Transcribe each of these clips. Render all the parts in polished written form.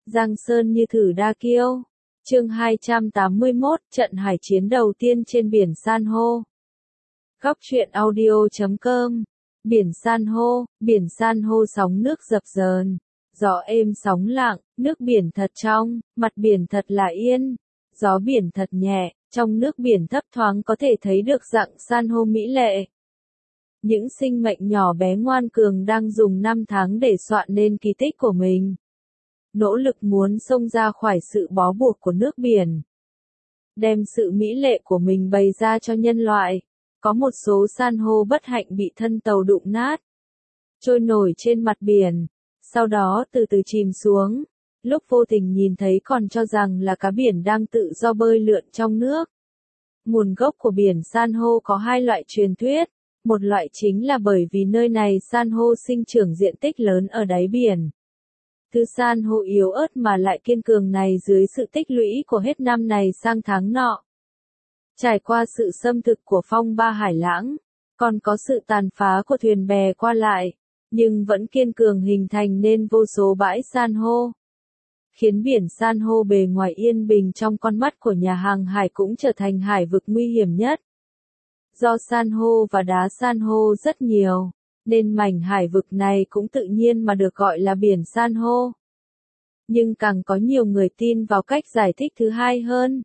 Giang Sơn như thử đa kiêu. Chương 281, trận hải chiến đầu tiên trên biển san hô. Góc truyện audio.com. Biển san hô sóng nước dập dờn, gió êm sóng lặng, nước biển thật trong, mặt biển thật là yên, gió biển thật nhẹ, trong nước biển thấp thoáng có thể thấy được dạng san hô mỹ lệ. Những sinh mệnh nhỏ bé ngoan cường đang dùng năm tháng để soạn nên kỳ tích của mình. Nỗ lực muốn xông ra khỏi sự bó buộc của nước biển. Đem sự mỹ lệ của mình bày ra cho nhân loại. Có một số san hô bất hạnh bị thân tàu đụng nát. Trôi nổi trên mặt biển. Sau đó từ từ chìm xuống. Lúc vô tình nhìn thấy còn cho rằng là cá biển đang tự do bơi lượn trong nước. Nguồn gốc của biển san hô có hai loại truyền thuyết. Một loại chính là bởi vì nơi này san hô sinh trưởng diện tích lớn ở đáy biển. Thứ san hô yếu ớt mà lại kiên cường này dưới sự tích lũy của hết năm này sang tháng nọ. Trải qua sự xâm thực của phong ba hải lãng, còn có sự tàn phá của thuyền bè qua lại, nhưng vẫn kiên cường hình thành nên vô số bãi san hô. Khiến biển san hô bề ngoài yên bình trong con mắt của nhà hàng hải cũng trở thành hải vực nguy hiểm nhất. Do san hô và đá san hô rất nhiều, nên mảnh hải vực này cũng tự nhiên mà được gọi là biển san hô. Nhưng càng có nhiều người tin vào cách giải thích thứ hai hơn.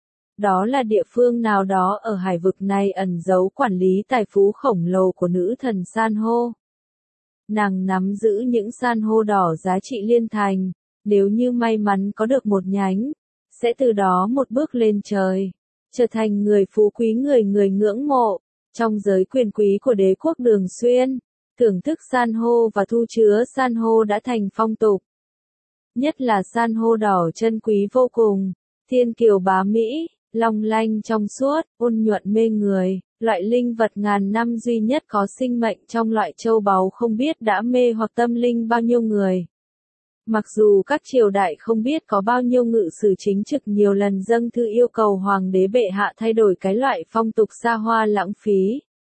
Đó là địa phương nào đó ở hải vực này ẩn giấu quản lý tài phú khổng lồ của nữ thần san hô. Nàng nắm giữ những san hô đỏ giá trị liên thành, nếu như may mắn có được một nhánh, sẽ từ đó một bước lên trời, trở thành người phú quý người ngưỡng mộ. Trong giới quyền quý của đế quốc Đường Xuyên, thưởng thức san hô và thu chứa san hô đã thành phong tục. Nhất là san hô đỏ chân quý vô cùng, thiên kiều bá mỹ, long lanh trong suốt, ôn nhuận mê người, loại linh vật ngàn năm duy nhất có sinh mệnh trong loại châu báu không biết đã mê hoặc tâm linh bao nhiêu người. Mặc dù các triều đại không biết có bao nhiêu ngự sử chính trực nhiều lần dâng thư yêu cầu hoàng đế bệ hạ thay đổi cái loại phong tục xa hoa lãng phí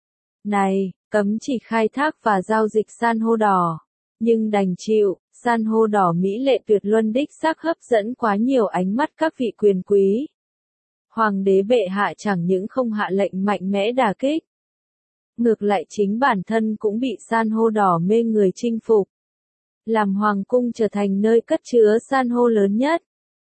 này, cấm chỉ khai thác và giao dịch san hô đỏ. Nhưng đành chịu, san hô đỏ mỹ lệ tuyệt luân đích xác hấp dẫn quá nhiều ánh mắt các vị quyền quý. Hoàng đế bệ hạ chẳng những không hạ lệnh mạnh mẽ đả kích. Ngược lại chính bản thân cũng bị san hô đỏ mê người chinh phục. Làm hoàng cung trở thành nơi cất chứa san hô lớn nhất.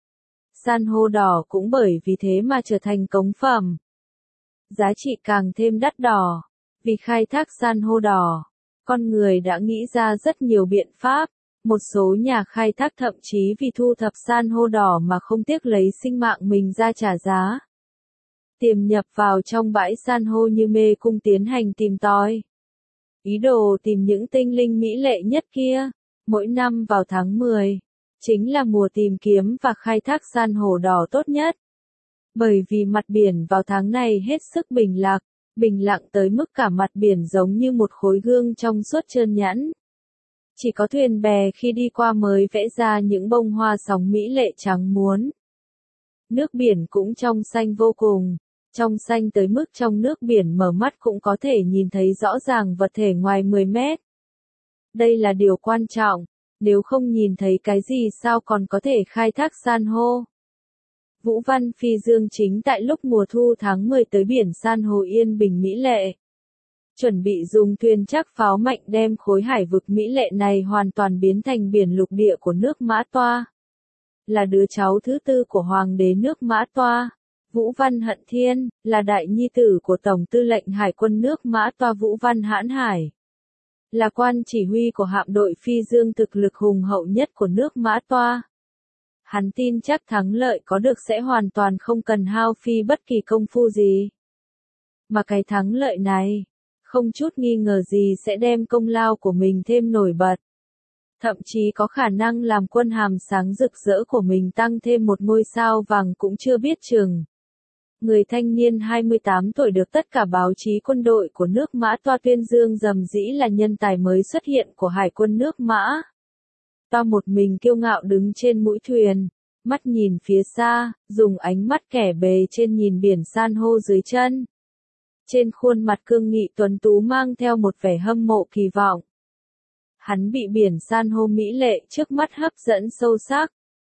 San hô đỏ cũng bởi vì thế mà trở thành cống phẩm. Giá trị càng thêm đắt đỏ. Vì khai thác san hô đỏ, con người đã nghĩ ra rất nhiều biện pháp. Một số nhà khai thác thậm chí vì thu thập san hô đỏ mà không tiếc lấy sinh mạng mình ra trả giá. Tiềm nhập vào trong bãi san hô như mê cung tiến hành tìm tòi. Ý đồ tìm những tinh linh mỹ lệ nhất kia. Mỗi năm vào tháng 10, chính là mùa tìm kiếm và khai thác san hô đỏ tốt nhất. Bởi vì mặt biển vào tháng này hết sức bình lặng tới mức cả mặt biển giống như một khối gương trong suốt trơn nhẵn. Chỉ có thuyền bè khi đi qua mới vẽ ra những bông hoa sóng mỹ lệ trắng muốn. Nước biển cũng trong xanh vô cùng, trong xanh tới mức trong nước biển mở mắt cũng có thể nhìn thấy rõ ràng vật thể ngoài 10 mét. Đây là điều quan trọng, nếu không nhìn thấy cái gì sao còn có thể khai thác san hô. Vũ Văn Phi dương chính tại lúc mùa thu tháng 10 tới biển san hô yên bình mỹ lệ. Chuẩn bị dùng thuyền chắc pháo mạnh đem khối hải vực mỹ lệ này hoàn toàn biến thành biển lục địa của nước Mã Toa. Là đứa cháu thứ tư của hoàng đế nước Mã Toa, Vũ Văn Hận Thiên, là đại nhi tử của Tổng tư lệnh Hải quân nước Mã Toa Vũ Văn Hãn Hải. Là quan chỉ huy của hạm đội Phi Dương thực lực hùng hậu nhất của nước Mã Toa. Hắn tin chắc thắng lợi có được sẽ hoàn toàn không cần hao phí bất kỳ công phu gì. Mà cái thắng lợi này, không chút nghi ngờ gì sẽ đem công lao của mình thêm nổi bật. Thậm chí có khả năng làm quân hàm sáng rực rỡ của mình tăng thêm một ngôi sao vàng cũng chưa biết chừng. Người thanh niên 28 tuổi được tất cả báo chí quân đội của nước Mã Toa tuyên dương rầm rĩ là nhân tài mới xuất hiện của hải quân nước Mã. Toa một mình kiêu ngạo đứng trên mũi thuyền, mắt nhìn phía xa, dùng ánh mắt kẻ bề trên nhìn biển san hô dưới chân. Trên khuôn mặt cương nghị tuấn tú mang theo một vẻ hâm mộ kỳ vọng. Hắn bị biển san hô mỹ lệ trước mắt hấp dẫn sâu sắc.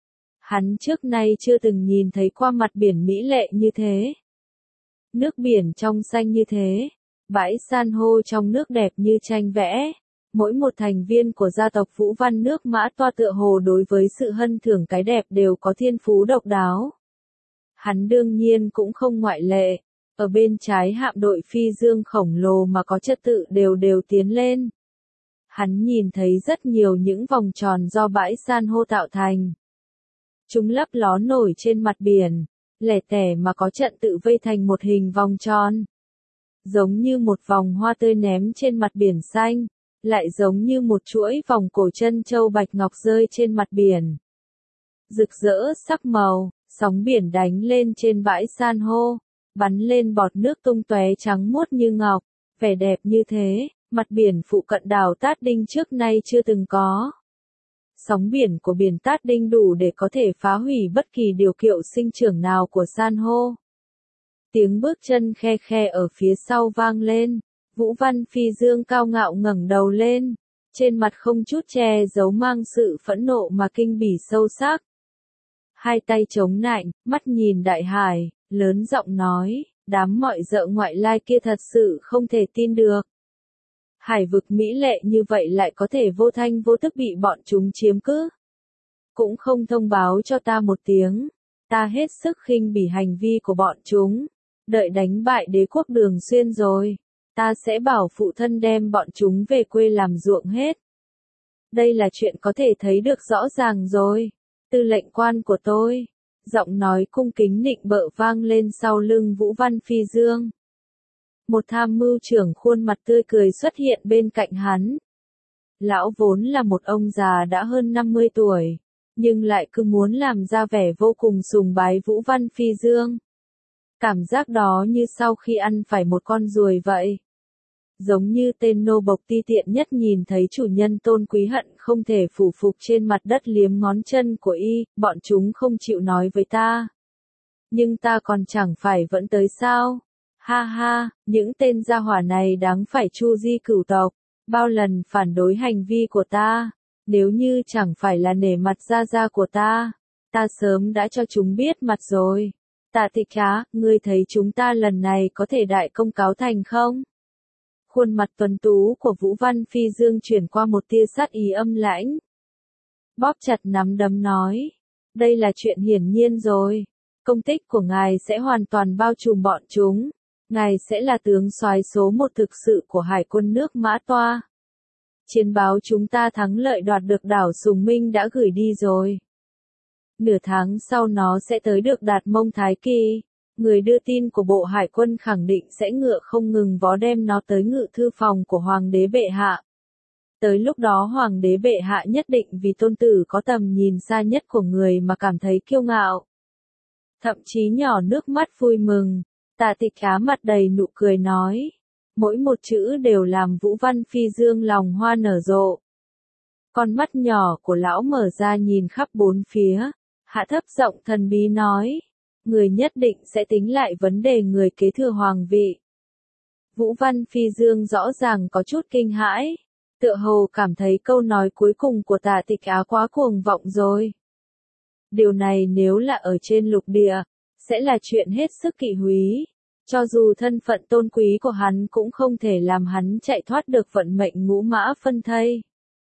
Hắn trước nay chưa từng nhìn thấy qua mặt biển mỹ lệ như thế. Nước biển trong xanh như thế, bãi san hô trong nước đẹp như tranh vẽ. Mỗi một thành viên của gia tộc Vũ Văn nước Mã Toa tựa hồ đối với sự hân thưởng cái đẹp đều có thiên phú độc đáo. Hắn đương nhiên cũng không ngoại lệ. Ở bên trái hạm đội phi dương khổng lồ mà có trật tự đều đều tiến lên. Hắn nhìn thấy rất nhiều những vòng tròn do bãi san hô tạo thành. Chúng lấp ló nổi trên mặt biển, lẻ tẻ mà có trận tự vây thành một hình vòng tròn. Giống như một vòng hoa tươi ném trên mặt biển xanh, lại giống như một chuỗi vòng cổ trân châu bạch ngọc rơi trên mặt biển. Rực rỡ sắc màu, sóng biển đánh lên trên bãi san hô, bắn lên bọt nước tung tóe trắng muốt như ngọc, vẻ đẹp như thế, mặt biển phụ cận đảo Tát Đinh trước nay chưa từng có. Sóng biển của biển Tát Đinh đủ để có thể phá hủy bất kỳ điều kiện sinh trưởng nào của san hô. Tiếng bước chân khe khe ở phía sau vang lên, Vũ Văn Phi Dương cao ngạo ngẩng đầu lên, trên mặt không chút che giấu mang sự phẫn nộ mà kinh bỉ sâu sắc. Hai tay chống nạnh, mắt nhìn đại hải, lớn giọng nói, đám mọi dợ ngoại lai kia thật sự không thể tin được. Hải vực mỹ lệ như vậy lại có thể vô thanh vô tức bị bọn chúng chiếm cứ. Cũng không thông báo cho ta một tiếng, ta hết sức khinh bỉ hành vi của bọn chúng. Đợi đánh bại đế quốc Đường Xuyên rồi, ta sẽ bảo phụ thân đem bọn chúng về quê làm ruộng hết. Đây là chuyện có thể thấy được rõ ràng rồi. Tư lệnh quan của tôi, giọng nói cung kính nịnh bợ vang lên sau lưng Vũ Văn Phi Dương. Một tham mưu trưởng khuôn mặt tươi cười xuất hiện bên cạnh hắn. Lão vốn là một ông già đã hơn 50 tuổi, nhưng lại cứ muốn làm ra vẻ vô cùng sùng bái Vũ Văn Phi Dương. Cảm giác đó như sau khi ăn phải một con ruồi vậy. Giống như tên nô bộc ti tiện nhất nhìn thấy chủ nhân tôn quý hận không thể phủ phục trên mặt đất liếm ngón chân của y, bọn chúng không chịu nói với ta. Nhưng ta còn chẳng phải vẫn tới sao? Ha ha, những tên gia hỏa này đáng phải chu di cửu tộc, bao lần phản đối hành vi của ta, nếu như chẳng phải là nể mặt gia của ta sớm đã cho chúng biết mặt rồi. Tạ Tịch Á, ngươi thấy chúng ta lần này có thể đại công cáo thành không? Khuôn mặt tuấn tú của Vũ Văn Phi Dương chuyển qua một tia sát ý âm lãnh. Bóp chặt nắm đấm nói, đây là chuyện hiển nhiên rồi. Công tích của ngài sẽ hoàn toàn bao trùm bọn chúng. Ngài sẽ là tướng soái số một thực sự của hải quân nước Mã Toa. Chiến báo chúng ta thắng lợi đoạt được đảo Sùng Minh đã gửi đi rồi. Nửa tháng sau nó sẽ tới được Đạt Mông Thái Kỳ. Người đưa tin của Bộ Hải quân khẳng định sẽ ngựa không ngừng vó đem nó tới ngự thư phòng của Hoàng đế bệ hạ. Tới lúc đó Hoàng đế bệ hạ nhất định vì tôn tử có tầm nhìn xa nhất của người mà cảm thấy kiêu ngạo. Thậm chí nhỏ nước mắt vui mừng. Tạ Tịch Á mặt đầy nụ cười nói. Mỗi một chữ đều làm Vũ Văn Phi Dương lòng hoa nở rộ. Con mắt nhỏ của lão mở ra nhìn khắp bốn phía. Hạ thấp giọng thần bí nói. Người nhất định sẽ tính lại vấn đề người kế thừa hoàng vị. Vũ Văn Phi Dương rõ ràng có chút kinh hãi. Tựa hồ cảm thấy câu nói cuối cùng của Tạ Tịch Á quá cuồng vọng rồi. Điều này nếu là ở trên lục địa, sẽ là chuyện hết sức kỵ húy. Cho dù thân phận tôn quý của hắn cũng không thể làm hắn chạy thoát được vận mệnh ngũ mã phân thây.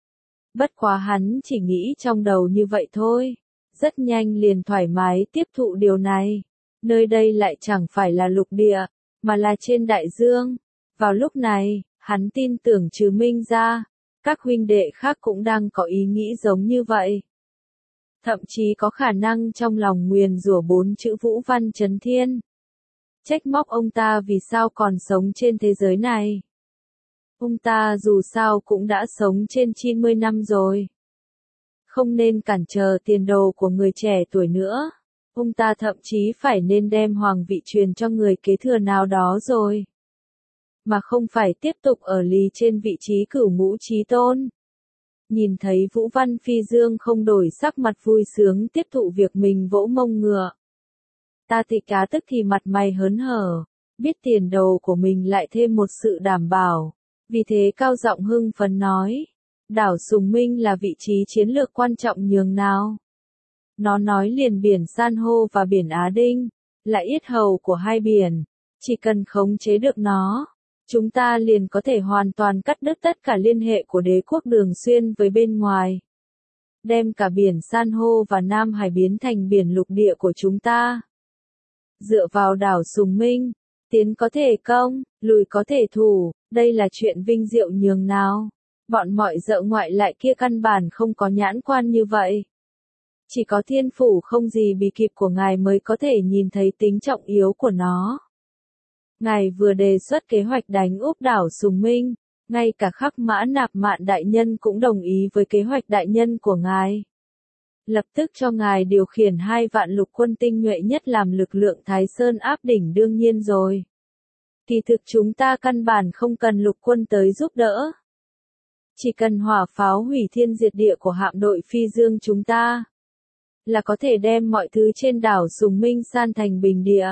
Bất quá hắn chỉ nghĩ trong đầu như vậy thôi. Rất nhanh liền thoải mái tiếp thụ điều này. Nơi đây lại chẳng phải là lục địa, mà là trên đại dương. Vào lúc này, hắn tin tưởng trừ Minh ra, các huynh đệ khác cũng đang có ý nghĩ giống như vậy. Thậm chí có khả năng trong lòng nguyền rủa bốn chữ Vũ Văn Chấn Thiên. Trách móc ông ta vì sao còn sống trên thế giới này. Ông ta dù sao cũng đã sống trên 90 năm rồi. Không nên cản trở tiền đồ của người trẻ tuổi nữa. Ông ta thậm chí phải nên đem hoàng vị truyền cho người kế thừa nào đó rồi. Mà không phải tiếp tục ở lì trên vị trí cửu ngũ chí tôn. Nhìn thấy Vũ Văn Phi Dương không đổi sắc mặt vui sướng tiếp thụ việc mình vỗ mông ngựa. Tạ Tịch Á tức thì mặt mày hớn hở, biết tiền đồ của mình lại thêm một sự đảm bảo. Vì thế cao giọng hưng phấn nói, đảo Sùng Minh là vị trí chiến lược quan trọng nhường nào. Nó nói liền biển san hô và biển Á Đinh, là yết hầu của hai biển. Chỉ cần khống chế được nó, chúng ta liền có thể hoàn toàn cắt đứt tất cả liên hệ của đế quốc Đường Xuyên với bên ngoài. Đem cả biển san hô và Nam Hải biến thành biển lục địa của chúng ta. Dựa vào đảo Sùng Minh, tiến có thể công, lùi có thể thủ, đây là chuyện vinh diệu nhường nào. Bọn mọi dợ ngoại lại kia căn bản không có nhãn quan như vậy. Chỉ có thiên phủ không gì bì kịp của ngài mới có thể nhìn thấy tính trọng yếu của nó. Ngài vừa đề xuất kế hoạch đánh úp đảo Sùng Minh, ngay cả Khắc Mã Nạp Mạn đại nhân cũng đồng ý với kế hoạch đại nhân của ngài. Lập tức cho ngài điều khiển 2 vạn lục quân tinh nhuệ nhất làm lực lượng Thái Sơn áp đỉnh đương nhiên rồi. Kỳ thực chúng ta căn bản không cần lục quân tới giúp đỡ. Chỉ cần hỏa pháo hủy thiên diệt địa của hạm đội Phi Dương chúng ta, là có thể đem mọi thứ trên đảo Sùng Minh san thành bình địa.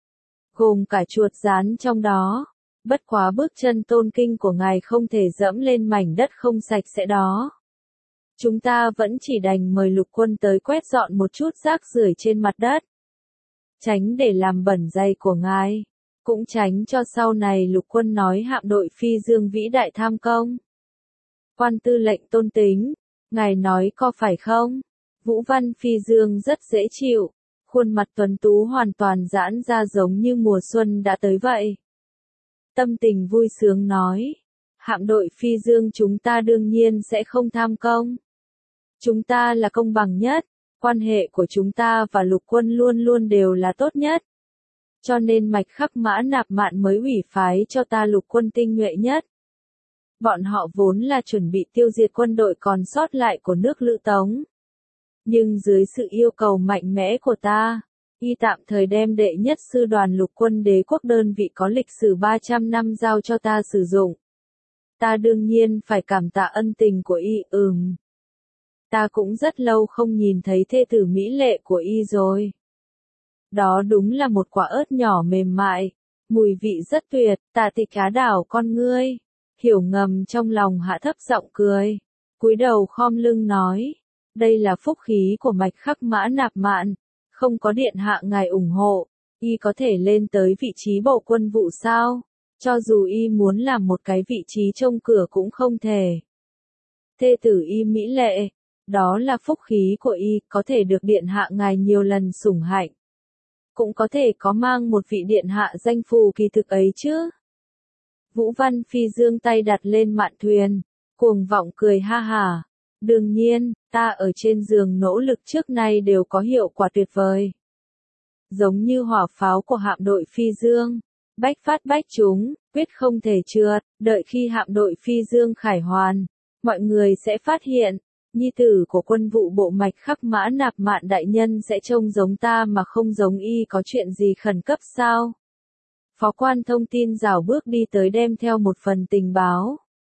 Gồm cả chuột rán trong đó. Bất quá bước chân tôn kinh của ngài không thể dẫm lên mảnh đất không sạch sẽ đó. Chúng ta vẫn chỉ đành mời lục quân tới quét dọn một chút rác rưởi trên mặt đất. Tránh để làm bẩn giày của ngài. Cũng tránh cho sau này lục quân nói hạm đội Phi Dương vĩ đại tham công. Quan tư lệnh tôn tính, ngài nói có phải không? Vũ Văn Phi Dương rất dễ chịu, khuôn mặt tuấn tú hoàn toàn giãn ra giống như mùa xuân đã tới vậy. Tâm tình vui sướng nói, hạm đội Phi Dương chúng ta đương nhiên sẽ không tham công. Chúng ta là công bằng nhất, quan hệ của chúng ta và lục quân luôn luôn đều là tốt nhất. Cho nên mạch Khắc Mã Nạp Mạn mới ủy phái cho ta lục quân tinh nhuệ nhất. Bọn họ vốn là chuẩn bị tiêu diệt quân đội còn sót lại của nước Lữ Tống. Nhưng dưới sự yêu cầu mạnh mẽ của ta, y tạm thời đem đệ nhất sư đoàn lục quân đế quốc đơn vị có lịch sử 300 năm giao cho ta sử dụng. Ta đương nhiên phải cảm tạ ân tình của y. Ta cũng rất lâu không nhìn thấy thê tử mỹ lệ của y rồi. Đó đúng là một quả ớt nhỏ mềm mại, mùi vị rất tuyệt. Tạ Tịch Á đảo con ngươi, hiểu ngầm trong lòng hạ thấp giọng cười, cúi đầu khom lưng nói, đây là phúc khí của mạch Khắc Mã Nạp Mạn, không có điện hạ ngài ủng hộ, y có thể lên tới vị trí bộ quân vụ sao? Cho dù y muốn làm một cái vị trí trông cửa cũng không thể. Thê tử y mỹ lệ, đó là phúc khí của y, có thể được điện hạ ngài nhiều lần sủng hạnh. Cũng có thể có mang một vị điện hạ danh phù kỳ thực ấy chứ. Vũ Văn Phi Dương tay đặt lên mạn thuyền, cuồng vọng cười ha hả. Đương nhiên, ta ở trên giường nỗ lực trước nay đều có hiệu quả tuyệt vời. Giống như hỏa pháo của hạm đội Phi Dương, bách phát bách trúng, quyết không thể trượt, đợi khi hạm đội Phi Dương khải hoàn, mọi người sẽ phát hiện, nhi tử của quân vụ bộ mạch Khắc Mã Nạp Mạn đại nhân sẽ trông giống ta mà không giống y, có chuyện gì khẩn cấp sao? Phó quan thông tin rảo bước đi tới đem theo một phần tình báo.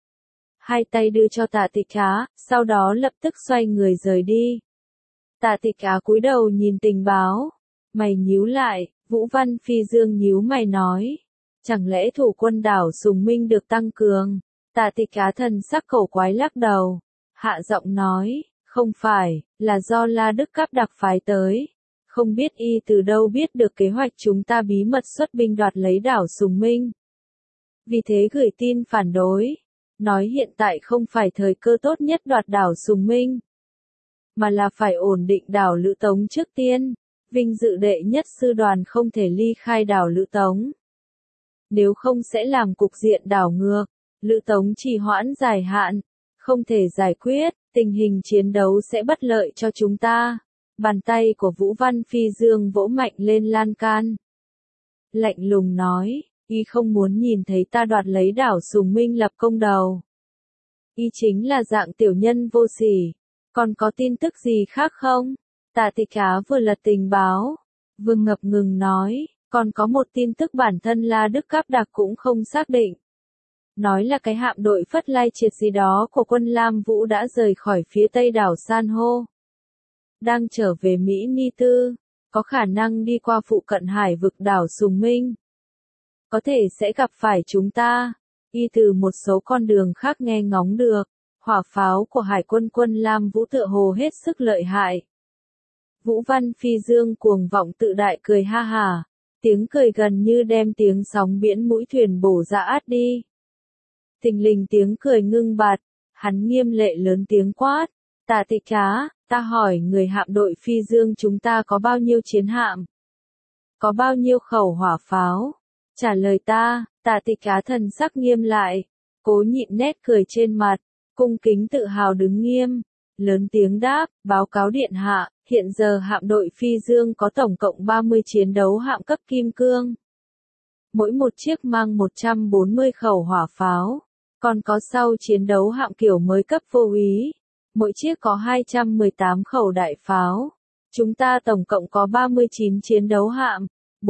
Hai tay đưa cho Tạ Tịch Á, sau đó lập tức xoay người rời đi. Tạ Tịch Á cúi đầu nhìn tình báo, mày nhíu lại. Vũ Văn Phi Dương nhíu mày nói, chẳng lẽ thủ quân đảo Sùng Minh được tăng cường? Tạ Tịch Á thần sắc cổ quái lắc đầu, hạ giọng nói, không phải, là do La Đức Cáp đặc phái tới. Không biết y từ đâu biết được kế hoạch chúng ta bí mật xuất binh đoạt lấy đảo Sùng Minh. Vì thế gửi tin phản đối, nói hiện tại không phải thời cơ tốt nhất đoạt đảo Sùng Minh, mà là phải ổn định đảo Lữ Tống trước tiên. Vinh dự đệ nhất sư đoàn không thể ly khai đảo Lữ Tống. Nếu không sẽ làm cục diện đảo ngược, Lữ Tống trì hoãn dài hạn, không thể giải quyết, tình hình chiến đấu sẽ bất lợi cho chúng ta. Bàn tay của Vũ Văn Phi Dương vỗ mạnh lên lan can. Lạnh lùng nói, y không muốn nhìn thấy ta đoạt lấy đảo Sùng Minh lập công đầu. Y chính là dạng tiểu nhân vô sỉ. Còn có tin tức gì khác không? Tạ Tịch Á vừa lật tình báo, vừa ngập ngừng nói, còn có một tin tức bản thân La Đức Cáp đặc cũng không xác định. Nói là cái hạm đội Phất Lai Triệt gì đó của quân Lam Vũ đã rời khỏi phía tây đảo San hô. Đang trở về Mỹ Ni Tư, có khả năng đi qua phụ cận hải vực đảo Sùng Minh. Có thể sẽ gặp phải chúng ta, y từ một số con đường khác nghe ngóng được, hỏa pháo của hải quân quân Lam Vũ tựa hồ hết sức lợi hại. Vũ Văn Phi Dương cuồng vọng tự đại cười ha hả, tiếng cười gần như đem tiếng sóng biển mũi thuyền bổ ra át đi. Thình lình tiếng cười ngưng bặt, hắn nghiêm lệ lớn tiếng quát, Tả Tịch Á, ta hỏi người hạm đội Phi Dương chúng ta có bao nhiêu chiến hạm? Có bao nhiêu khẩu hỏa pháo? Trả lời ta. Tả Tịch Á thần sắc nghiêm lại, cố nhịn nét cười trên mặt, cung kính tự hào đứng nghiêm, lớn tiếng đáp, báo cáo điện hạ, hiện giờ hạm đội Phi Dương có tổng cộng 30 chiến đấu hạm cấp kim cương. Mỗi một chiếc mang 140 khẩu hỏa pháo, còn có sau chiến đấu hạm kiểu mới cấp vô úy, mỗi chiếc có 218 khẩu đại pháo. Chúng ta tổng cộng có 39 chiến đấu hạm,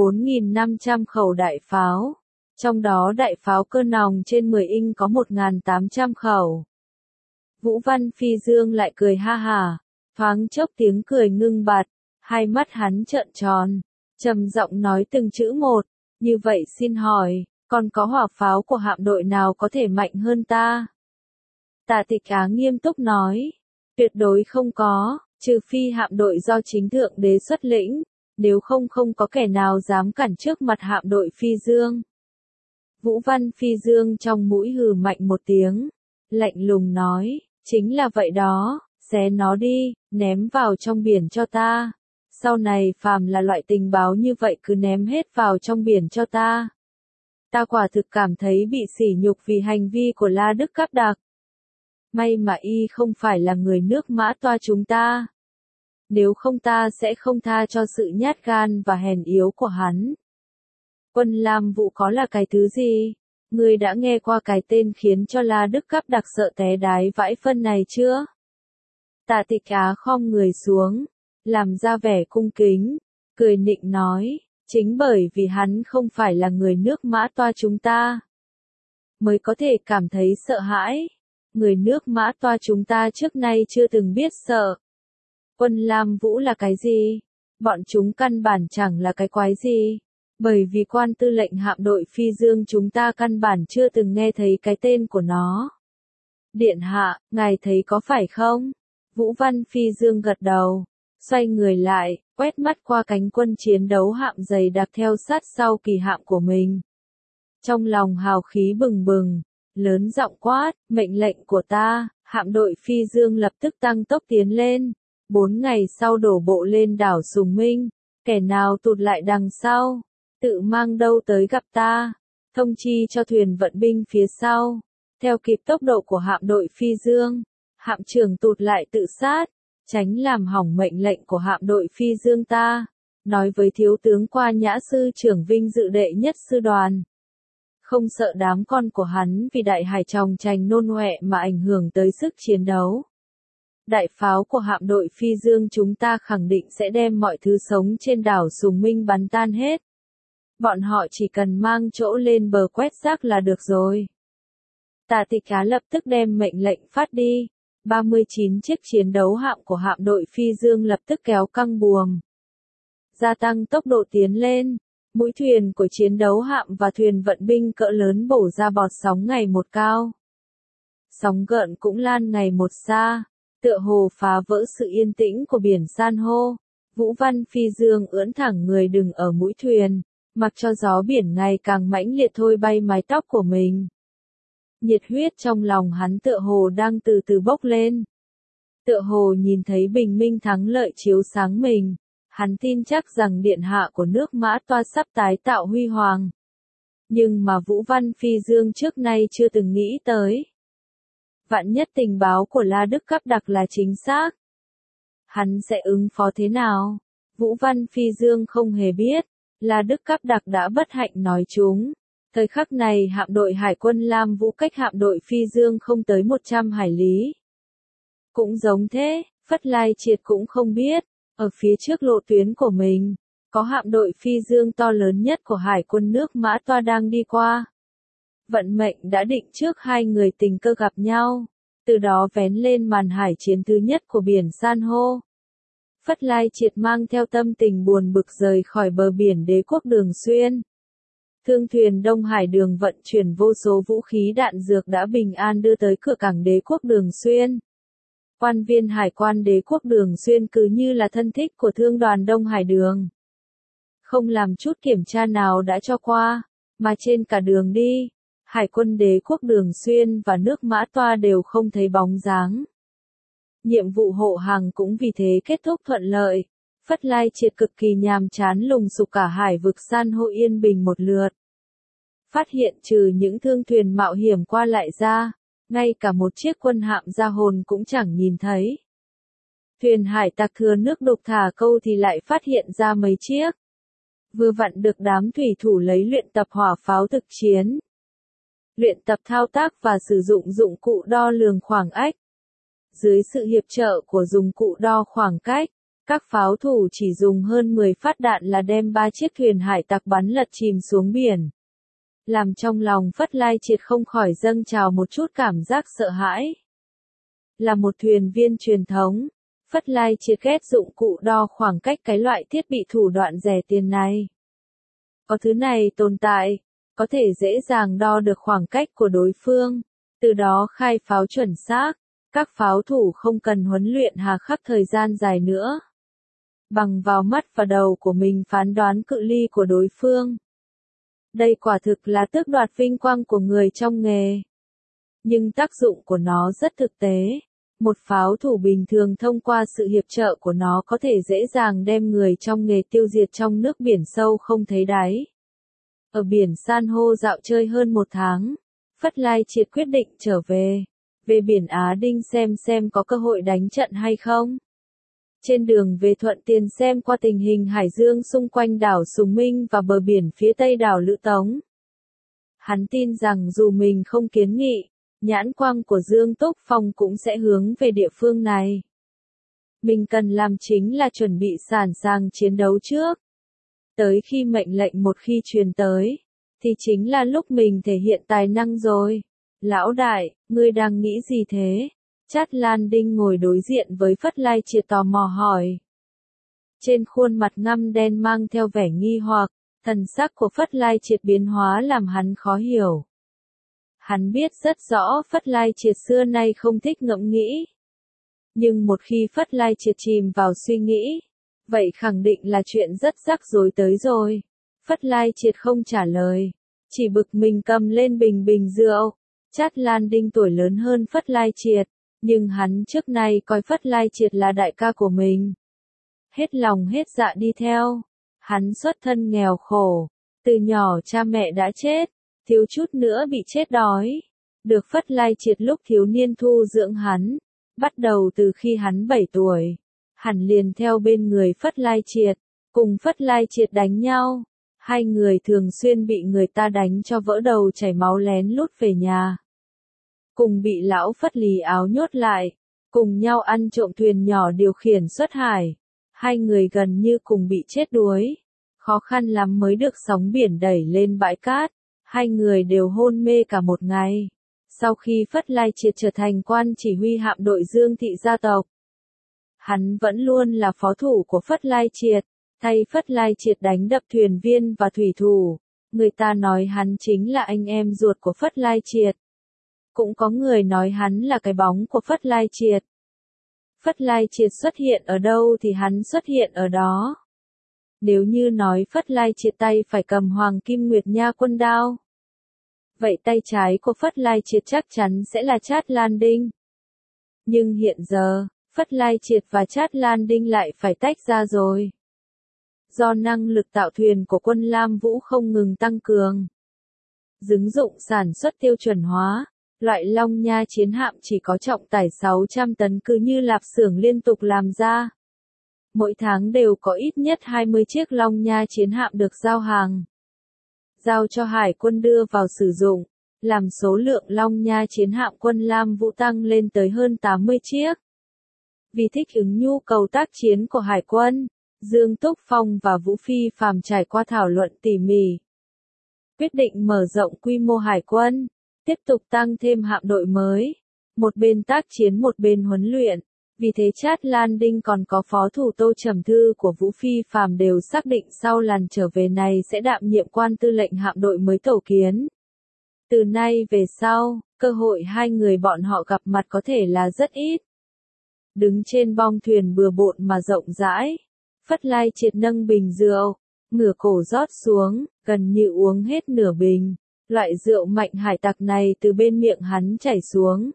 4.500 khẩu đại pháo. Trong đó đại pháo cơ nòng trên 10 inch có 1.800 khẩu. Vũ Văn Phi Dương lại cười ha hả, thoáng chốc tiếng cười ngưng bặt, hai mắt hắn trợn tròn, trầm giọng nói từng chữ một, như vậy xin hỏi, còn có hỏa pháo của hạm đội nào có thể mạnh hơn ta? Tả Tịch Á nghiêm túc nói, tuyệt đối không có, trừ phi hạm đội do chính thượng đế xuất lĩnh, nếu không không có kẻ nào dám cản trước mặt hạm đội Phi Dương. Vũ Văn Phi Dương trong mũi hừ mạnh một tiếng, lạnh lùng nói, chính là vậy đó, xé nó đi, ném vào trong biển cho ta. Sau này phàm là loại tình báo như vậy cứ ném hết vào trong biển cho ta. Ta quả thực cảm thấy bị sỉ nhục vì hành vi của La Đức Cáp Đặc. May mà y không phải là người nước Mã Toa chúng ta. Nếu không ta sẽ không tha cho sự nhát gan và hèn yếu của hắn. Quân Lam Vũ có là cái thứ gì? Ngươi đã nghe qua cái tên khiến cho La Đức Cáp Đặc sợ té đái vãi phân này chưa? Tả Tịch Á khom người xuống, làm ra vẻ cung kính, cười nịnh nói, chính bởi vì hắn không phải là người nước Mã Toa chúng ta, mới có thể cảm thấy sợ hãi. Người nước Mã Toa chúng ta trước nay chưa từng biết sợ. Quân Lam Vũ là cái gì? Bọn chúng căn bản chẳng là cái quái gì. Bởi vì quan tư lệnh hạm đội Phi Dương chúng ta căn bản chưa từng nghe thấy cái tên của nó. Điện hạ, ngài thấy có phải không? Vũ Văn Phi Dương gật đầu, xoay người lại, quét mắt qua cánh quân chiến đấu hạm dày đặc theo sát sau kỳ hạm của mình. Trong lòng hào khí bừng bừng, lớn giọng quát, mệnh lệnh của ta, hạm đội Phi Dương lập tức tăng tốc tiến lên. 4 ngày sau đổ bộ lên đảo Sùng Minh, kẻ nào tụt lại đằng sau, tự mang đâu tới gặp ta, thông chi cho thuyền vận binh phía sau, theo kịp tốc độ của hạm đội Phi Dương, hạm trưởng tụt lại tự sát, tránh làm hỏng mệnh lệnh của hạm đội Phi Dương ta, nói với thiếu tướng Qua Nhã sư trưởng vinh dự đệ nhất sư đoàn. Không sợ đám con của hắn vì đại hải tròng trành nôn ọe mà ảnh hưởng tới sức chiến đấu. Đại pháo của hạm đội Phi Dương chúng ta khẳng định sẽ đem mọi thứ sống trên đảo Sùng Minh bắn tan hết. Bọn họ chỉ cần mang chỗ lên bờ quét rác là được rồi. Tả Tịch Á lập tức đem mệnh lệnh phát đi. 39 chiếc chiến đấu hạm của hạm đội Phi Dương lập tức kéo căng buồm, gia tăng tốc độ tiến lên. Mũi thuyền của chiến đấu hạm và thuyền vận binh cỡ lớn bổ ra bọt sóng ngày một cao. Sóng gợn cũng lan ngày một xa, tựa hồ phá vỡ sự yên tĩnh của biển san hô. Vũ Văn Phi Dương ưỡn thẳng người đứng ở mũi thuyền, mặc cho gió biển ngày càng mãnh liệt thôi bay mái tóc của mình. Nhiệt huyết trong lòng hắn tựa hồ đang từ từ bốc lên. Tựa hồ nhìn thấy bình minh thắng lợi chiếu sáng mình. Hắn tin chắc rằng điện hạ của nước Mã Toa sắp tái tạo huy hoàng. Nhưng mà Vũ Văn Phi Dương trước nay chưa từng nghĩ tới. Vạn nhất tình báo của La Đức Cáp Đặc là chính xác. Hắn sẽ ứng phó thế nào? Vũ Văn Phi Dương không hề biết. La Đức Cáp Đặc đã bất hạnh nói chúng. Thời khắc này hạm đội Hải quân Lam Vũ cách hạm đội Phi Dương không tới 100 hải lý. Cũng giống thế, Phất Lai Triệt cũng không biết. Ở phía trước lộ tuyến của mình, có hạm đội Phi Dương to lớn nhất của hải quân nước Mã Toa đang đi qua. Vận mệnh đã định trước hai người tình cờ gặp nhau, từ đó vén lên màn hải chiến thứ nhất của biển san hô. Phất Lai Triệt mang theo tâm tình buồn bực rời khỏi bờ biển đế quốc Đường Xuyên. Thương thuyền Đông Hải Đường vận chuyển vô số vũ khí đạn dược đã bình an đưa tới cửa cảng đế quốc Đường Xuyên. Quan viên hải quan đế quốc Đường Xuyên cứ như là thân thích của thương đoàn Đông Hải Đường. Không làm chút kiểm tra nào đã cho qua, mà trên cả đường đi, Hải quân đế quốc Đường Xuyên và nước Mã Toa đều không thấy bóng dáng. Nhiệm vụ hộ hàng cũng vì thế kết thúc thuận lợi. Phất Lai Triệt cực kỳ nhàm chán lùng sục cả hải vực san hô yên bình một lượt. Phát hiện trừ những thương thuyền mạo hiểm qua lại ra, ngay cả một chiếc quân hạm ra hồn cũng chẳng nhìn thấy. Thuyền hải tặc thừa nước đục thả câu thì lại phát hiện ra mấy chiếc. Vừa vặn được đám thủy thủ lấy luyện tập hỏa pháo thực chiến. Luyện tập thao tác và sử dụng dụng cụ đo lường khoảng cách. Dưới sự hiệp trợ của dụng cụ đo khoảng cách, các pháo thủ chỉ dùng hơn 10 phát đạn là đem 3 chiếc thuyền hải tặc bắn lật chìm xuống biển. Làm trong lòng Phất Lai Triệt không khỏi dâng trào một chút cảm giác sợ hãi. Là một thuyền viên truyền thống, Phất Lai Triệt ghét dụng cụ đo khoảng cách cái loại thiết bị thủ đoạn rẻ tiền này. Có thứ này tồn tại, có thể dễ dàng đo được khoảng cách của đối phương, từ đó khai pháo chuẩn xác, các pháo thủ không cần huấn luyện hà khắc thời gian dài nữa. Bằng vào mắt và đầu của mình phán đoán cự ly của đối phương. Đây quả thực là tước đoạt vinh quang của người trong nghề. Nhưng tác dụng của nó rất thực tế. Một pháo thủ bình thường thông qua sự hiệp trợ của nó có thể dễ dàng đem người trong nghề tiêu diệt trong nước biển sâu không thấy đáy. Ở biển san hô dạo chơi hơn 1 tháng, Phất Lai Triệt quyết định trở về biển Á Đinh xem có cơ hội đánh trận hay không. Trên đường về thuận tiện xem qua tình hình hải dương xung quanh đảo Sùng Minh và bờ biển phía tây đảo Lữ Tống. Hắn tin rằng dù mình không kiến nghị, nhãn quang của Dương Túc Phong cũng sẽ hướng về địa phương này. Mình cần làm chính là chuẩn bị sẵn sàng chiến đấu trước. Tới khi mệnh lệnh một khi truyền tới, thì chính là lúc mình thể hiện tài năng rồi. Lão đại, ngươi đang nghĩ gì thế? Chát Lan Đinh ngồi đối diện với Phất Lai Triệt tò mò hỏi. Trên khuôn mặt ngăm đen mang theo vẻ nghi hoặc, thần sắc của Phất Lai Triệt biến hóa làm hắn khó hiểu. Hắn biết rất rõ Phất Lai Triệt xưa nay không thích ngẫm nghĩ. Nhưng một khi Phất Lai Triệt chìm vào suy nghĩ, vậy khẳng định là chuyện rất rắc rối tới rồi. Phất Lai Triệt không trả lời, chỉ bực mình cầm lên bình rượu. Chát Lan Đinh tuổi lớn hơn Phất Lai Triệt, nhưng hắn trước nay coi Phất Lai Triệt là đại ca của mình. Hết lòng hết dạ đi theo. Hắn xuất thân nghèo khổ, từ nhỏ cha mẹ đã chết, thiếu chút nữa bị chết đói. Được Phất Lai Triệt lúc thiếu niên thu dưỡng hắn, bắt đầu từ khi hắn 7 tuổi. Hắn liền theo bên người Phất Lai Triệt, cùng Phất Lai Triệt đánh nhau. Hai người thường xuyên bị người ta đánh cho vỡ đầu chảy máu lén lút về nhà. Cùng bị lão Phất lì áo nhốt lại, cùng nhau ăn trộm thuyền nhỏ điều khiển xuất hải. Hai người gần như cùng bị chết đuối. Khó khăn lắm mới được sóng biển đẩy lên bãi cát. Hai người đều hôn mê cả một ngày. Sau khi Phất Lai Triệt trở thành quan chỉ huy hạm đội Dương Thị gia tộc, hắn vẫn luôn là phó thủ của Phất Lai Triệt, thay Phất Lai Triệt đánh đập thuyền viên và thủy thủ. Người ta nói hắn chính là anh em ruột của Phất Lai Triệt. Cũng có người nói hắn là cái bóng của Phất Lai Triệt. Phất Lai Triệt xuất hiện ở đâu thì hắn xuất hiện ở đó. Nếu như nói Phất Lai Triệt tay phải cầm Hoàng Kim Nguyệt Nha quân đao, vậy tay trái của Phất Lai Triệt chắc chắn sẽ là Chát Lan Đinh. Nhưng hiện giờ, Phất Lai Triệt và Chát Lan Đinh lại phải tách ra rồi. Do năng lực tạo thuyền của quân Lam Vũ không ngừng tăng cường, ứng dụng sản xuất tiêu chuẩn hóa, loại Long Nha chiến hạm chỉ có trọng tải 600 tấn cứ như lạp xưởng liên tục làm ra. Mỗi tháng đều có ít nhất 20 chiếc Long Nha chiến hạm được giao hàng. Giao cho hải quân đưa vào sử dụng, làm số lượng Long Nha chiến hạm quân Lam Vũ tăng lên tới hơn 80 chiếc. Vì thích ứng nhu cầu tác chiến của hải quân, Dương Túc Phong và Vũ Phi Phàm trải qua thảo luận tỉ mỉ. Quyết định mở rộng quy mô hải quân, tiếp tục tăng thêm hạm đội mới. Một bên tác chiến một bên huấn luyện. Vì thế Chát Lan Đinh còn có phó thủ Tô Trầm Thư của Vũ Phi Phàm đều xác định sau lần trở về này sẽ đảm nhiệm quan tư lệnh hạm đội mới tổ kiến. Từ nay về sau, cơ hội hai người bọn họ gặp mặt có thể là rất ít. đứng trên bong thuyền bừa bộn mà rộng rãi. Phất Lai Triệt nâng bình rượu, ngửa cổ rót xuống, gần như uống hết nửa bình. Loại rượu mạnh hải tặc này từ bên miệng hắn chảy xuống.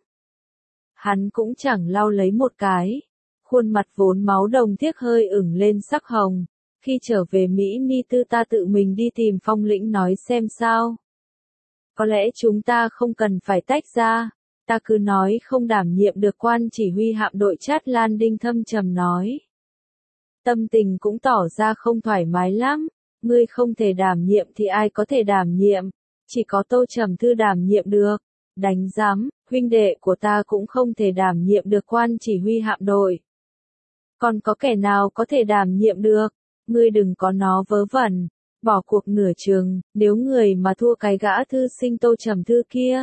Hắn cũng chẳng lau lấy một cái. Khuôn mặt vốn máu đồng thiếc hơi ửng lên sắc hồng. Khi trở về Mỹ Ni Tư ta tự mình đi tìm Phong Lĩnh nói xem sao. Có lẽ chúng ta không cần phải tách ra. Ta cứ nói không đảm nhiệm được quan chỉ huy hạm đội Chát Lan Đinh thâm trầm nói. Tâm tình cũng tỏ ra không thoải mái lắm. Ngươi không thể đảm nhiệm thì ai có thể đảm nhiệm. Chỉ có Tô Trầm Thư đảm nhiệm được. Đánh giám, huynh đệ của ta cũng không thể đảm nhiệm được quan chỉ huy hạm đội. Còn có kẻ nào có thể đảm nhiệm được? Ngươi đừng có nó vớ vẩn. Bỏ cuộc nửa chừng, nếu người mà thua cái gã thư sinh Tô Trầm Thư kia.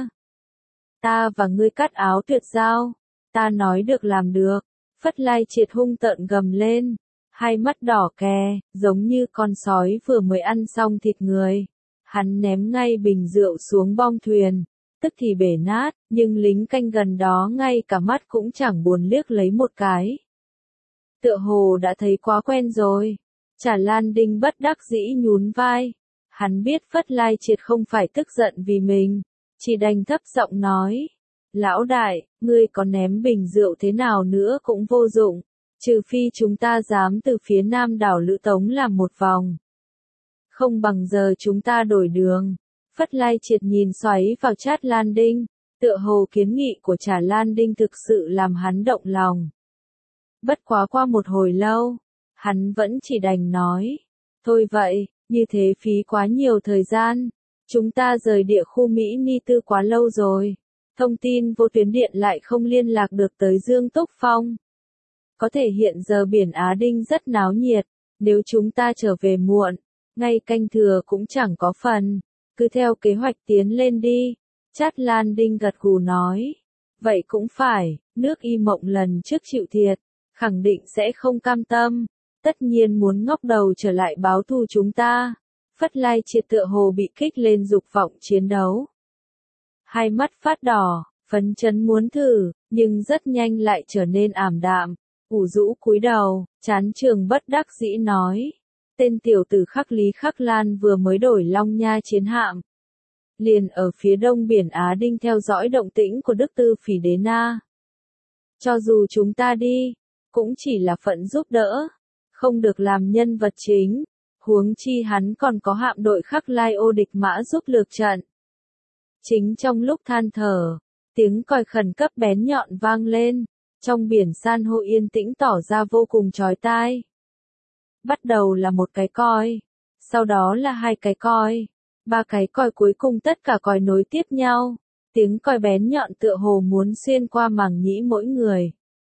Ta và ngươi cắt áo tuyệt giao. Ta nói được làm được. Phất Lai Triệt hung tợn gầm lên. Hai mắt đỏ kè, giống như con sói vừa mới ăn xong thịt người. Hắn ném ngay bình rượu xuống bong thuyền. Tức thì bể nát, nhưng lính canh gần đó ngay cả mắt cũng chẳng buồn liếc lấy một cái. Tựa hồ đã thấy quá quen rồi. Chả Lan Đinh bất đắc dĩ nhún vai. Hắn biết Phất Lai Triệt không phải tức giận vì mình. Chỉ đành thấp giọng nói. Lão đại, ngươi có ném bình rượu thế nào nữa cũng vô dụng. Trừ phi chúng ta dám từ phía nam đảo Lữ Tống làm một vòng. Không bằng giờ chúng ta đổi đường. Phất Lai Triệt nhìn xoáy vào Chát Lan Đinh. Tựa hồ kiến nghị của Chả Lan Đinh thực sự làm hắn động lòng. Bất quá qua một hồi lâu, hắn vẫn chỉ đành nói. Thôi vậy, như thế phí quá nhiều thời gian. Chúng ta rời địa khu Mỹ Ni Tư quá lâu rồi. Thông tin vô tuyến điện lại không liên lạc được tới Dương Túc Phong. Có thể hiện giờ biển Á Đinh rất náo nhiệt. Nếu chúng ta trở về muộn, ngay canh thừa cũng chẳng có phần. Cứ theo kế hoạch tiến lên đi. Chát Lan Đinh gật gù nói. Vậy cũng phải, nước Y Mộng lần trước chịu thiệt. Khẳng định sẽ không cam tâm. Tất nhiên muốn ngóc đầu trở lại báo thù chúng ta. Phất Lai Triệt tựa hồ bị kích lên dục vọng chiến đấu. Hai mắt phát đỏ, phấn chấn muốn thử, nhưng rất nhanh lại trở nên ảm đạm. Ủ rũ cúi đầu, chán trường bất đắc dĩ nói. Tên tiểu tử Khắc Lý Khắc Lan vừa mới đổi Long Nha chiến hạm. Liền ở phía đông biển Á Đinh theo dõi động tĩnh của Đức Tư Phỉ Đế Na. Cho dù chúng ta đi, cũng chỉ là phận giúp đỡ, không được làm nhân vật chính. Huống chi hắn còn có hạm đội Khắc Lai Ô địch mã giúp lược trận. Chính trong lúc than thở, tiếng còi khẩn cấp bén nhọn vang lên. Trong biển san hô yên tĩnh tỏ ra vô cùng chói tai. Bắt đầu là một cái còi, sau đó là hai cái còi, ba cái còi cuối cùng tất cả còi nối tiếp nhau. Tiếng còi bén nhọn tựa hồ muốn xuyên qua màng nhĩ mỗi người.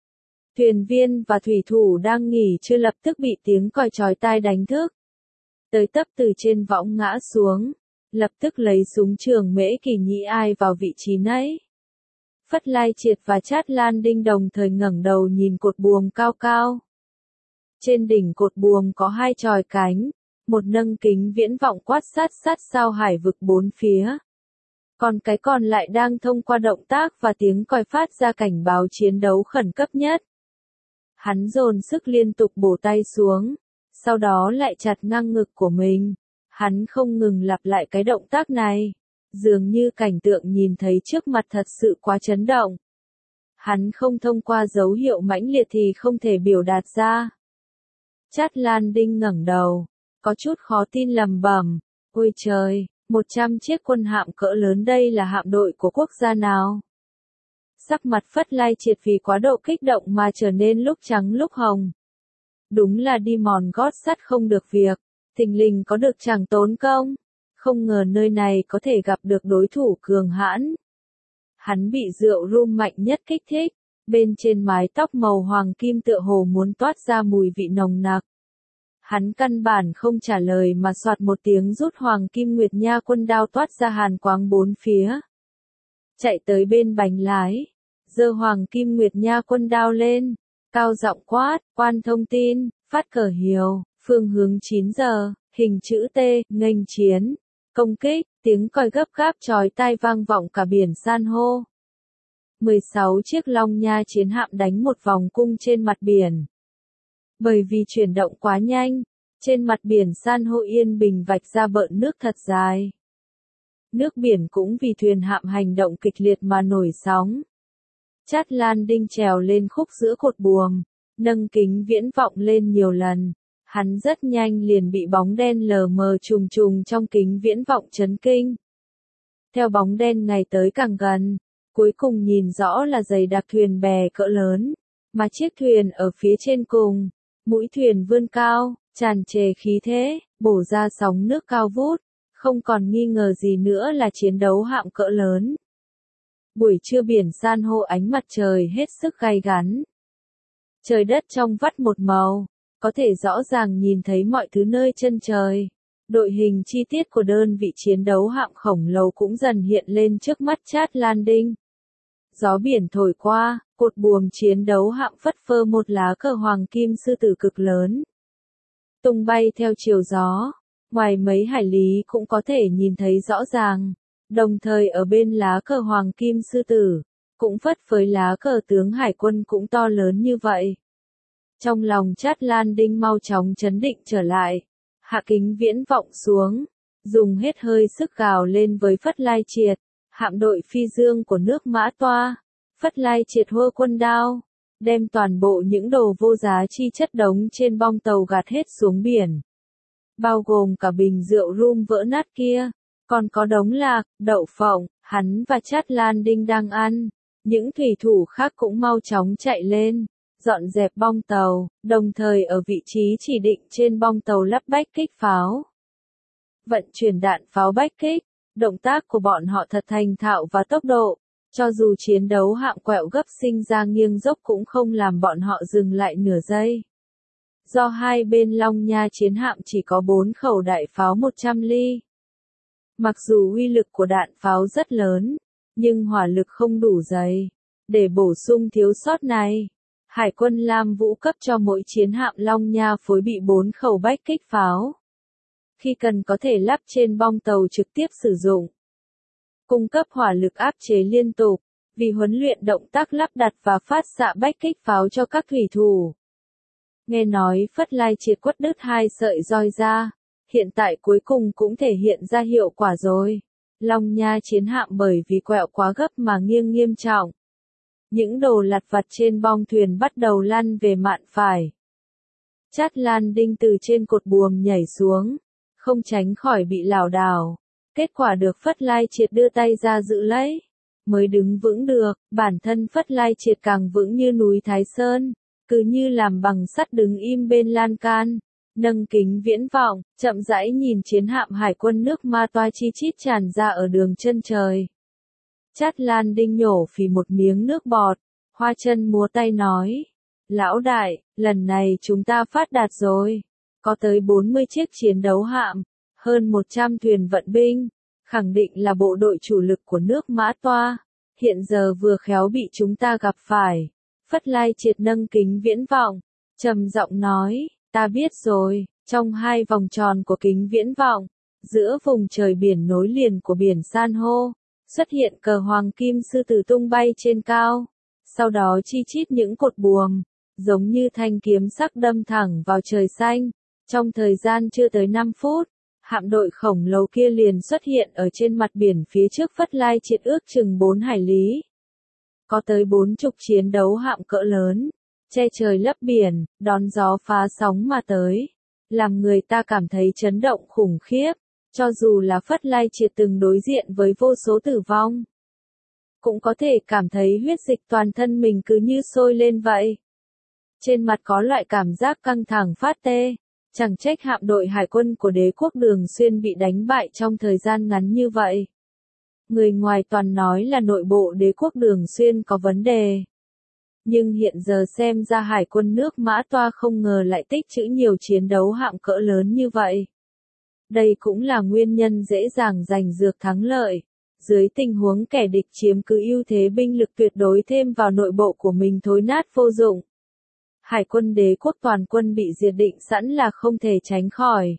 Thuyền viên và thủy thủ đang nghỉ chưa lập tức bị tiếng còi chói tai đánh thức. Tới tấp từ trên võng ngã xuống, lập tức lấy súng trường Mễ Kỳ Nhĩ ai vào vị trí nấy. Phất Lai Triệt và Chát Lan Đinh đồng thời ngẩng đầu nhìn cột buồm cao cao. Trên đỉnh cột buồm có hai chòi cánh, một nâng kính viễn vọng quát sát sao hải vực bốn phía. Còn cái còn lại đang thông qua động tác và tiếng còi phát ra cảnh báo chiến đấu khẩn cấp nhất. Hắn dồn sức liên tục bổ tay xuống, sau đó lại chặt ngang ngực của mình. Hắn không ngừng lặp lại cái động tác này. Dường như cảnh tượng nhìn thấy trước mặt thật sự quá chấn động. Hắn không thông qua dấu hiệu mãnh liệt thì không thể biểu đạt ra. Chát Lan Đinh ngẩng đầu, có chút khó tin lẩm bẩm. Ôi trời, 100 chiếc quân hạm cỡ lớn đây là hạm đội của quốc gia nào? Sắc mặt Phất Lai Triệt vì quá độ kích động mà trở nên lúc trắng lúc hồng. Đúng là đi mòn gót sắt không được việc, thình lình có được chẳng tốn công. Không ngờ nơi này có thể gặp được đối thủ cường hãn. Hắn bị rượu rum mạnh nhất kích thích, bên trên mái tóc màu hoàng kim tựa hồ muốn toát ra mùi vị nồng nặc. Hắn căn bản không trả lời mà soạt một tiếng rút hoàng kim nguyệt nha quân đao toát ra hàn quang bốn phía. Chạy tới bên bánh lái, giơ hoàng kim nguyệt nha quân đao lên, cao giọng quát, quan thông tin, phát cờ hiệu, phương hướng 9 giờ, hình chữ T, nghênh chiến. Công kích, tiếng còi gấp gáp chói tai vang vọng cả biển san hô. 16 chiếc Long Nha chiến hạm đánh một vòng cung trên mặt biển. Bởi vì chuyển động quá nhanh, trên mặt biển san hô yên bình vạch ra bợn nước thật dài. Nước biển cũng vì thuyền hạm hành động kịch liệt mà nổi sóng. Chát Lan Đinh trèo lên khúc giữa cột buồm, nâng kính viễn vọng lên nhiều lần. Hắn rất nhanh liền bị bóng đen lờ mờ trùng trùng trong kính viễn vọng chấn kinh. Theo bóng đen ngày tới càng gần, cuối cùng nhìn rõ là dày đặc thuyền bè cỡ lớn, mà chiếc thuyền ở phía trên cùng, mũi thuyền vươn cao, tràn trề khí thế, bổ ra sóng nước cao vút, không còn nghi ngờ gì nữa là chiến đấu hạm cỡ lớn. Buổi trưa biển san hô ánh mặt trời hết sức gay gắn. Trời đất trong vắt một màu, có thể rõ ràng nhìn thấy mọi thứ nơi chân trời. Đội hình chi tiết của đơn vị chiến đấu hạm khổng lồ cũng dần hiện lên trước mắt Chát Lan Đinh. Gió biển thổi qua, cột buồm chiến đấu hạm phất phơ một lá cờ hoàng kim sư tử cực lớn. Tung bay theo chiều gió, ngoài mấy hải lý cũng có thể nhìn thấy rõ ràng. Đồng thời ở bên lá cờ hoàng kim sư tử, cũng phất phới lá cờ tướng hải quân cũng to lớn như vậy. Trong lòng Chát Lan Đinh mau chóng trấn định trở lại, hạ kính viễn vọng xuống, dùng hết hơi sức gào lên với Phất Lai Triệt, hạm đội phi dương của nước Mã Toa. Phất Lai Triệt hô quân đao, đem toàn bộ những đồ vô giá chi chất đống trên bong tàu gạt hết xuống biển. Bao gồm cả bình rượu rum vỡ nát kia, còn có đống lạc, đậu phộng, hắn và Chát Lan Đinh đang ăn. Những thủy thủ khác cũng mau chóng chạy lên, dọn dẹp bong tàu, đồng thời ở vị trí chỉ định trên bong tàu lắp bách kích pháo. Vận chuyển đạn pháo bách kích, động tác của bọn họ thật thành thạo và tốc độ, cho dù chiến đấu hạm quẹo gấp sinh ra nghiêng dốc cũng không làm bọn họ dừng lại nửa giây. Do hai bên Long Nha chiến hạm chỉ có 4 khẩu đại pháo 100 ly. Mặc dù uy lực của đạn pháo rất lớn, nhưng hỏa lực không đủ dày. Để bổ sung thiếu sót này, Hải quân Lam Vũ cấp cho mỗi chiến hạm Long Nha phối bị 4 khẩu bách kích pháo. Khi cần có thể lắp trên bong tàu trực tiếp sử dụng. Cung cấp hỏa lực áp chế liên tục, vì huấn luyện động tác lắp đặt và phát xạ bách kích pháo cho các thủy thủ. Nghe nói Phất Lai Triệt quất đứt 2 sợi roi ra, hiện tại cuối cùng cũng thể hiện ra hiệu quả rồi. Long Nha chiến hạm bởi vì quẹo quá gấp mà nghiêng nghiêm trọng. Những đồ lặt vặt trên bong thuyền bắt đầu lăn về mạn phải. Chát Lan Đinh từ trên cột buồm nhảy xuống, không tránh khỏi bị lảo đảo. Kết quả được Phất Lai Triệt đưa tay ra giữ lấy, mới đứng vững được. Bản thân Phất Lai Triệt càng vững như núi Thái Sơn, cứ như làm bằng sắt đứng im bên lan can, nâng kính viễn vọng, chậm rãi nhìn chiến hạm hải quân nước Ma Toa chi chít tràn ra ở đường chân trời. Chát Lan Đinh nhổ phì một miếng nước bọt, hoa chân múa tay nói, lão đại, lần này chúng ta phát đạt rồi, có tới 40 chiếc chiến đấu hạm, hơn 100 thuyền vận binh, khẳng định là bộ đội chủ lực của nước Mã Toa, hiện giờ vừa khéo bị chúng ta gặp phải. Phất Lai Triệt nâng kính viễn vọng, trầm giọng nói, ta biết rồi. Trong 2 vòng tròn của kính viễn vọng, giữa vùng trời biển nối liền của biển san hô, xuất hiện cờ hoàng kim sư tử tung bay trên cao, sau đó chi chít những cột buồm, giống như thanh kiếm sắc đâm thẳng vào trời xanh. Trong thời gian chưa tới 5 phút, hạm đội khổng lồ kia liền xuất hiện ở trên mặt biển phía trước Phất Lai Triệt ước chừng 4 hải lý. Có tới 40 chiến đấu hạm cỡ lớn, che trời lấp biển, đón gió phá sóng mà tới, làm người ta cảm thấy chấn động khủng khiếp, cho dù là Phất Lai Triệt từng đối diện với vô số tử vong. Cũng có thể cảm thấy huyết dịch toàn thân mình cứ như sôi lên vậy. Trên mặt có loại cảm giác căng thẳng phát tê, chẳng trách hạm đội hải quân của đế quốc Đường Xuyên bị đánh bại trong thời gian ngắn như vậy. Người ngoài toàn nói là nội bộ đế quốc Đường Xuyên có vấn đề. Nhưng hiện giờ xem ra hải quân nước Mã Toa không ngờ lại tích trữ nhiều chiến đấu hạm cỡ lớn như vậy. Đây cũng là nguyên nhân dễ dàng giành dược thắng lợi. Dưới tình huống kẻ địch chiếm cứ ưu thế binh lực tuyệt đối thêm vào nội bộ của mình thối nát vô dụng. Hải quân đế quốc toàn quân bị diệt định sẵn là không thể tránh khỏi.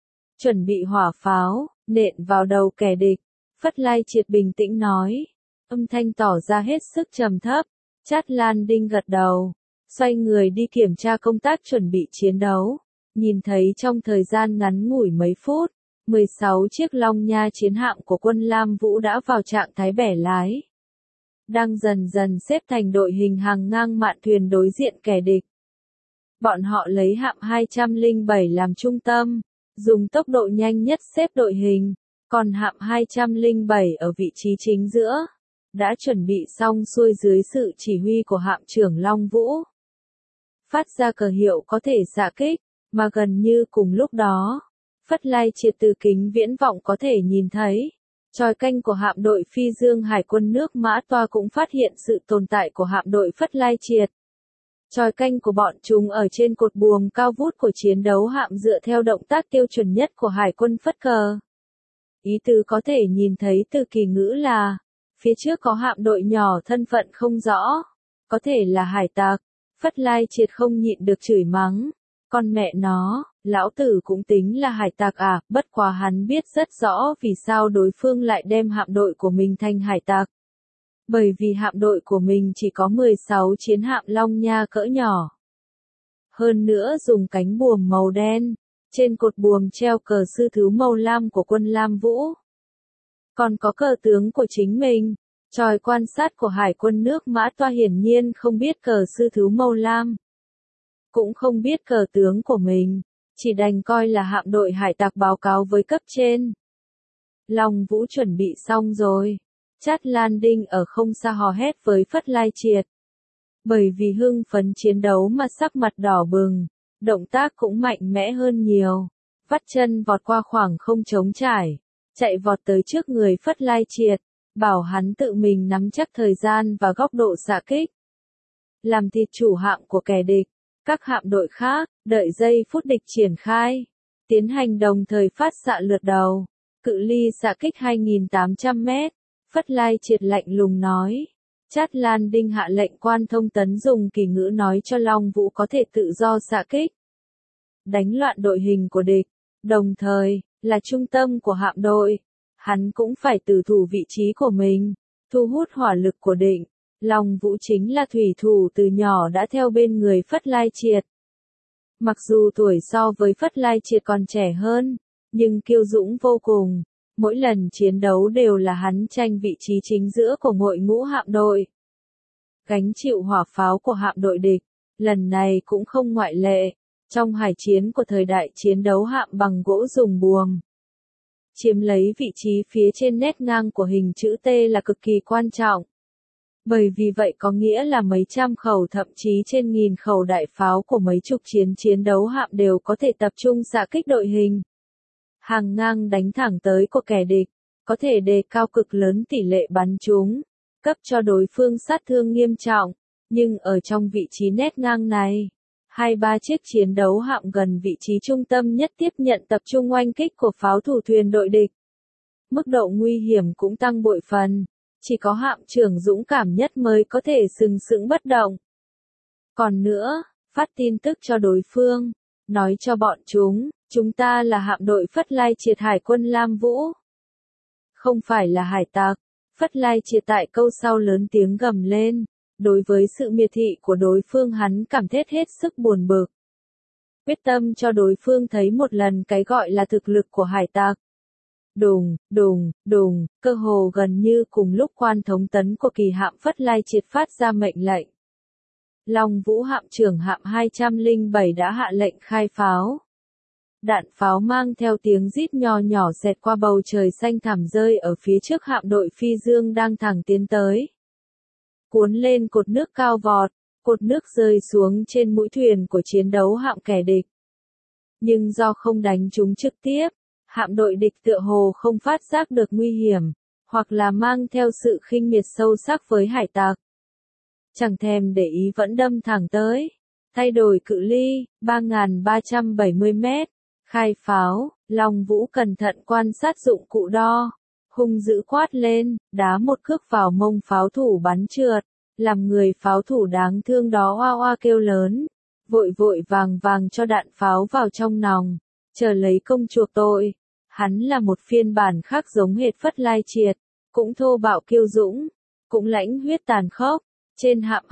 Chuẩn bị hỏa pháo, nện vào đầu kẻ địch. Phất Lai Triệt bình tĩnh nói. Âm thanh tỏ ra hết sức trầm thấp. Chát Lan Đinh gật đầu, xoay người đi kiểm tra công tác chuẩn bị chiến đấu. Nhìn thấy trong thời gian ngắn ngủi mấy phút, 16 chiếc Long Nha chiến hạm của quân Lam Vũ đã vào trạng thái bẻ lái. Đang dần dần xếp thành đội hình hàng ngang mạn thuyền đối diện kẻ địch. Bọn họ lấy hạm 207 làm trung tâm, dùng tốc độ nhanh nhất xếp đội hình, còn hạm 207 ở vị trí chính giữa, đã chuẩn bị xong xuôi dưới sự chỉ huy của hạm trưởng Long Vũ. Phát ra cờ hiệu có thể xạ kích, mà gần như cùng lúc đó, Phất Lai Triệt từ kính viễn vọng có thể nhìn thấy. Chòi canh của hạm đội phi dương hải quân nước Mã Toa cũng phát hiện sự tồn tại của hạm đội Phất Lai Triệt. Chòi canh của bọn chúng ở trên cột buồm cao vút của chiến đấu hạm dựa theo động tác tiêu chuẩn nhất của hải quân phất cờ. Ý tứ có thể nhìn thấy từ kỳ ngữ là, phía trước có hạm đội nhỏ thân phận không rõ, có thể là hải tặc. Phất Lai Triệt không nhịn được chửi mắng, con mẹ nó, lão tử cũng tính là hải tặc à, bất quá hắn biết rất rõ vì sao đối phương lại đem hạm đội của mình thành hải tặc. Bởi vì hạm đội của mình chỉ có 16 chiến hạm Long Nha cỡ nhỏ. Hơn nữa dùng cánh buồm màu đen, trên cột buồm treo cờ sư thứ màu lam của quân Lam Vũ. Còn có cờ tướng của chính mình, chòi quan sát của hải quân nước Mã Toa hiển nhiên không biết cờ sư thứ màu lam. Cũng không biết cờ tướng của mình, chỉ đành coi là hạm đội hải tặc báo cáo với cấp trên. Long Vũ chuẩn bị xong rồi. Chát Lan Đinh ở không xa hò hét với Phất Lai Triệt. Bởi vì hưng phấn chiến đấu mà sắc mặt đỏ bừng, động tác cũng mạnh mẽ hơn nhiều. Vắt chân vọt qua khoảng không trống trải, chạy vọt tới trước người Phất Lai Triệt, bảo hắn tự mình nắm chắc thời gian và góc độ xạ kích. Làm thịt chủ hạm của kẻ địch, các hạm đội khác, đợi giây phút địch triển khai, tiến hành đồng thời phát xạ lượt đầu, cự ly xạ kích 2.800 mét. Phất Lai Triệt lạnh lùng nói. Chát Lan Đinh hạ lệnh quan thông tấn dùng kỳ ngữ nói cho Long Vũ có thể tự do xạ kích. Đánh loạn đội hình của địch, đồng thời, là trung tâm của hạm đội. Hắn cũng phải tử thủ vị trí của mình, thu hút hỏa lực của địch. Long Vũ chính là thủy thủ từ nhỏ đã theo bên người Phất Lai Triệt. Mặc dù tuổi so với Phất Lai Triệt còn trẻ hơn, nhưng kiêu dũng vô cùng. Mỗi lần chiến đấu đều là hắn tranh vị trí chính giữa của đội ngũ hạm đội. Gánh chịu hỏa pháo của hạm đội địch, lần này cũng không ngoại lệ, trong hải chiến của thời đại chiến đấu hạm bằng gỗ dùng buồm. Chiếm lấy vị trí phía trên nét ngang của hình chữ T là cực kỳ quan trọng. Bởi vì vậy có nghĩa là mấy trăm khẩu thậm chí trên nghìn khẩu đại pháo của mấy chục chiến đấu hạm đều có thể tập trung xạ kích đội hình. Hàng ngang đánh thẳng tới của kẻ địch, có thể đề cao cực lớn tỷ lệ bắn trúng, cấp cho đối phương sát thương nghiêm trọng, nhưng ở trong vị trí nét ngang này, 2-3 chiếc chiến đấu hạm gần vị trí trung tâm nhất tiếp nhận tập trung oanh kích của pháo thủ thuyền đội địch. Mức độ nguy hiểm cũng tăng bội phần, chỉ có hạm trưởng dũng cảm nhất mới có thể sừng sững bất động. Còn nữa, phát tin tức cho đối phương, nói cho bọn chúng ta là hạm đội Phất Lai Triệt hải quân Lam Vũ. Không phải là hải tặc. Phất Lai Triệt tại câu sau lớn tiếng gầm lên. Đối với sự miệt thị của đối phương hắn cảm thấy hết sức buồn bực. Quyết tâm cho đối phương thấy một lần cái gọi là thực lực của hải tặc. Đùng, cơ hồ gần như cùng lúc quan thống tấn của kỳ hạm Phất Lai Triệt phát ra mệnh lệnh. Long Vũ hạm trưởng hạm 207 đã hạ lệnh khai pháo. Đạn pháo mang theo tiếng rít nho nhỏ xẹt qua bầu trời xanh thẳm rơi ở phía trước hạm đội phi dương đang thẳng tiến tới. Cuốn lên cột nước cao vọt, cột nước rơi xuống trên mũi thuyền của chiến đấu hạm kẻ địch. Nhưng do không đánh chúng trực tiếp, hạm đội địch tựa hồ không phát giác được nguy hiểm, hoặc là mang theo sự khinh miệt sâu sắc với hải tặc. Chẳng thèm để ý vẫn đâm thẳng tới. Thay đổi cự ly, 3.370 mét. Khai pháo, Long Vũ cẩn thận quan sát dụng cụ đo. Hung dữ quát lên, đá một cước vào mông pháo thủ bắn trượt. Làm người pháo thủ đáng thương đó oa oa kêu lớn. Vội vàng cho đạn pháo vào trong nòng. Chờ lấy công chuộc tội. Hắn là một phiên bản khác giống hệt Phất Lai Triệt. Cũng thô bạo kiêu dũng. cũng lãnh huyết tàn khốc. Trên hạm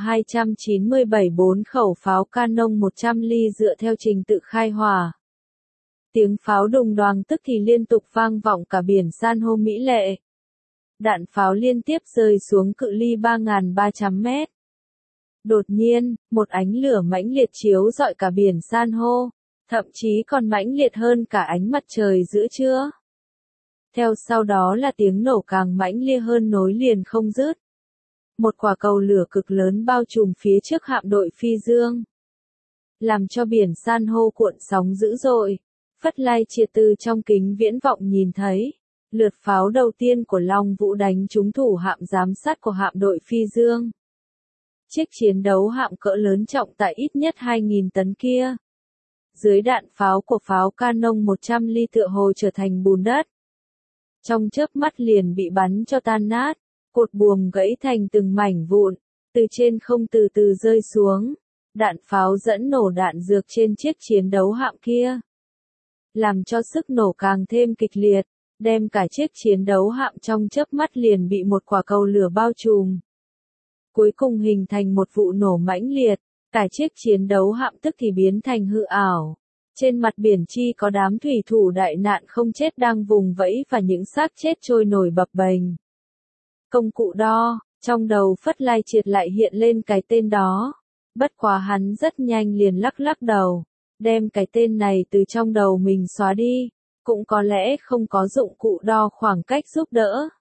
297 4 khẩu pháo canon 100 ly dựa theo trình tự khai hỏa. Tiếng pháo đùng đoàng tức thì liên tục vang vọng cả biển san hô mỹ lệ. Đạn pháo liên tiếp rơi xuống cự ly 3.300 mét. Đột nhiên, một ánh lửa mãnh liệt chiếu rọi cả biển san hô, thậm chí còn mãnh liệt hơn cả ánh mặt trời giữa trưa. Theo sau đó là tiếng nổ càng mãnh liệt hơn nối liền không dứt. Một quả cầu lửa cực lớn bao trùm phía trước hạm đội phi dương, làm cho biển san hô cuộn sóng dữ dội. Phất Lai Triệt từ trong kính viễn vọng nhìn thấy, lượt pháo đầu tiên của Long Vũ đánh trúng thủ hạm giám sát của hạm đội phi dương. Chiếc chiến đấu hạm cỡ lớn trọng tải ít nhất 2.000 tấn kia, dưới đạn pháo của pháo canon 100 ly tựa hồ trở thành bùn đất. Trong chớp mắt liền bị bắn cho tan nát, cột buồm gãy thành từng mảnh vụn, từ trên không từ từ rơi xuống. Đạn pháo dẫn nổ đạn dược trên chiếc chiến đấu hạm kia, làm cho sức nổ càng thêm kịch liệt, đem cả chiếc chiến đấu hạm trong chớp mắt liền bị một quả cầu lửa bao trùm. Cuối cùng hình thành một vụ nổ mãnh liệt, cả chiếc chiến đấu hạm tức thì biến thành hư ảo. Trên mặt biển chi có đám thủy thủ đại nạn không chết đang vùng vẫy và những xác chết trôi nổi bập bềnh. Công cụ đo, trong đầu Phất Lai Triệt lại hiện lên cái tên đó. Bất quá hắn rất nhanh liền lắc lắc đầu, đem cái tên này từ trong đầu mình xóa đi, cũng có lẽ không có dụng cụ đo khoảng cách giúp đỡ.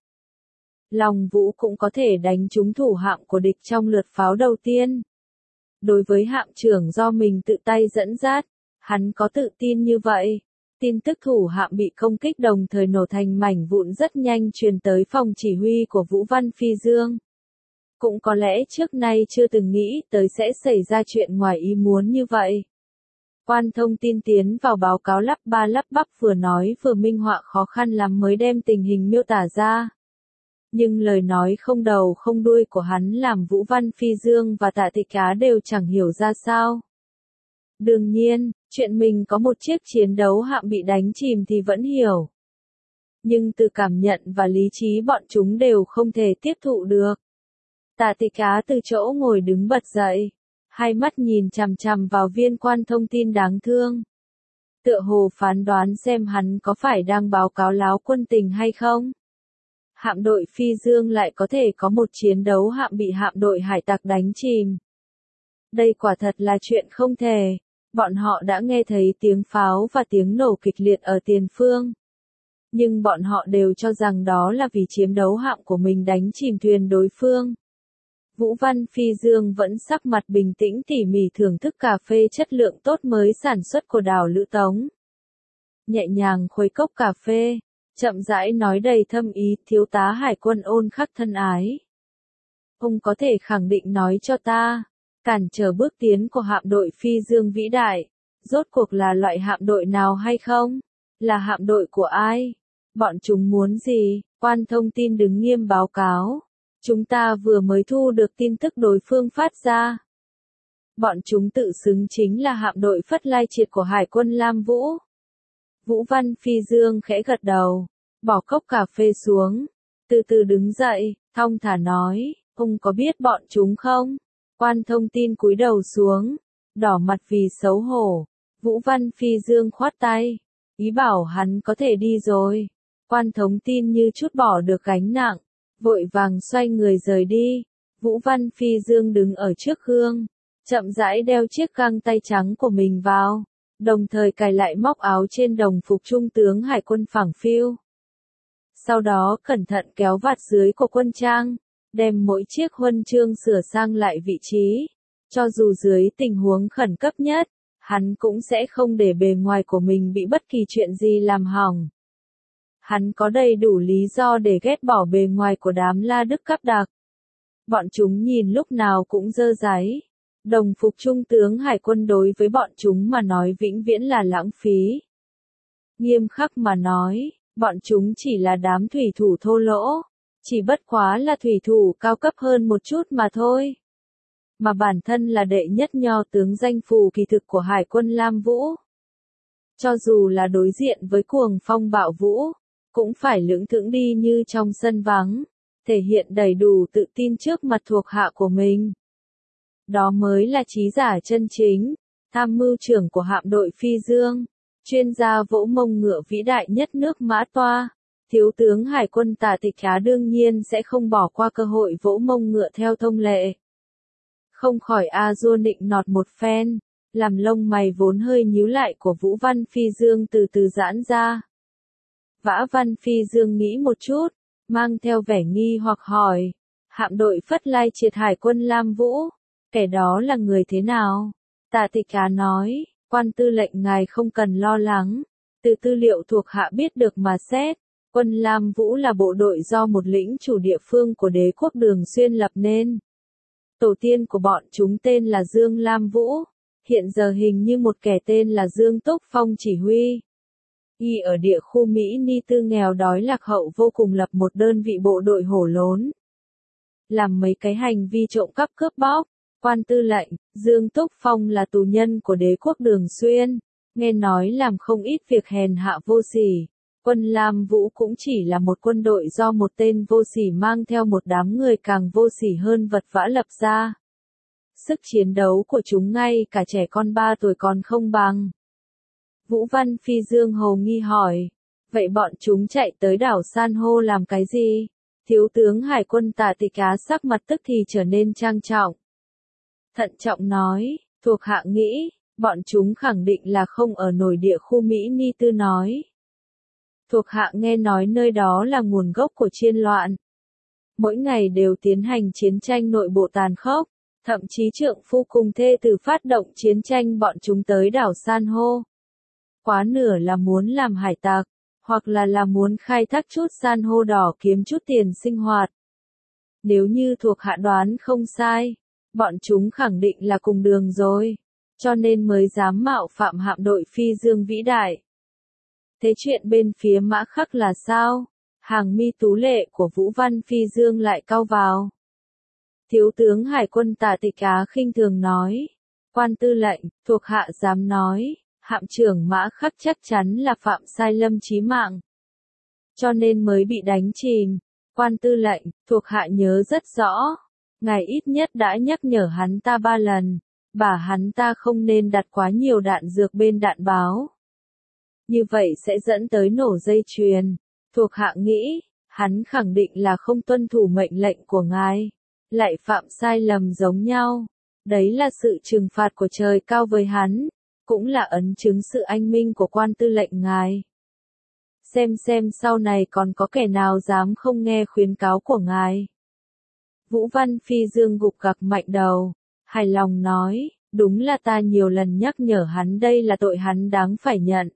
Long Vũ cũng có thể đánh trúng thủ hạm của địch trong lượt pháo đầu tiên. Đối với hạm trưởng do mình tự tay dẫn dắt, hắn có tự tin như vậy. Tin tức thủ hạm bị công kích đồng thời nổ thành mảnh vụn rất nhanh truyền tới phòng chỉ huy của Vũ Văn Phi Dương. Cũng có lẽ trước nay chưa từng nghĩ tới sẽ xảy ra chuyện ngoài ý muốn như vậy. Quan thông tin tiến vào báo cáo lắp ba lắp bắp vừa nói vừa minh họa khó khăn lắm mới đem tình hình miêu tả ra. Nhưng lời nói không đầu không đuôi của hắn làm Vũ Văn Phi Dương và Tạ Tịch Á đều chẳng hiểu ra sao. Đương nhiên, chuyện mình có một chiếc chiến đấu hạm bị đánh chìm thì vẫn hiểu. Nhưng từ cảm nhận và lý trí bọn chúng đều không thể tiếp thụ được. Tạ Tịch Á từ chỗ ngồi đứng bật dậy, hai mắt nhìn chằm chằm vào viên quan thông tin đáng thương. Tựa hồ phán đoán xem hắn có phải đang báo cáo láo quân tình hay không. Hạm đội Phi Dương lại có thể có một chiến đấu hạm bị hạm đội hải tặc đánh chìm. Đây quả thật là chuyện không thể. Bọn họ đã nghe thấy tiếng pháo và tiếng nổ kịch liệt ở tiền phương. Nhưng bọn họ đều cho rằng đó là vì chiếm đấu hạm của mình đánh chìm thuyền đối phương. Vũ Văn Phi Dương vẫn sắc mặt bình tĩnh tỉ mỉ thưởng thức cà phê chất lượng tốt mới sản xuất của đảo Lữ Tống. Nhẹ nhàng khuấy cốc cà phê, chậm rãi nói đầy thâm ý, thiếu tá hải quân Ôn Khắc thân ái. Ông có thể khẳng định nói cho ta, cản trở bước tiến của hạm đội Phi Dương vĩ đại, rốt cuộc là loại hạm đội nào hay không? Là hạm đội của ai? Bọn chúng muốn gì? Quan thông tin đứng nghiêm báo cáo. Chúng ta vừa mới thu được tin tức đối phương phát ra. Bọn chúng tự xưng chính là hạm đội Phất Lai Triệt của Hải quân Lam Vũ. Vũ Văn Phi Dương khẽ gật đầu, bỏ cốc cà phê xuống, từ từ đứng dậy, thong thả nói, ông có biết bọn chúng không? Quan thông tin cúi đầu xuống, đỏ mặt vì xấu hổ. Vũ Văn Phi Dương khoát tay, ý bảo hắn có thể đi rồi. Quan thông tin như chút bỏ được gánh nặng, vội vàng xoay người rời đi. Vũ Văn Phi Dương đứng ở trước gương, chậm rãi đeo chiếc găng tay trắng của mình vào, đồng thời cài lại móc áo trên đồng phục trung tướng hải quân phẳng phiu. Sau đó cẩn thận kéo vạt dưới của quân trang, đem mỗi chiếc huân chương sửa sang lại vị trí. Cho dù dưới tình huống khẩn cấp nhất, hắn cũng sẽ không để bề ngoài của mình bị bất kỳ chuyện gì làm hỏng. Hắn có đầy đủ lý do để ghét bỏ bề ngoài của đám La Đức Cáp Đặc. Bọn chúng nhìn lúc nào cũng dơ dáy. Đồng phục trung tướng hải quân đối với bọn chúng mà nói vĩnh viễn là lãng phí. Nghiêm khắc mà nói, bọn chúng chỉ là đám thủy thủ thô lỗ. Chỉ bất quá là thủy thủ cao cấp hơn một chút mà thôi. Mà bản thân là đệ nhất nho tướng danh phù kỳ thực của Hải quân Lam Vũ. Cho dù là đối diện với cuồng phong bạo vũ, cũng phải lững thững đi như trong sân vắng. thể hiện đầy đủ tự tin trước mặt thuộc hạ của mình. Đó mới là trí giả chân chính, tham mưu trưởng của hạm đội Phi Dương, chuyên gia vỗ mông ngựa vĩ đại nhất nước Mã Toa. Thiếu tướng Hải quân Tả Tịch Á đương nhiên sẽ không bỏ qua cơ hội vỗ mông ngựa theo thông lệ. Không khỏi A-dua nịnh nọt một phen, làm lông mày vốn hơi nhíu lại của Vũ Văn Phi Dương từ từ giãn ra. Vã Văn Phi Dương nghĩ một chút, mang theo vẻ nghi hoặc hỏi, hạm đội Phất Lai triệt Hải quân Lam Vũ, kẻ đó là người thế nào? Tả Tịch Á nói, quan tư lệnh ngài không cần lo lắng, từ tư liệu thuộc hạ biết được mà xét. Quân Lam Vũ là bộ đội do một lĩnh chủ địa phương của đế quốc Đường Xuyên lập nên. Tổ tiên của bọn chúng tên là Dương Lam Vũ, hiện giờ hình như một kẻ tên là Dương Túc Phong chỉ huy. Y ở địa khu Mỹ Ni Tư nghèo đói lạc hậu vô cùng lập một đơn vị bộ đội hổ lốn. Làm mấy cái hành vi trộm cắp cướp bóc, quan tư lệnh, Dương Túc Phong là tù nhân của đế quốc Đường Xuyên, nghe nói làm không ít việc hèn hạ vô sỉ. Quân Lam Vũ cũng chỉ là một quân đội do một tên vô sỉ mang theo một đám người càng vô sỉ hơn vật vã lập ra. Sức chiến đấu của chúng ngay cả trẻ con 3 tuổi còn không bằng. Vũ Văn Phi Dương hầu nghi hỏi, vậy bọn chúng chạy tới đảo San hô làm cái gì? Thiếu tướng Hải quân Tả Tịch Á sắc mặt tức thì trở nên trang trọng. Thận trọng nói, thuộc hạ nghĩ, bọn chúng khẳng định là không ở nổi địa khu Mỹ Ni Tư nói. Thuộc hạ nghe nói nơi đó là nguồn gốc của chiến loạn. Mỗi ngày đều tiến hành chiến tranh nội bộ tàn khốc, thậm chí trượng phu cùng thê tử phát động chiến tranh bọn chúng tới đảo San hô. Quá nửa là muốn làm hải tặc, hoặc là muốn khai thác chút san hô đỏ kiếm chút tiền sinh hoạt. Nếu như thuộc hạ đoán không sai, bọn chúng khẳng định là cùng đường rồi, cho nên mới dám mạo phạm hạm đội Phi Dương vĩ đại. Thế chuyện bên phía Mã Khắc là sao? Hàng mi tú lệ của Vũ Văn Phi Dương lại cau vào. Thiếu tướng Hải quân Tả Tịch Á khinh thường nói, quan tư lệnh, thuộc hạ dám nói, hạm trưởng Mã Khắc chắc chắn là phạm sai lầm chí mạng, cho nên mới bị đánh chìm. Quan tư lệnh, thuộc hạ nhớ rất rõ, ngài ít nhất đã nhắc nhở hắn ta 3 lần, bảo hắn ta không nên đặt quá nhiều đạn dược bên đạn báo. Như vậy sẽ dẫn tới nổ dây chuyền. Thuộc hạ nghĩ, hắn khẳng định là không tuân thủ mệnh lệnh của ngài, lại phạm sai lầm giống nhau. Đấy là sự trừng phạt của trời cao với hắn, cũng là ấn chứng sự anh minh của quan tư lệnh ngài. Xem sau này còn có kẻ nào dám không nghe khuyến cáo của ngài. Vũ Văn Phi Dương gục gặc mạnh đầu, hài lòng nói, đúng là ta nhiều lần nhắc nhở hắn đây là tội hắn đáng phải nhận.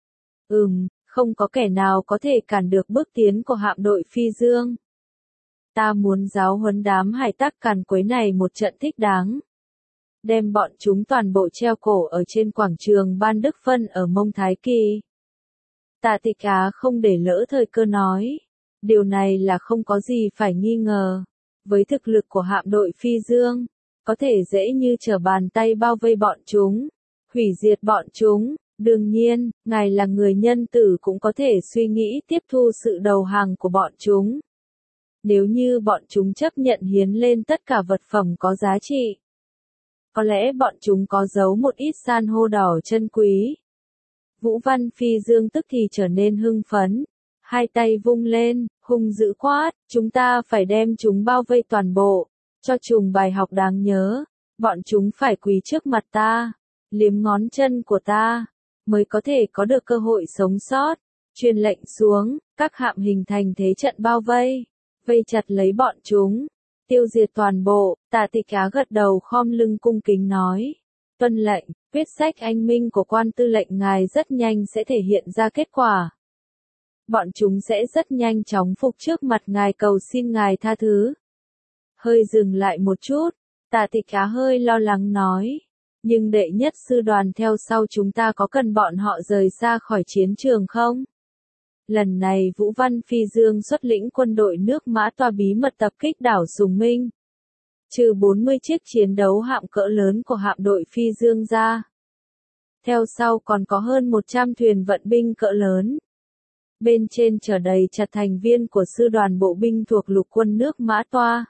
Không có kẻ nào có thể cản được bước tiến của hạm đội Phi Dương. Ta muốn giáo huấn đám hải tặc càn quấy này một trận thích đáng. Đem bọn chúng toàn bộ treo cổ ở trên quảng trường Ban Đức Phân ở Mông Thái Kỳ. Tả Tịch Á không để lỡ thời cơ nói. Điều này là không có gì phải nghi ngờ. Với thực lực của hạm đội Phi Dương, có thể dễ như trở bàn tay bao vây bọn chúng, hủy diệt bọn chúng. Đương nhiên, ngài là người nhân tử cũng có thể suy nghĩ tiếp thu sự đầu hàng của bọn chúng. Nếu như bọn chúng chấp nhận hiến lên tất cả vật phẩm có giá trị, có lẽ bọn chúng có giấu một ít san hô đỏ chân quý. Vũ Văn Phi Dương tức thì trở nên hưng phấn, hai tay vung lên, hung dữ quát, chúng ta phải đem chúng bao vây toàn bộ, cho chúng bài học đáng nhớ, bọn chúng phải quỳ trước mặt ta, liếm ngón chân của ta, mới có thể có được cơ hội sống sót. Truyền lệnh xuống, các hạm hình thành thế trận bao vây, vây chặt lấy bọn chúng, tiêu diệt toàn bộ. Tả Tịch Á gật đầu khom lưng cung kính nói, tuân lệnh. Quyết sách anh minh của quan tư lệnh ngài rất nhanh sẽ thể hiện ra kết quả. Bọn chúng sẽ rất nhanh chóng phục trước mặt ngài cầu xin ngài tha thứ. Hơi dừng lại một chút, Tả Tịch Á hơi lo lắng nói, nhưng đệ nhất sư đoàn theo sau chúng ta có cần bọn họ rời xa khỏi chiến trường không? Lần này Vũ Văn Phi Dương xuất lĩnh quân đội nước Mã Toa bí mật tập kích đảo Sùng Minh. Trừ 40 chiếc chiến đấu hạm cỡ lớn của hạm đội Phi Dương ra, theo sau còn có hơn 100 thuyền vận binh cỡ lớn. Bên trên chở đầy chặt thành viên của sư đoàn bộ binh thuộc lục quân nước Mã Toa,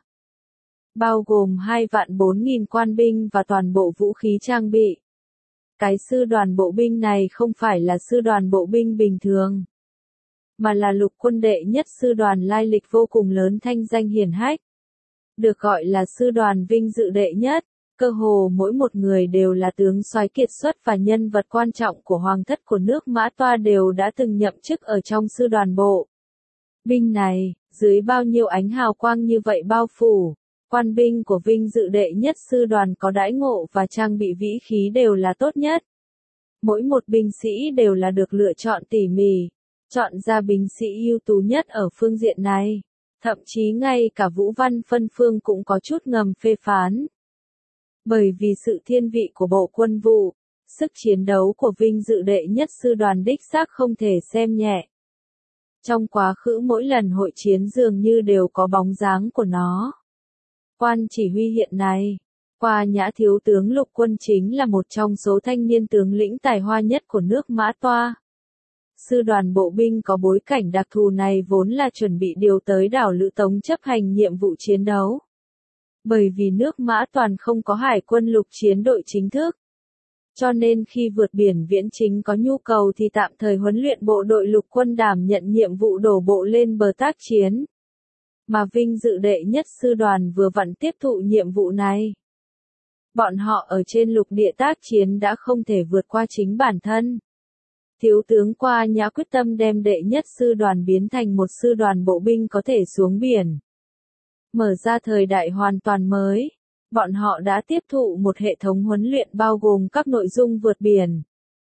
bao gồm 2.400.000 quan binh và toàn bộ vũ khí trang bị. Cái sư đoàn bộ binh này không phải là sư đoàn bộ binh bình thường, mà là lục quân đệ nhất sư đoàn lai lịch vô cùng lớn, thanh danh hiển hách. Được gọi là sư đoàn vinh dự đệ nhất, cơ hồ mỗi một người đều là tướng soái kiệt xuất và nhân vật quan trọng của hoàng thất của nước Mã Toa, đều đã từng nhậm chức ở trong sư đoàn bộ binh này. Dưới bao nhiêu ánh hào quang như vậy bao phủ, quan binh của vinh dự đệ nhất sư đoàn có đãi ngộ và trang bị vĩ khí đều là tốt nhất. Mỗi một binh sĩ đều là được lựa chọn tỉ mỉ, chọn ra binh sĩ ưu tú nhất ở phương diện này. Thậm chí ngay cả Vũ Văn Phân Phương cũng có chút ngầm phê phán. Bởi vì sự thiên vị của Bộ Quân vụ, sức chiến đấu của vinh dự đệ nhất sư đoàn đích xác không thể xem nhẹ. Trong quá khứ mỗi lần hội chiến dường như đều có bóng dáng của nó. Quan chỉ huy hiện nay, Qua Nhã thiếu tướng lục quân chính là một trong số thanh niên tướng lĩnh tài hoa nhất của nước Mã Toa. Sư đoàn bộ binh có bối cảnh đặc thù này vốn là chuẩn bị điều tới đảo Lữ Tống chấp hành nhiệm vụ chiến đấu. Bởi vì nước Mã Toàn không có hải quân lục chiến đội chính thức, cho nên khi vượt biển viễn chính có nhu cầu thì tạm thời huấn luyện bộ đội lục quân đảm nhận nhiệm vụ đổ bộ lên bờ tác chiến. Mà vinh dự đệ nhất sư đoàn vừa vặn tiếp thụ nhiệm vụ này. Bọn họ ở trên lục địa tác chiến đã không thể vượt qua chính bản thân. Thiếu tướng Qua Nhã quyết tâm đem đệ nhất sư đoàn biến thành một sư đoàn bộ binh có thể xuống biển. Mở ra thời đại hoàn toàn mới, bọn họ đã tiếp thụ một hệ thống huấn luyện bao gồm các nội dung vượt biển,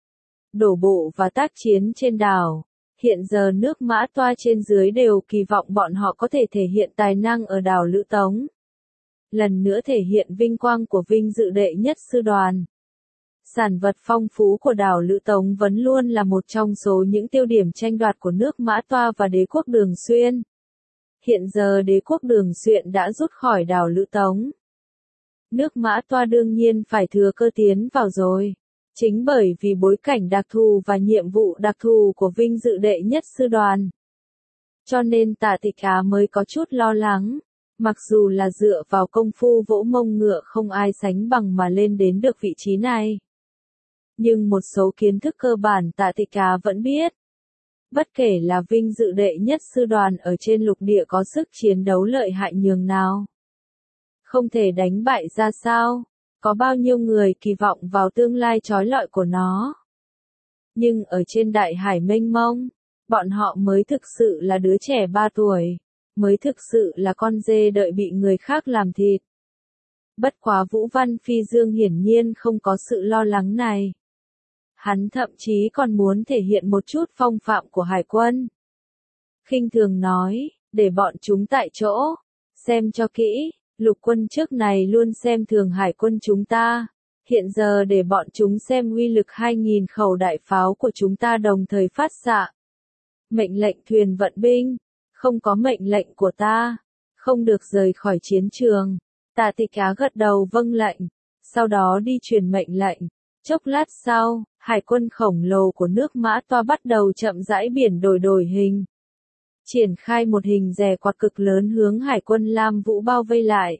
đổ bộ và tác chiến trên đảo. Hiện giờ nước Mã Toa trên dưới đều kỳ vọng bọn họ có thể thể hiện tài năng ở đảo Lữ Tống. Lần nữa thể hiện vinh quang của vinh dự đệ nhất sư đoàn. Sản vật phong phú của đảo Lữ Tống vẫn luôn là một trong số những tiêu điểm tranh đoạt của nước Mã Toa và đế quốc Đường Xuyên. Hiện giờ đế quốc Đường Xuyên đã rút khỏi đảo Lữ Tống. Nước Mã Toa đương nhiên phải thừa cơ tiến vào rồi. Chính bởi vì bối cảnh đặc thù và nhiệm vụ đặc thù của vinh dự đệ nhất sư đoàn, cho nên Tạ Tịch Á mới có chút lo lắng. Mặc dù là dựa vào công phu vỗ mông ngựa không ai sánh bằng mà lên đến được vị trí này, nhưng một số kiến thức cơ bản Tạ Tịch Á vẫn biết. Bất kể là vinh dự đệ nhất sư đoàn ở trên lục địa có sức chiến đấu lợi hại nhường nào, không thể đánh bại ra sao, có bao nhiêu người kỳ vọng vào tương lai chói lọi của nó. Nhưng ở trên đại hải mênh mông, bọn họ mới thực sự là đứa trẻ 3 tuổi, mới thực sự là con dê đợi bị người khác làm thịt. Bất quá Vũ Văn Phi Dương hiển nhiên không có sự lo lắng này. Hắn thậm chí còn muốn thể hiện một chút phong phạm của hải quân. Khinh thường nói, để bọn chúng tại chỗ, xem cho kỹ, lục quân trước này luôn xem thường hải quân chúng ta. Hiện giờ để bọn chúng xem uy lực 2.000 khẩu đại pháo của chúng ta đồng thời phát xạ. Mệnh lệnh thuyền vận binh, không có mệnh lệnh của ta, không được rời khỏi chiến trường. Tạ Tịch Á gật đầu vâng lệnh, sau đó đi truyền mệnh lệnh. Chốc lát sau, hải quân khổng lồ của nước Mã Toa bắt đầu chậm rãi biển đổi hình. Triển khai một hình rè quạt cực lớn hướng hải quân Lam Vũ bao vây lại.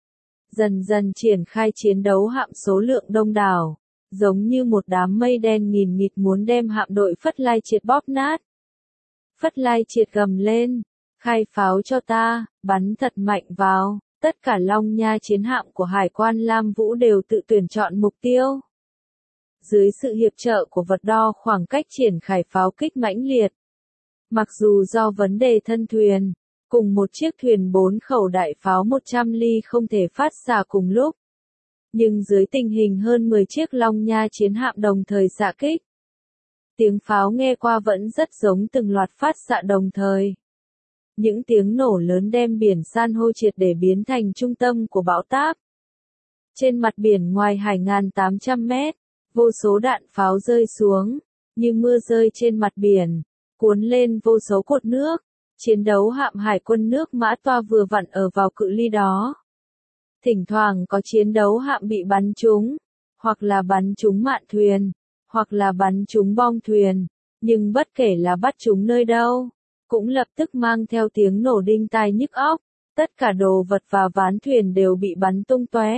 Dần dần triển khai chiến đấu hạm số lượng đông đảo, giống như một đám mây đen nghìn nghịt muốn đem hạm đội Phất Lai Triệt bóp nát. Phất Lai Triệt gầm lên, khai pháo cho ta, bắn thật mạnh vào. Tất cả Long Nha chiến hạm của hải quan Lam Vũ đều tự tuyển chọn mục tiêu. Dưới sự hiệp trợ của vật đo khoảng cách triển khai pháo kích mãnh liệt. Mặc dù do vấn đề thân thuyền, cùng một chiếc thuyền 4 khẩu đại pháo 100 ly không thể phát xạ cùng lúc. Nhưng dưới tình hình hơn 10 chiếc Long Nha chiến hạm đồng thời xạ kích, tiếng pháo nghe qua vẫn rất giống từng loạt phát xạ đồng thời. Những tiếng nổ lớn đem biển san hô triệt để biến thành trung tâm của bão táp. Trên mặt biển ngoài hải ngàn 800 mét, vô số đạn pháo rơi xuống, như mưa rơi trên mặt biển, cuốn lên vô số cột nước. Chiến đấu hạm hải quân nước Mã Toa vừa vặn ở vào cự ly đó. Thỉnh thoảng có chiến đấu hạm bị bắn trúng, hoặc là bắn trúng mạn thuyền, hoặc là bắn trúng bong thuyền. Nhưng bất kể là bắt chúng nơi đâu, cũng lập tức mang theo tiếng nổ đinh tai nhức óc, tất cả đồ vật và ván thuyền đều bị bắn tung tóe.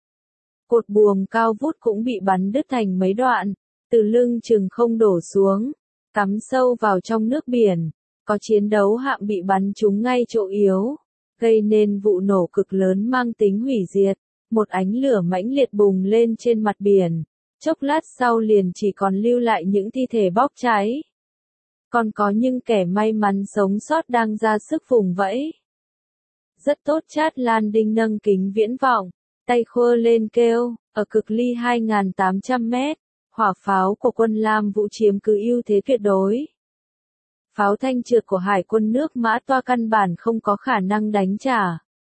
Cột buồm cao vút cũng bị bắn đứt thành mấy đoạn, từ lưng chừng không đổ xuống, cắm sâu vào trong nước biển, có chiến đấu hạm bị bắn trúng ngay chỗ yếu, gây nên vụ nổ cực lớn mang tính hủy diệt, một ánh lửa mãnh liệt bùng lên trên mặt biển, chốc lát sau liền chỉ còn lưu lại những thi thể bốc cháy. Còn có những kẻ may mắn sống sót đang ra sức vùng vẫy. Rất tốt, Chát Lan Đinh nâng kính viễn vọng, tay khua lên kêu, ở cực ly 2.800 mét, hỏa pháo của quân Lam Vũ chiếm cứ ưu thế tuyệt đối. Pháo thanh trượt của Hải quân nước Mã Toa căn bản không có khả năng đánh trả.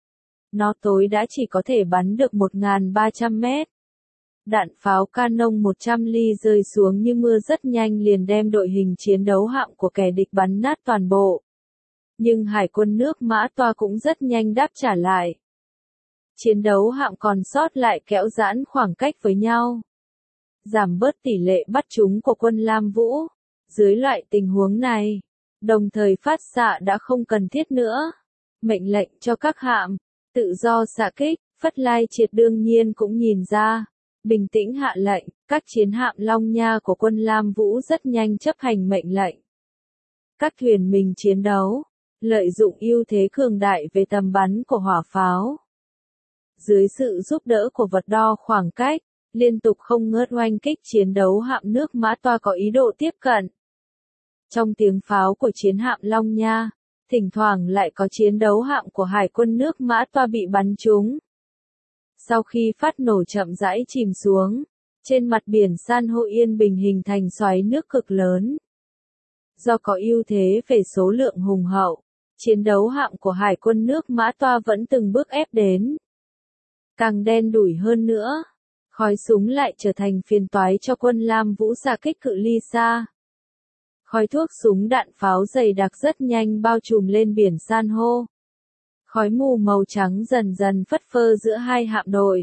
Nó tối đã chỉ có thể bắn được 1.300 mét. Đạn pháo Canon 100 ly rơi xuống như mưa rất nhanh liền đem đội hình chiến đấu hạm của kẻ địch bắn nát toàn bộ. Nhưng Hải quân nước Mã Toa cũng rất nhanh đáp trả lại. Chiến đấu hạm còn sót lại kéo giãn khoảng cách với nhau, giảm bớt tỷ lệ bắt trúng của quân Lam Vũ. Dưới loại tình huống này, đồng thời phát xạ đã không cần thiết nữa. Mệnh lệnh cho các hạm tự do xạ kích, Phất Lai Triệt đương nhiên cũng nhìn ra, bình tĩnh hạ lệnh. Các chiến hạm Long Nha của quân Lam Vũ rất nhanh chấp hành mệnh lệnh. Các thuyền mình chiến đấu, lợi dụng ưu thế cường đại về tầm bắn của hỏa pháo. Dưới sự giúp đỡ của vật đo khoảng cách, liên tục không ngớt oanh kích chiến đấu hạm nước Mã Toa có ý đồ tiếp cận. Trong tiếng pháo của chiến hạm Long Nha, thỉnh thoảng lại có chiến đấu hạm của Hải quân nước Mã Toa bị bắn trúng. Sau khi phát nổ chậm rãi chìm xuống, trên mặt biển san hô yên bình hình thành xoáy nước cực lớn. Do có ưu thế về số lượng hùng hậu, chiến đấu hạm của Hải quân nước Mã Toa vẫn từng bước ép đến. Càng đen đủi hơn nữa, khói súng lại trở thành phiền toái cho quân Lam Vũ xạ kích cự ly xa. Khói thuốc súng đạn pháo dày đặc rất nhanh bao trùm lên biển san hô. Khói mù màu trắng dần dần phất phơ giữa hai hạm đội.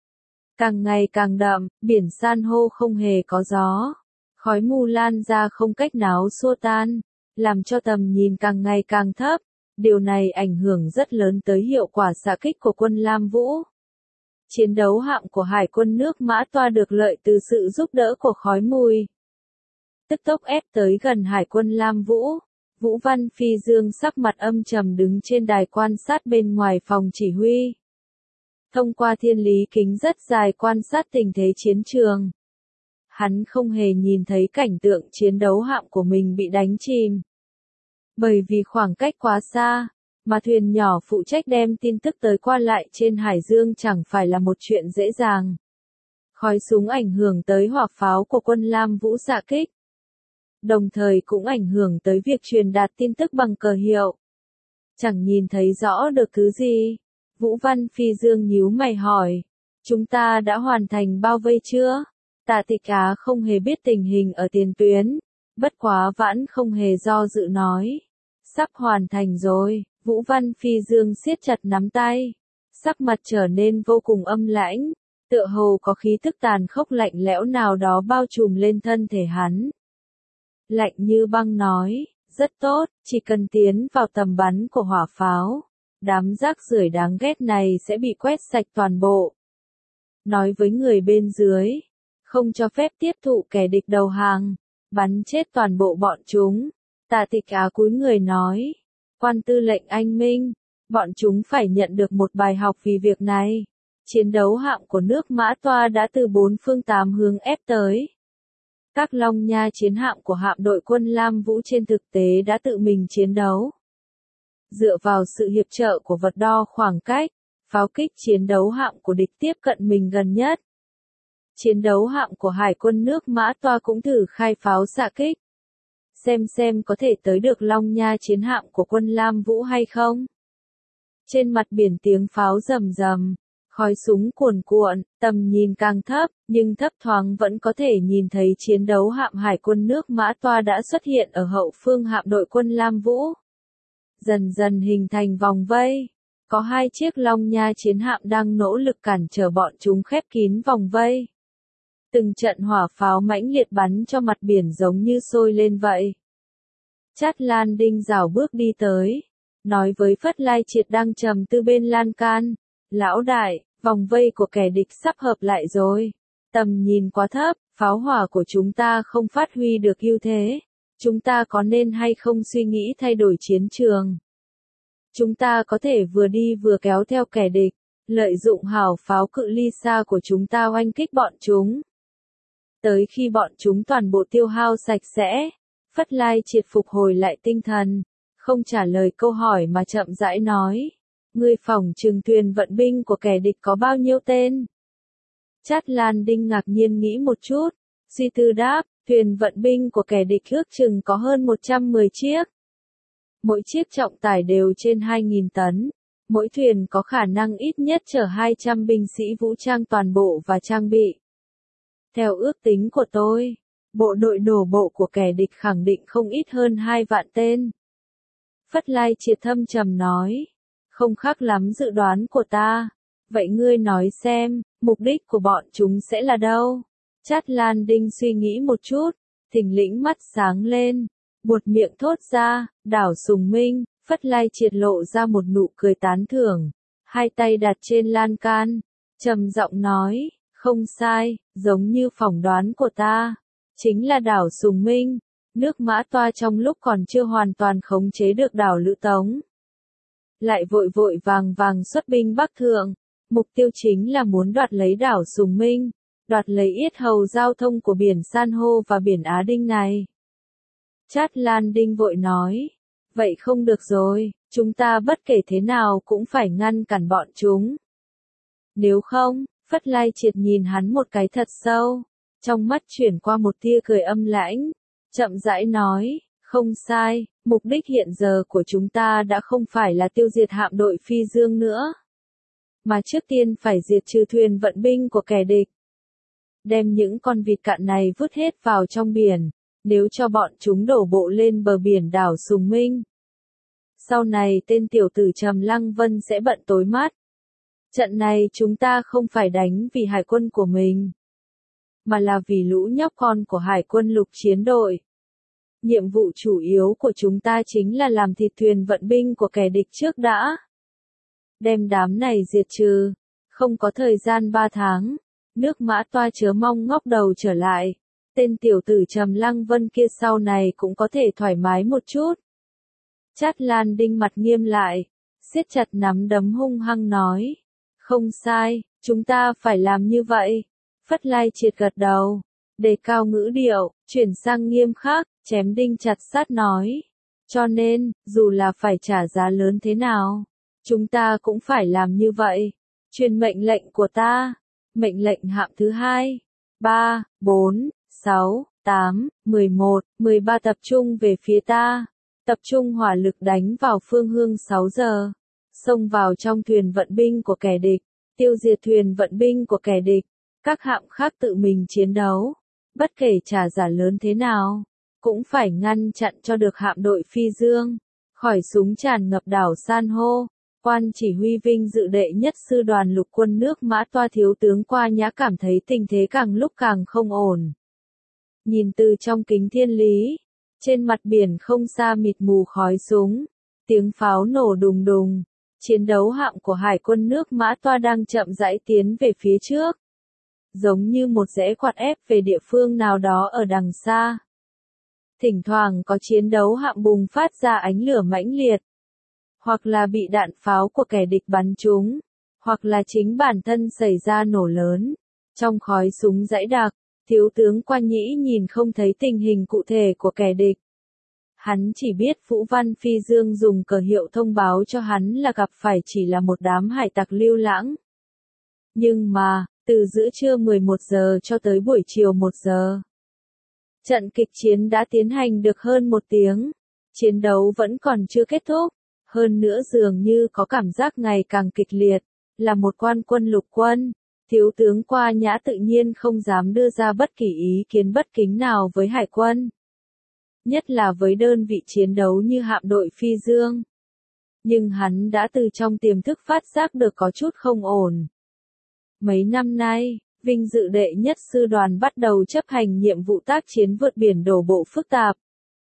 Càng ngày càng đậm, biển san hô không hề có gió. Khói mù lan ra không cách nào xua tan, làm cho tầm nhìn càng ngày càng thấp. Điều này ảnh hưởng rất lớn tới hiệu quả xạ kích của quân Lam Vũ. Chiến đấu hạm của Hải quân nước Mã Toa được lợi từ sự giúp đỡ của khói mùi. Tức tốc ép tới gần Hải quân Lam Vũ. Vũ Văn Phi Dương sắc mặt âm trầm đứng trên đài quan sát bên ngoài phòng chỉ huy. Thông qua thiên lý kính rất dài quan sát tình thế chiến trường. Hắn không hề nhìn thấy cảnh tượng chiến đấu hạm của mình bị đánh chìm. Bởi vì khoảng cách quá xa, mà thuyền nhỏ phụ trách đem tin tức tới qua lại trên hải dương chẳng phải là một chuyện dễ dàng. Khói súng ảnh hưởng tới hỏa pháo của quân Lam Vũ xạ kích. Đồng thời cũng ảnh hưởng tới việc truyền đạt tin tức bằng cờ hiệu. Chẳng nhìn thấy rõ được thứ gì. Vũ Văn Phi Dương nhíu mày hỏi. Chúng ta đã hoàn thành bao vây chưa? Tạ Tịch Á không hề biết tình hình ở tiền tuyến. Bất quá vẫn không hề do dự nói. Sắp hoàn thành rồi. Vũ Văn Phi Dương siết chặt nắm tay. Sắc mặt trở nên vô cùng âm lãnh. Tựa hồ có khí tức tàn khốc lạnh lẽo nào đó bao trùm lên thân thể hắn. Lạnh như băng nói, rất tốt, chỉ cần tiến vào tầm bắn của hỏa pháo, đám rác rưởi đáng ghét này sẽ bị quét sạch toàn bộ. Nói với người bên dưới, không cho phép tiếp thụ kẻ địch đầu hàng, bắn chết toàn bộ bọn chúng. Tạ Tịch Á cúi người nói, quan tư lệnh anh minh, bọn chúng phải nhận được một bài học vì việc này. Chiến đấu hạm của nước Mã Toa đã từ 4 phương 8 hướng ép tới. Các Long Nha chiến hạm của hạm đội quân Lam Vũ trên thực tế đã tự mình chiến đấu. Dựa vào sự hiệp trợ của vật đo khoảng cách, pháo kích chiến đấu hạm của địch tiếp cận mình gần nhất. Chiến đấu hạm của Hải quân nước Mã Toa cũng thử khai pháo xạ kích. Xem có thể tới được Long Nha chiến hạm của quân Lam Vũ hay không. Trên mặt biển tiếng pháo rầm rầm. Khói súng cuồn cuộn, tầm nhìn càng thấp, nhưng thấp thoáng vẫn có thể nhìn thấy chiến đấu hạm Hải quân nước Mã Toa đã xuất hiện ở hậu phương hạm đội quân Lam Vũ. Dần dần hình thành vòng vây. Có 2 chiếc Long Nha chiến hạm đang nỗ lực cản trở bọn chúng khép kín vòng vây. Từng trận hỏa pháo mãnh liệt bắn cho mặt biển giống như sôi lên vậy. Trát Lan Đinh rảo bước đi tới, nói với Phất Lai Triệt đang trầm tư bên lan can, lão đại, vòng vây của kẻ địch sắp hợp lại rồi. Tầm nhìn quá thấp, pháo hỏa của chúng ta không phát huy được ưu thế. Chúng ta có nên hay không suy nghĩ thay đổi chiến trường? Chúng ta có thể vừa đi vừa kéo theo kẻ địch, lợi dụng hào pháo cự ly xa của chúng ta oanh kích bọn chúng. Tới khi bọn chúng toàn bộ tiêu hao sạch sẽ, Phất Lai Triệt phục hồi lại tinh thần, không trả lời câu hỏi mà chậm rãi nói. Ngươi phỏng chừng thuyền vận binh của kẻ địch có bao nhiêu tên? Trát Lan Đinh ngạc nhiên nghĩ một chút, suy tư đáp, thuyền vận binh của kẻ địch ước chừng có hơn 110 chiếc. Mỗi chiếc trọng tải đều trên 2.000 tấn. Mỗi thuyền có khả năng ít nhất chở 200 binh sĩ vũ trang toàn bộ và trang bị. Theo ước tính của tôi, bộ đội đổ bộ của kẻ địch khẳng định không ít hơn 2 vạn tên. Phất Lai Triệt thâm trầm nói, không khác lắm dự đoán của ta. Vậy ngươi nói xem, mục đích của bọn chúng sẽ là đâu? Trát Lan Đinh suy nghĩ một chút, thình lĩnh mắt sáng lên, buột miệng thốt ra, đảo Sùng Minh. Phất Lai Triệt lộ ra một nụ cười tán thưởng, hai tay đặt trên lan can, trầm giọng nói, không sai, giống như phỏng đoán của ta, chính là đảo Sùng Minh. Nước Mã Toa trong lúc còn chưa hoàn toàn khống chế được đảo Lữ Tống, lại vội vội vàng vàng xuất binh Bắc Thượng, mục tiêu chính là muốn đoạt lấy đảo Sùng Minh, đoạt lấy yết hầu giao thông của biển San hô và biển Á Đinh này. Trát Lan Đinh vội nói, vậy không được rồi, chúng ta bất kể thế nào cũng phải ngăn cản bọn chúng. Nếu không, Phất Lai Triệt nhìn hắn một cái thật sâu, trong mắt chuyển qua một tia cười âm lãnh, chậm rãi nói, không sai, mục đích hiện giờ của chúng ta đã không phải là tiêu diệt hạm đội Phi Dương nữa, mà trước tiên phải diệt trừ thuyền vận binh của kẻ địch. Đem những con vịt cạn này vứt hết vào trong biển, nếu cho bọn chúng đổ bộ lên bờ biển đảo Sùng Minh. Sau này tên tiểu tử Trầm Lăng Vân sẽ bận tối mắt. Trận này chúng ta không phải đánh vì hải quân của mình, mà là vì lũ nhóc con của hải quân lục chiến đội. Nhiệm vụ chủ yếu của chúng ta chính là làm thịt thuyền vận binh của kẻ địch trước đã. Đem đám này diệt trừ, không có thời gian 3 tháng, nước Mã Toa chớ mong ngóc đầu trở lại. Tên tiểu tử Trầm Lăng Vân kia sau này cũng có thể thoải mái một chút. Trát Lan Đinh mặt nghiêm lại, siết chặt nắm đấm hung hăng nói. Không sai, chúng ta phải làm như vậy. Phất Lai Triệt gật đầu, đề cao ngữ điệu, chuyển sang nghiêm khắc, chém đinh chặt sắt nói. Cho nên, dù là phải trả giá lớn thế nào, chúng ta cũng phải làm như vậy. Truyền mệnh lệnh của ta. Mệnh lệnh hạm thứ 2, 3, 4, 6, 8, 11, 13 tập trung về phía ta. Tập trung hỏa lực đánh vào phương hướng 6 giờ. Xông vào trong thuyền vận binh của kẻ địch. Tiêu diệt thuyền vận binh của kẻ địch. Các hạm khác tự mình chiến đấu. Bất kể trả giá lớn thế nào, cũng phải ngăn chặn cho được hạm đội Phi Dương khỏi súng tràn ngập đảo San hô. Quan chỉ huy vinh dự đệ nhất sư đoàn lục quân nước Mã Toa thiếu tướng Qua Nhã cảm thấy tình thế càng lúc càng không ổn. Nhìn từ trong kính thiên lý, trên mặt biển không xa mịt mù khói súng, tiếng pháo nổ đùng đùng, chiến đấu hạm của hải quân nước Mã Toa đang chậm rãi tiến về phía trước, giống như một rẽ quạt ép về địa phương nào đó ở đằng xa. Thỉnh thoảng có chiến đấu hạm bùng phát ra ánh lửa mãnh liệt, hoặc là bị đạn pháo của kẻ địch bắn trúng, hoặc là chính bản thân xảy ra nổ lớn. Trong khói súng dãy đặc, thiếu tướng Qua Nhĩ nhìn không thấy tình hình cụ thể của kẻ địch. Hắn chỉ biết Vũ Văn Phi Dương dùng cờ hiệu thông báo cho hắn là gặp phải chỉ là một đám hải tặc lưu lãng. Nhưng mà, từ giữa trưa 11 giờ cho tới buổi chiều 1 giờ, trận kịch chiến đã tiến hành được hơn 1 tiếng. Chiến đấu vẫn còn chưa kết thúc. Hơn nữa dường như có cảm giác ngày càng kịch liệt, là một quan quân lục quân, thiếu tướng Qua Nhã tự nhiên không dám đưa ra bất kỳ ý kiến bất kính nào với hải quân. Nhất là với đơn vị chiến đấu như hạm đội Phi Dương. Nhưng hắn đã từ trong tiềm thức phát giác được có chút không ổn. Mấy năm nay, vinh dự đệ nhất sư đoàn bắt đầu chấp hành nhiệm vụ tác chiến vượt biển đổ bộ phức tạp.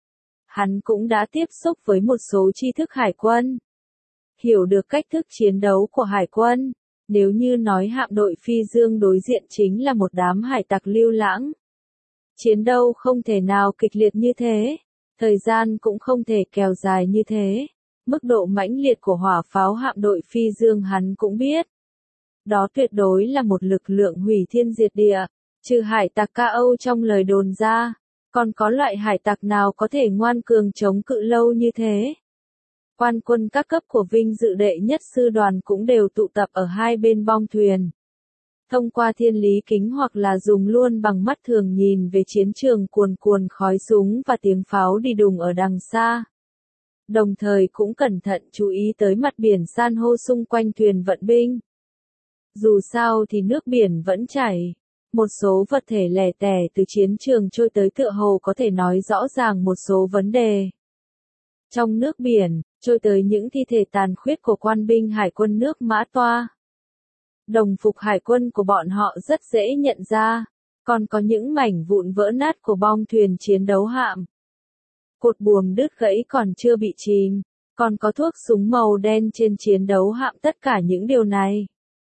Hắn cũng đã tiếp xúc với một số tri thức hải quân, hiểu được cách thức chiến đấu của hải quân. Nếu như nói hạm đội Phi Dương đối diện chính là một đám hải tặc lưu lãng, chiến đấu không thể nào kịch liệt như thế, thời gian cũng không thể kéo dài như thế. Mức độ mãnh liệt của hỏa pháo hạm đội Phi Dương hắn cũng biết. Đó tuyệt đối là một lực lượng hủy thiên diệt địa, trừ hải tặc Ca Âu trong lời đồn ra, còn có loại hải tặc nào có thể ngoan cường chống cự lâu như thế. Quan quân các cấp của vinh dự đệ nhất sư đoàn cũng đều tụ tập ở hai bên bong thuyền. Thông qua thiên lý kính hoặc là dùng luôn bằng mắt thường nhìn về chiến trường cuồn cuồn khói súng và tiếng pháo đi đùng ở đằng xa. Đồng thời cũng cẩn thận chú ý tới mặt biển san hô xung quanh thuyền vận binh. Dù sao thì nước biển vẫn chảy. Một số vật thể lẻ tẻ từ chiến trường trôi tới tựa hồ có thể nói rõ ràng một số vấn đề. Trong nước biển, trôi tới những thi thể tàn khuyết của quan binh hải quân nước Mã Toa. Đồng phục hải quân của bọn họ rất dễ nhận ra, còn có những mảnh vụn vỡ nát của bong thuyền chiến đấu hạm. Cột buồm đứt gãy còn chưa bị chìm, còn có thuốc súng màu đen trên chiến đấu hạm. Tất cả những điều này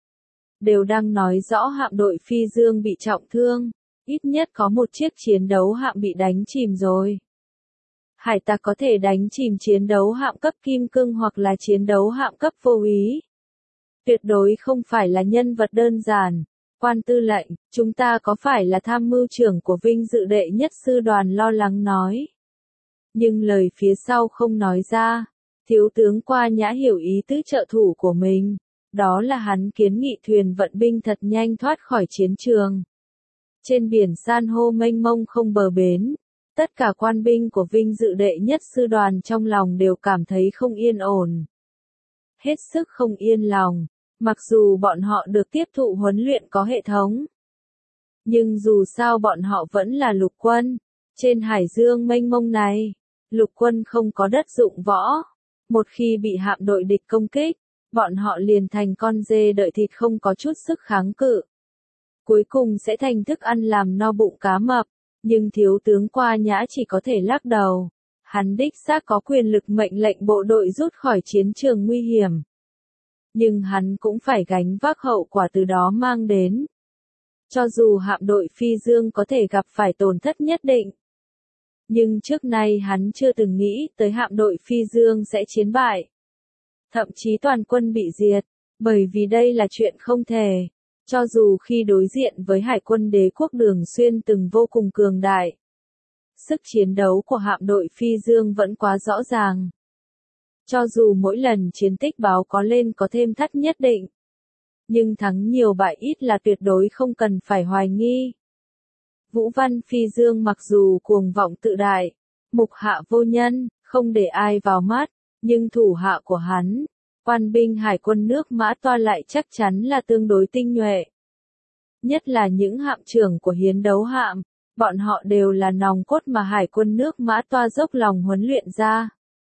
đều đang nói rõ hạm đội Phi Dương bị trọng thương, ít nhất có một chiếc chiến đấu hạm bị đánh chìm rồi. Hải tặc có thể đánh chìm chiến đấu hạm cấp kim cương hoặc là chiến đấu hạm cấp vô úy. Tuyệt đối không phải là nhân vật đơn giản. Quan tư lệnh, chúng ta có phải là tham mưu trưởng của vinh dự đệ nhất sư đoàn lo lắng nói. Nhưng lời phía sau không nói ra. Thiếu tướng Qua Nhã hiểu ý tứ trợ thủ của mình. Đó là hắn kiến nghị thuyền vận binh thật nhanh thoát khỏi chiến trường. Trên biển san hô mênh mông không bờ bến. Tất cả quan binh của vinh dự đệ nhất sư đoàn trong lòng đều cảm thấy không yên ổn. Hết sức không yên lòng, mặc dù bọn họ được tiếp thụ huấn luyện có hệ thống. Nhưng dù sao bọn họ vẫn là lục quân. Trên hải dương mênh mông này, lục quân không có đất dụng võ. Một khi bị hạm đội địch công kích, bọn họ liền thành con dê đợi thịt không có chút sức kháng cự. Cuối cùng sẽ thành thức ăn làm no bụng cá mập. Nhưng thiếu tướng Qua Nhã chỉ có thể lắc đầu. Hắn đích xác có quyền lực mệnh lệnh bộ đội rút khỏi chiến trường nguy hiểm. Nhưng hắn cũng phải gánh vác hậu quả từ đó mang đến. Cho dù hạm đội Phi Dương có thể gặp phải tổn thất nhất định. Nhưng trước nay hắn chưa từng nghĩ tới hạm đội Phi Dương sẽ chiến bại. Thậm chí toàn quân bị diệt, bởi vì đây là chuyện không thể. Cho dù khi đối diện với hải quân đế quốc Đường Xuyên từng vô cùng cường đại. Sức chiến đấu của hạm đội Phi Dương vẫn quá rõ ràng. Cho dù mỗi lần chiến tích báo có lên có thêm thắt nhất định. Nhưng thắng nhiều bại ít là tuyệt đối không cần phải hoài nghi. Vũ Văn Phi Dương mặc dù cuồng vọng tự đại, mục hạ vô nhân, không để ai vào mắt, nhưng thủ hạ của hắn, quan binh hải quân nước Mã Toa lại chắc chắn là tương đối tinh nhuệ. Nhất là những hạm trưởng của hiến đấu hạm, bọn họ đều là nòng cốt mà hải quân nước Mã Toa dốc lòng huấn luyện ra.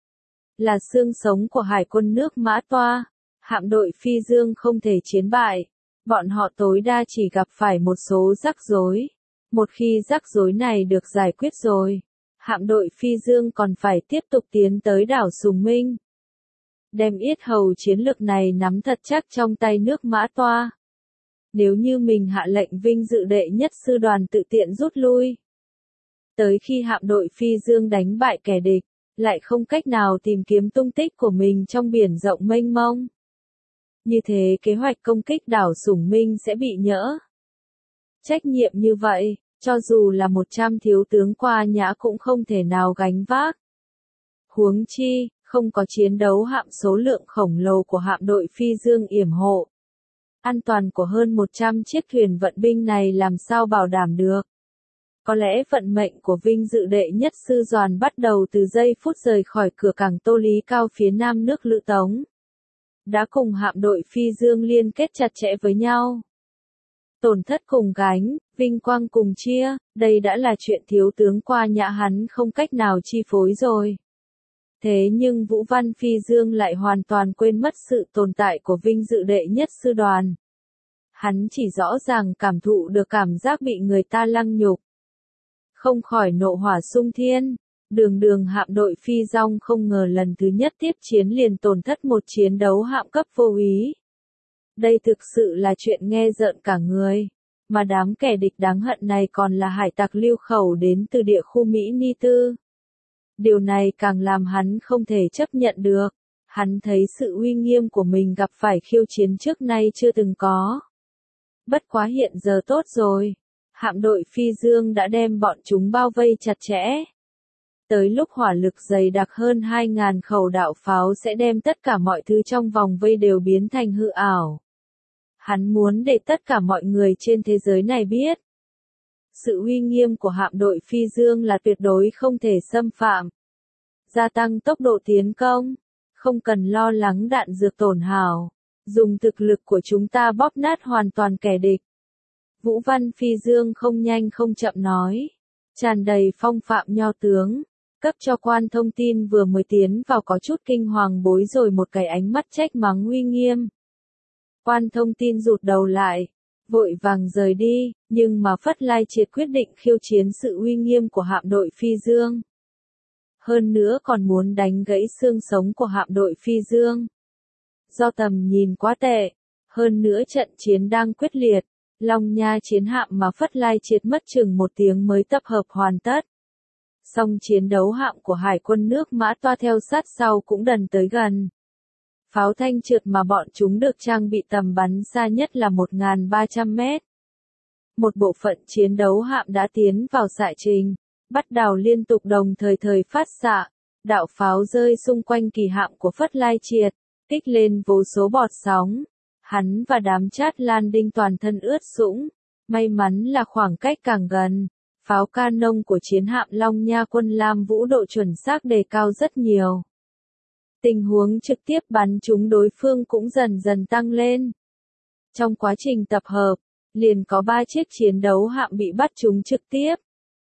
Là xương sống của hải quân nước Mã Toa, hạm đội Phi Dương không thể chiến bại. Bọn họ tối đa chỉ gặp phải một số rắc rối. Một khi rắc rối này được giải quyết rồi, hạm đội Phi Dương còn phải tiếp tục tiến tới đảo Sùng Minh. Đem yết hầu chiến lược này nắm thật chắc trong tay nước Mã Toa. Nếu như mình hạ lệnh vinh dự đệ nhất sư đoàn tự tiện rút lui. Tới khi hạm đội Phi Dương đánh bại kẻ địch, lại không cách nào tìm kiếm tung tích của mình trong biển rộng mênh mông. Như thế kế hoạch công kích đảo Sùng Minh sẽ bị nhỡ. Trách nhiệm như vậy, cho dù là 100 thiếu tướng Qua Nhã cũng không thể nào gánh vác. Huống chi, không có chiến đấu hạm số lượng khổng lồ của hạm đội Phi Dương yểm hộ. An toàn của hơn 100 chiếc thuyền vận binh này làm sao bảo đảm được. Có lẽ vận mệnh của vinh dự đệ nhất sư đoàn bắt đầu từ giây phút rời khỏi cửa cảng Tô Lý Cao phía nam nước Lữ Tống. Đã cùng hạm đội Phi Dương liên kết chặt chẽ với nhau. Tổn thất cùng gánh, vinh quang cùng chia, đây đã là chuyện thiếu tướng Qua Nhã hắn không cách nào chi phối rồi. Thế nhưng Vũ Văn Phi Dương lại hoàn toàn quên mất sự tồn tại của vinh dự đệ nhất sư đoàn. Hắn chỉ rõ ràng cảm thụ được cảm giác bị người ta lăng nhục. Không khỏi nộ hỏa xung thiên. Đường hạm đội phi dong không ngờ lần thứ nhất tiếp chiến liền tổn thất một chiến đấu hạm cấp vô úy. Đây thực sự là chuyện nghe rợn cả người. Mà đám kẻ địch đáng hận này còn là hải tặc lưu khẩu đến từ địa khu Mỹ Ni Tư. Điều này càng làm hắn không thể chấp nhận được. Hắn thấy sự uy nghiêm của mình gặp phải khiêu chiến trước nay chưa từng có. Bất quá hiện giờ tốt rồi. Hạm đội phi dương đã đem bọn chúng bao vây chặt chẽ. Tới lúc hỏa lực dày đặc hơn 2.000 khẩu đạo pháo sẽ đem tất cả mọi thứ trong vòng vây đều biến thành hư ảo. Hắn muốn để tất cả mọi người trên thế giới này biết. Sự uy nghiêm của hạm đội phi dương là tuyệt đối không thể xâm phạm. Gia tăng tốc độ tiến công. Không cần lo lắng đạn dược tổn hao. Dùng thực lực của chúng ta bóp nát hoàn toàn kẻ địch. Vũ Văn Phi Dương không nhanh không chậm nói. Tràn đầy phong phạm nho tướng. Cấp cho quan thông tin vừa mới tiến vào có chút kinh hoàng bối rồi một cái ánh mắt trách mắng uy nghiêm. Quan thông tin rụt đầu lại. Vội vàng rời đi, nhưng mà Phất Lai Triệt quyết định khiêu chiến sự uy nghiêm của hạm đội Phi Dương. Hơn nữa còn muốn đánh gãy xương sống của hạm đội Phi Dương. Do tầm nhìn quá tệ, hơn nữa trận chiến đang quyết liệt, Long Nha chiến hạm mà Phất Lai Triệt mất chừng 1 tiếng mới tập hợp hoàn tất. Song chiến đấu hạm của Hải quân nước Mã toa theo sát sau cũng đần tới gần. Pháo thanh trượt mà bọn chúng được trang bị tầm bắn xa nhất là 1.300 mét. Một bộ phận chiến đấu hạm đã tiến vào xạ trình, bắt đầu liên tục đồng thời phát xạ, đạo pháo rơi xung quanh kỳ hạm của Phất Lai Triệt, kích lên vô số bọt sóng. Hắn và đám Chát Lan Đinh toàn thân ướt sũng, may mắn là khoảng cách càng gần, pháo canon của chiến hạm Long Nha quân Lam Vũ độ chuẩn xác đề cao rất nhiều. Tình huống trực tiếp bắn trúng đối phương cũng dần dần tăng lên. Trong quá trình tập hợp, liền có 3 chiếc chiến đấu hạm bị bắt trúng trực tiếp.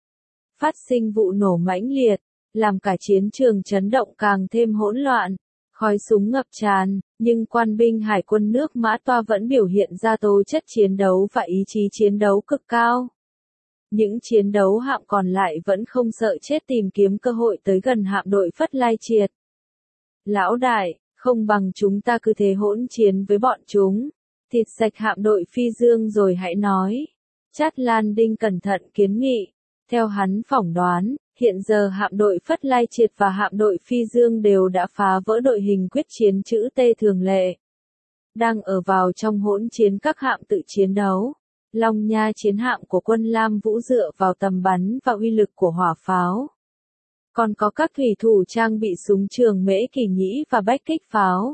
Phát sinh vụ nổ mãnh liệt, làm cả chiến trường chấn động càng thêm hỗn loạn, khói súng ngập tràn, nhưng quan binh Hải quân nước Mã toa vẫn biểu hiện ra tố chất chiến đấu và ý chí chiến đấu cực cao. Những chiến đấu hạm còn lại vẫn không sợ chết tìm kiếm cơ hội tới gần hạm đội Phất Lai Triệt. Lão đại, không bằng chúng ta cứ thế hỗn chiến với bọn chúng, thịt sạch hạm đội Phi Dương rồi hãy nói. Chát Lan Đinh cẩn thận kiến nghị. Theo hắn phỏng đoán, hiện giờ hạm đội Phất Lai Triệt và hạm đội Phi Dương đều đã phá vỡ đội hình quyết chiến chữ T thường lệ. Đang ở vào trong hỗn chiến các hạm tự chiến đấu. Long Nha chiến hạm của quân Lam Vũ dựa vào tầm bắn và uy lực của hỏa pháo. Còn có các thủy thủ trang bị súng trường Mễ Kỳ Nhĩ và bách kích pháo.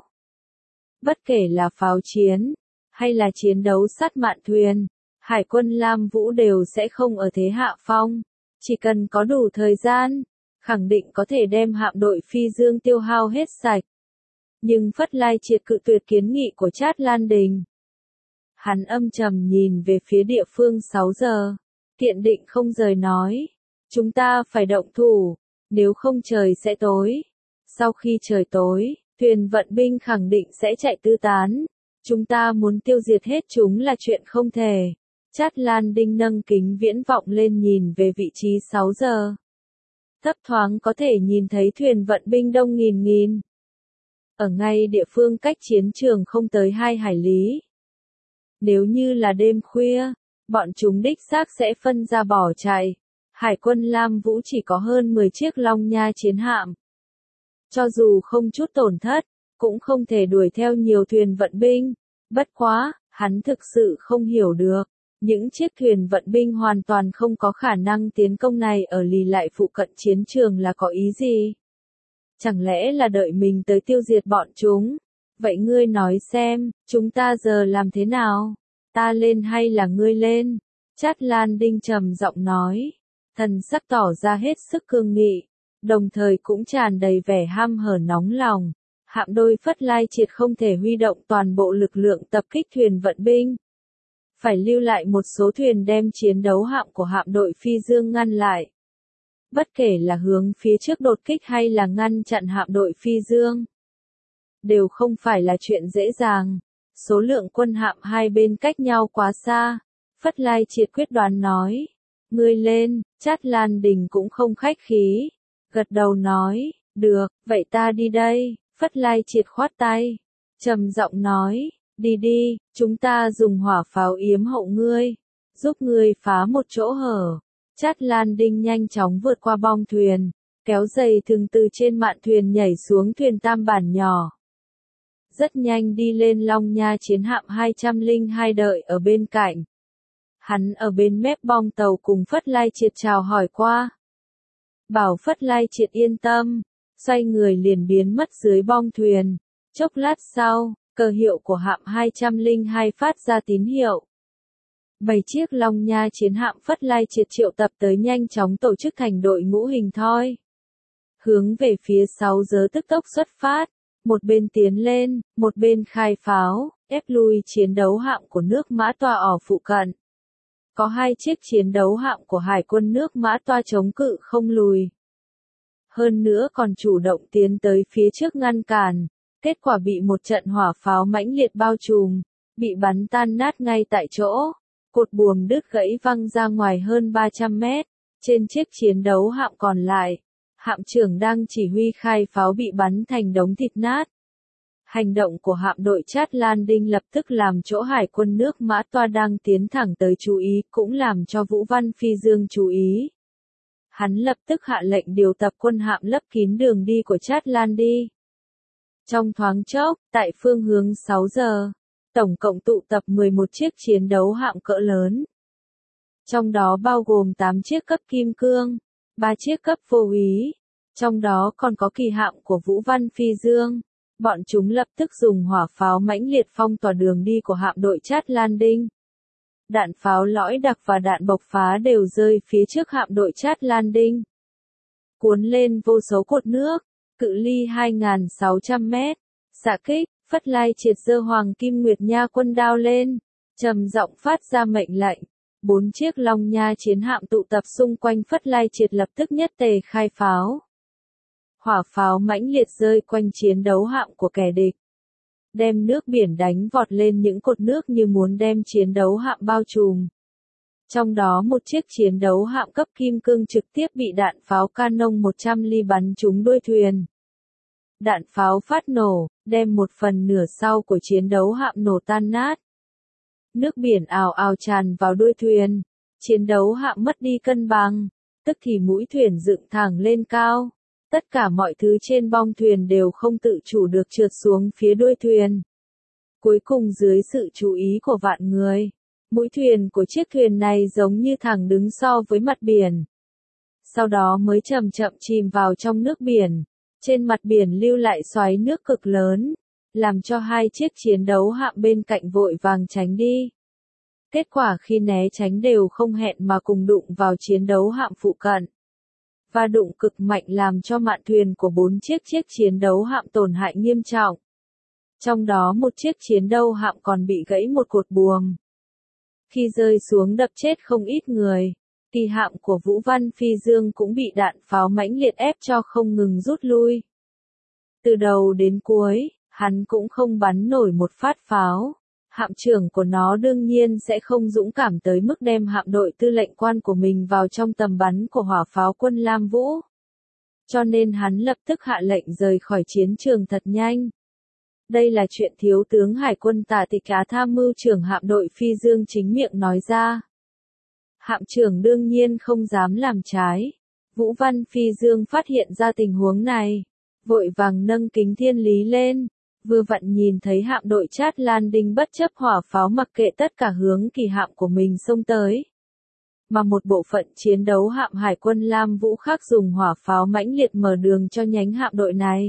Bất kể là pháo chiến, hay là chiến đấu sát mạn thuyền, Hải quân Lam Vũ đều sẽ không ở thế hạ phong. Chỉ cần có đủ thời gian, khẳng định có thể đem hạm đội Phi Dương tiêu hao hết sạch. Nhưng Phất Lai Triệt cự tuyệt kiến nghị của Chát Lan Đình. Hắn âm trầm nhìn về phía địa phương 6 giờ. Kiên định không rời nói. Chúng ta phải động thủ, nếu không trời sẽ tối. Sau khi trời tối, thuyền vận binh khẳng định sẽ chạy tứ tán. Chúng ta muốn tiêu diệt hết chúng là chuyện không thể. Chát Lan Đinh nâng kính viễn vọng lên nhìn về vị trí 6 giờ. Thấp thoáng có thể nhìn thấy thuyền vận binh đông nghìn nghìn. Ở ngay địa phương cách chiến trường không tới 2 hải lý. Nếu như là đêm khuya, bọn chúng đích xác sẽ phân ra bỏ chạy. Hải quân Lam Vũ chỉ có hơn 10 chiếc Long Nha chiến hạm. Cho dù không chút tổn thất, cũng không thể đuổi theo nhiều thuyền vận binh. Bất quá, hắn thực sự không hiểu được. Những chiếc thuyền vận binh hoàn toàn không có khả năng tiến công này ở lì lại phụ cận chiến trường là có ý gì? Chẳng lẽ là đợi mình tới tiêu diệt bọn chúng? Vậy ngươi nói xem, chúng ta giờ làm thế nào? Ta lên hay là ngươi lên? Chát Lan Đinh trầm giọng nói. Thần sắc tỏ ra hết sức cương nghị, đồng thời cũng tràn đầy vẻ ham hở nóng lòng. Hạm đội Phất Lai Triệt không thể huy động toàn bộ lực lượng tập kích thuyền vận binh. Phải lưu lại một số thuyền đem chiến đấu hạm của hạm đội Phi Dương ngăn lại. Bất kể là hướng phía trước đột kích hay là ngăn chặn hạm đội Phi Dương, đều không phải là chuyện dễ dàng. số lượng quân hạm hai bên cách nhau quá xa. Phất Lai Triệt quyết đoán nói, ngươi lên. Trát Lan Đình cũng không khách khí, gật đầu nói, được, vậy ta đi đây. Phất Lai Triệt khoát tay, trầm giọng nói, đi đi, chúng ta dùng hỏa pháo yếm hậu ngươi, giúp ngươi phá một chỗ hở. Trát Lan Đinh nhanh chóng vượt qua bong thuyền, kéo dây thừng từ trên mạn thuyền nhảy xuống thuyền tam bản nhỏ. Rất nhanh đi lên Long Nha chiến hạm 202 đợi ở bên cạnh. Hắn ở bên mép bong tàu cùng Phất Lai Triệt chào hỏi qua. Bảo Phất Lai Triệt yên tâm, xoay người liền biến mất dưới bong thuyền. Chốc lát sau, cờ hiệu của hạm 202 phát ra tín hiệu. 7 chiếc Long Nha chiến hạm Phất Lai Triệt triệu tập tới nhanh chóng tổ chức thành đội ngũ hình thoi. Hướng về phía 6 giờ tức tốc xuất phát, một bên tiến lên, một bên khai pháo, ép lui chiến đấu hạm của nước Mã Toa ở phụ cận. Có 2 chiếc chiến đấu hạm của Hải quân nước Mã Toa chống cự không lùi. Hơn nữa còn chủ động tiến tới phía trước ngăn cản, kết quả bị một trận hỏa pháo mãnh liệt bao trùm, bị bắn tan nát ngay tại chỗ. Cột buồm đứt gãy văng ra ngoài hơn 300 mét. Trên chiếc chiến đấu hạm còn lại, hạm trưởng đang chỉ huy khai pháo bị bắn thành đống thịt nát. Hành động của hạm đội Trát Lan Đinh lập tức làm chỗ Hải quân nước Mã Toa đang tiến thẳng tới chú ý, cũng làm cho Vũ Văn Phi Dương chú ý. Hắn lập tức hạ lệnh điều tập quân hạm lấp kín đường đi của Trát Lan đi. Trong thoáng chốc, tại phương hướng 6 giờ, tổng cộng tụ tập 11 chiếc chiến đấu hạm cỡ lớn. Trong đó bao gồm 8 chiếc cấp kim cương, 3 chiếc cấp vô úy, trong đó còn có kỳ hạm của Vũ Văn Phi Dương. Bọn chúng lập tức dùng hỏa pháo mãnh liệt phong tỏa đường đi của hạm đội Trát Lan Đinh. Đạn pháo lõi đặc và đạn bộc phá đều rơi phía trước hạm đội Trát Lan Đinh. Cuốn lên vô số cột nước, cự ly 2.600 mét. Xạ kích, Phất Lai Triệt giơ Hoàng Kim Nguyệt Nha quân đao lên, trầm giọng phát ra mệnh lệnh. 4 chiếc Long Nha chiến hạm tụ tập xung quanh Phất Lai Triệt lập tức nhất tề khai pháo. Hỏa pháo mãnh liệt rơi quanh chiến đấu hạm của kẻ địch, đem nước biển đánh vọt lên những cột nước như muốn đem chiến đấu hạm bao trùm. Trong đó một chiếc chiến đấu hạm cấp kim cương trực tiếp bị đạn pháo canon 100 ly bắn trúng đuôi thuyền. Đạn pháo phát nổ, đem một phần nửa sau của chiến đấu hạm nổ tan nát. Nước biển ào ào tràn vào đuôi thuyền, chiến đấu hạm mất đi cân bằng, tức thì mũi thuyền dựng thẳng lên cao. Tất cả mọi thứ trên bong thuyền đều không tự chủ được trượt xuống phía đuôi thuyền. Cuối cùng dưới sự chú ý của vạn người, mũi thuyền của chiếc thuyền này giống như thẳng đứng so với mặt biển. Sau đó mới chậm chậm chìm vào trong nước biển. Trên mặt biển lưu lại xoáy nước cực lớn, làm cho 2 chiếc chiến đấu hạm bên cạnh vội vàng tránh đi. Kết quả khi né tránh đều không hẹn mà cùng đụng vào chiến đấu hạm phụ cận. Và đụng cực mạnh làm cho mạn thuyền của 4 chiếc chiến đấu hạm tổn hại nghiêm trọng. Trong đó một chiếc chiến đấu hạm còn bị gãy một cột buồm. Khi rơi xuống đập chết không ít người, kỳ hạm của Vũ Văn Phi Dương cũng bị đạn pháo mãnh liệt ép cho không ngừng rút lui. Từ đầu đến cuối, hắn cũng không bắn nổi một phát pháo. Hạm trưởng của nó đương nhiên sẽ không dũng cảm tới mức đem hạm đội tư lệnh quan của mình vào trong tầm bắn của hỏa pháo quân Lam Vũ. Cho nên hắn lập tức hạ lệnh rời khỏi chiến trường thật nhanh. Đây là chuyện thiếu tướng Hải quân Tả Tịch Á tham mưu trưởng hạm đội Phi Dương chính miệng nói ra. Hạm trưởng đương nhiên không dám làm trái. Vũ Văn Phi Dương phát hiện ra tình huống này, vội vàng nâng kính thiên lý lên. Vừa vặn nhìn thấy hạm đội Trát Lan Đinh bất chấp hỏa pháo mặc kệ tất cả hướng kỳ hạm của mình xông tới. Mà một bộ phận chiến đấu hạm Hải quân Lam Vũ khác dùng hỏa pháo mãnh liệt mở đường cho nhánh hạm đội này.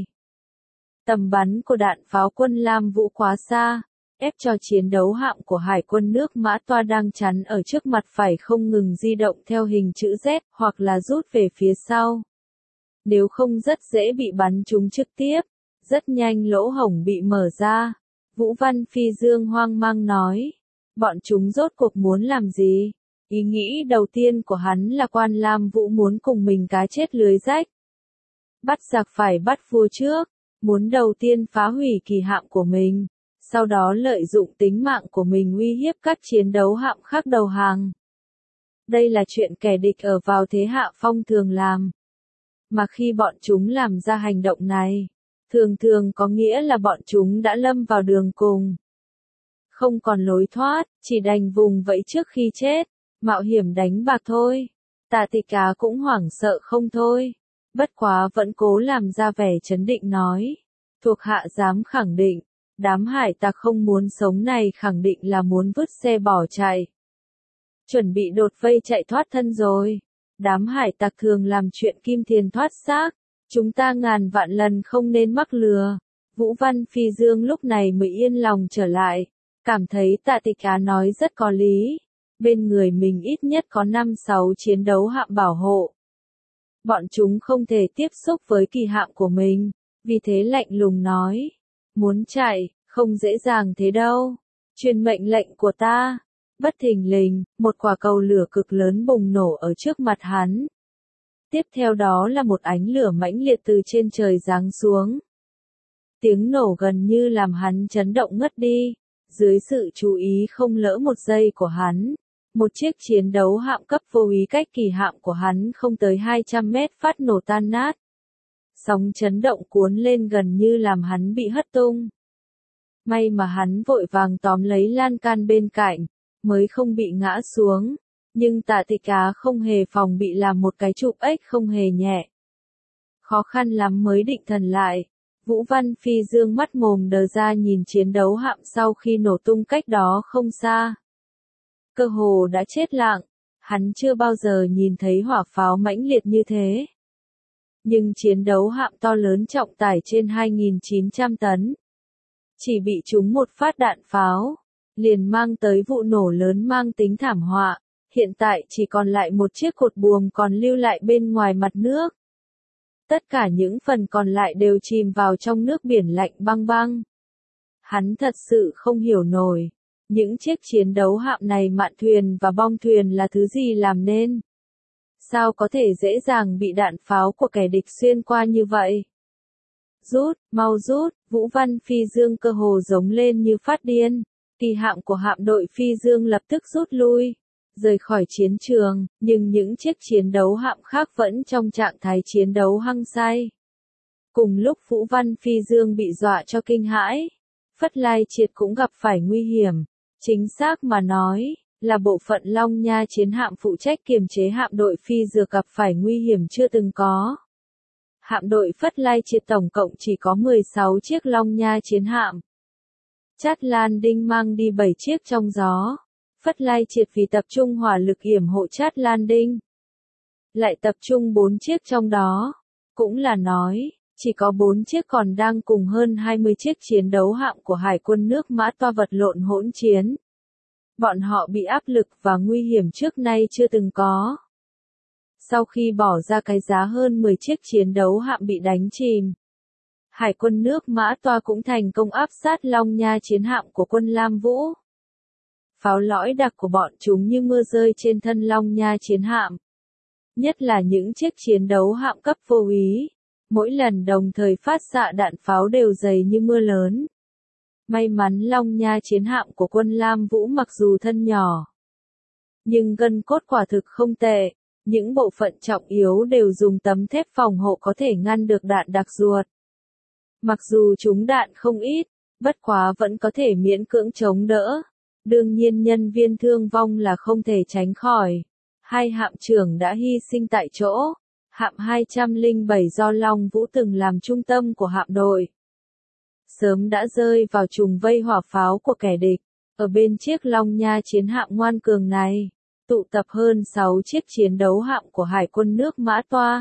Tầm bắn của đạn pháo quân Lam Vũ quá xa, ép cho chiến đấu hạm của Hải quân nước Mã Toa đang chắn ở trước mặt phải không ngừng di động theo hình chữ Z hoặc là rút về phía sau. Nếu không rất dễ bị bắn trúng trực tiếp. Rất nhanh lỗ hổng bị mở ra. Vũ Văn Phi Dương hoang mang nói. Bọn chúng rốt cuộc muốn làm gì? Ý nghĩ đầu tiên của hắn là quan Lam Vũ muốn cùng mình cá chết lưới rách. Bắt giặc phải bắt vua trước. Muốn đầu tiên phá hủy kỳ hạm của mình. sau đó lợi dụng tính mạng của mình uy hiếp các chiến đấu hạm khác đầu hàng. Đây là chuyện kẻ địch ở vào thế hạ phong thường làm. Mà khi bọn chúng làm ra hành động này, thường thường có nghĩa là bọn chúng đã lâm vào đường cùng. Không còn lối thoát, chỉ đành vùng vẫy trước khi chết, mạo hiểm đánh bạc thôi. Tạ Tịch Á cũng hoảng sợ không thôi. Bất quá vẫn cố làm ra vẻ trấn định nói. Thuộc hạ dám khẳng định, đám hải tặc không muốn sống này khẳng định là muốn vứt xe bỏ chạy. Chuẩn bị đột vây chạy thoát thân rồi. Đám hải tặc thường làm chuyện kim tiền thoát xác. Chúng ta ngàn vạn lần không nên mắc lừa. Vũ Văn Phi Dương lúc này mới yên lòng trở lại. Cảm thấy Tạ Tịch Á nói rất có lý. Bên người mình ít nhất có 5-6 chiến đấu hạm bảo hộ. Bọn chúng không thể tiếp xúc với kỳ hạm của mình. Vì thế lạnh lùng nói. Muốn chạy, không dễ dàng thế đâu. Truyền mệnh lệnh của ta. Bất thình lình, một quả cầu lửa cực lớn bùng nổ ở trước mặt hắn. Tiếp theo đó là một ánh lửa mãnh liệt từ trên trời giáng xuống. Tiếng nổ gần như làm hắn chấn động ngất đi. Dưới sự chú ý không lỡ một giây của hắn, một chiếc chiến đấu hạm cấp vô ý cách kỳ hạm của hắn không tới 200 mét phát nổ tan nát. Sóng chấn động cuốn lên gần như làm hắn bị hất tung. May mà hắn vội vàng tóm lấy lan can bên cạnh, mới không bị ngã xuống, nhưng Tạ Tịch Á không hề phòng bị làm một cái chụp ếch không hề nhẹ. Khó khăn lắm mới định thần lại. Vũ Văn Phi Dương mắt mồm đờ ra nhìn chiến đấu hạm sau khi nổ tung cách đó không xa. Cơ hồ đã chết lặng, hắn chưa bao giờ nhìn thấy hỏa pháo mãnh liệt như thế. Nhưng chiến đấu hạm to lớn trọng tải trên 2.900 tấn. Chỉ bị trúng một phát đạn pháo, liền mang tới vụ nổ lớn mang tính thảm họa, hiện tại chỉ còn lại một chiếc cột buồm còn lưu lại bên ngoài mặt nước. Tất cả những phần còn lại đều chìm vào trong nước biển lạnh băng băng. Hắn thật sự không hiểu nổi, những chiếc chiến đấu hạm này mạn thuyền và bong thuyền là thứ gì làm nên? Sao có thể dễ dàng bị đạn pháo của kẻ địch xuyên qua như vậy? Rút, mau rút, Vũ Văn Phi Dương cơ hồ giống lên như phát điên. Kỳ hạm của hạm đội Phi Dương lập tức rút lui, rời khỏi chiến trường, nhưng những chiếc chiến đấu hạm khác vẫn trong trạng thái chiến đấu hăng say. Cùng lúc Vũ Văn Phi Dương bị dọa cho kinh hãi, Phất Lai Triệt cũng gặp phải nguy hiểm. Chính xác mà nói, là bộ phận Long Nha chiến hạm phụ trách kiềm chế hạm đội Phi Dược gặp phải nguy hiểm chưa từng có. Hạm đội Phất Lai Triệt tổng cộng chỉ có 16 chiếc Long Nha chiến hạm. Chát Lan Đinh mang đi 7 chiếc trong gió. Phất Lai Triệt vì tập trung hỏa lực yểm hộ Chát Lan Đinh, lại tập trung 4 chiếc trong đó. Cũng là nói, chỉ có 4 chiếc còn đang cùng hơn 20 chiếc chiến đấu hạm của Hải quân nước Mã Toa vật lộn hỗn chiến. Bọn họ bị áp lực và nguy hiểm trước nay chưa từng có. Sau khi bỏ ra cái giá hơn 10 chiếc chiến đấu hạm bị đánh chìm, Hải quân nước Mã Toa cũng thành công áp sát Long Nha chiến hạm của quân Lam Vũ. Pháo lõi đặc của bọn chúng như mưa rơi trên thân Long Nha chiến hạm. Nhất là những chiếc chiến đấu hạm cấp vô ý, mỗi lần đồng thời phát xạ đạn pháo đều dày như mưa lớn. May mắn Long Nha chiến hạm của quân Lam Vũ mặc dù thân nhỏ, nhưng gân cốt quả thực không tệ, những bộ phận trọng yếu đều dùng tấm thép phòng hộ có thể ngăn được đạn đặc ruột. Mặc dù chúng đạn không ít, bất quá vẫn có thể miễn cưỡng chống đỡ. Đương nhiên nhân viên thương vong là không thể tránh khỏi. Hai hạm trưởng đã hy sinh tại chỗ. Hạm 207 do Long Vũ từng làm trung tâm của hạm đội, sớm đã rơi vào trùng vây hỏa pháo của kẻ địch. Ở bên chiếc Long Nha chiến hạm ngoan cường này, tụ tập hơn 6 chiếc chiến đấu hạm của Hải quân nước Mã Toa.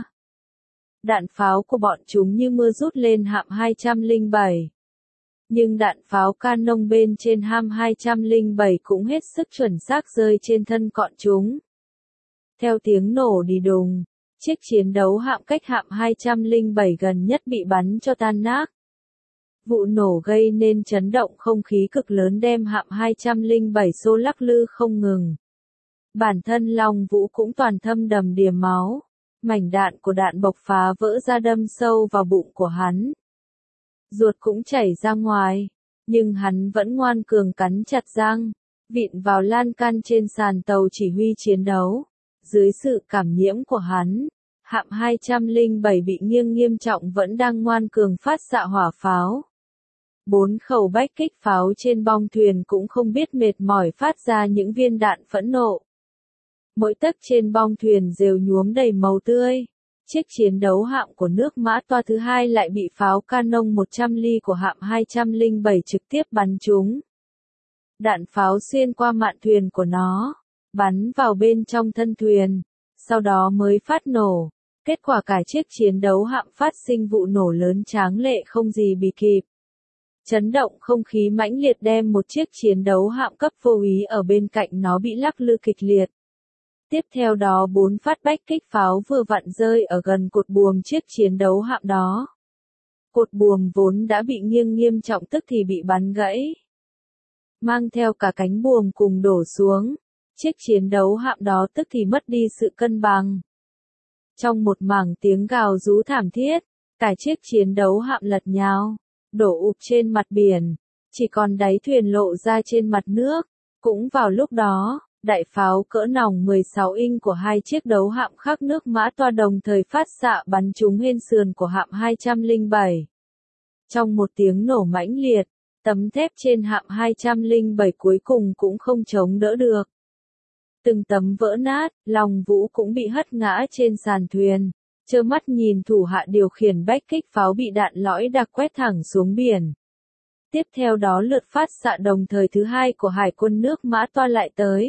Đạn pháo của bọn chúng như mưa rút lên hạm 207. Nhưng đạn pháo canon bên trên hạm 207 cũng hết sức chuẩn xác rơi trên thân bọn chúng. Theo tiếng nổ đi đùng, chiếc chiến đấu hạm cách hạm 207 gần nhất bị bắn cho tan nát. Vụ nổ gây nên chấn động không khí cực lớn đem hạm 207 xô lắc lư không ngừng. Bản thân Long Vũ cũng toàn thâm đầm đìa máu. Mảnh đạn của đạn bộc phá vỡ ra đâm sâu vào bụng của hắn. Ruột cũng chảy ra ngoài. Nhưng hắn vẫn ngoan cường cắn chặt răng, vịn vào lan can trên sàn tàu chỉ huy chiến đấu. Dưới sự cảm nhiễm của hắn, hạm 207 bị nghiêng nghiêm trọng vẫn đang ngoan cường phát xạ hỏa pháo. 4 khẩu bách kích pháo trên bong thuyền cũng không biết mệt mỏi phát ra những viên đạn phẫn nộ. Mỗi tấc trên bong thuyền rêu nhuốm đầy màu tươi. Chiếc chiến đấu hạm của nước Mã Toa thứ hai lại bị pháo canon 100 ly của hạm 207 trực tiếp bắn trúng. Đạn pháo xuyên qua mạn thuyền của nó, bắn vào bên trong thân thuyền, sau đó mới phát nổ. Kết quả cả chiếc chiến đấu hạm phát sinh vụ nổ lớn tráng lệ không gì bì kịp. Chấn động không khí mãnh liệt đem một chiếc chiến đấu hạm cấp vô úy ở bên cạnh nó bị lắc lư kịch liệt. Tiếp theo đó 4 phát bách kích pháo vừa vặn rơi ở gần cột buồm chiếc chiến đấu hạm đó. Cột buồm vốn đã bị nghiêng nghiêm trọng tức thì bị bắn gãy. Mang theo cả cánh buồm cùng đổ xuống, chiếc chiến đấu hạm đó tức thì mất đi sự cân bằng. Trong một mảng tiếng gào rú thảm thiết, cả chiếc chiến đấu hạm lật nhào, đổ ụp trên mặt biển, chỉ còn đáy thuyền lộ ra trên mặt nước. Cũng vào lúc đó, đại pháo cỡ nòng 16 inch của hai chiếc đấu hạm khác nước Mã Toa đồng thời phát xạ bắn trúng hên sườn của hạm 207. Trong một tiếng nổ mãnh liệt, tấm thép trên hạm 207 cuối cùng cũng không chống đỡ được. Từng tấm vỡ nát, Long Vũ cũng bị hất ngã trên sàn thuyền, trơ mắt nhìn thủ hạ điều khiển bách kích pháo bị đạn lõi đặc quét thẳng xuống biển. Tiếp theo đó lượt phát xạ đồng thời thứ hai của Hải quân nước Mã Toa lại tới.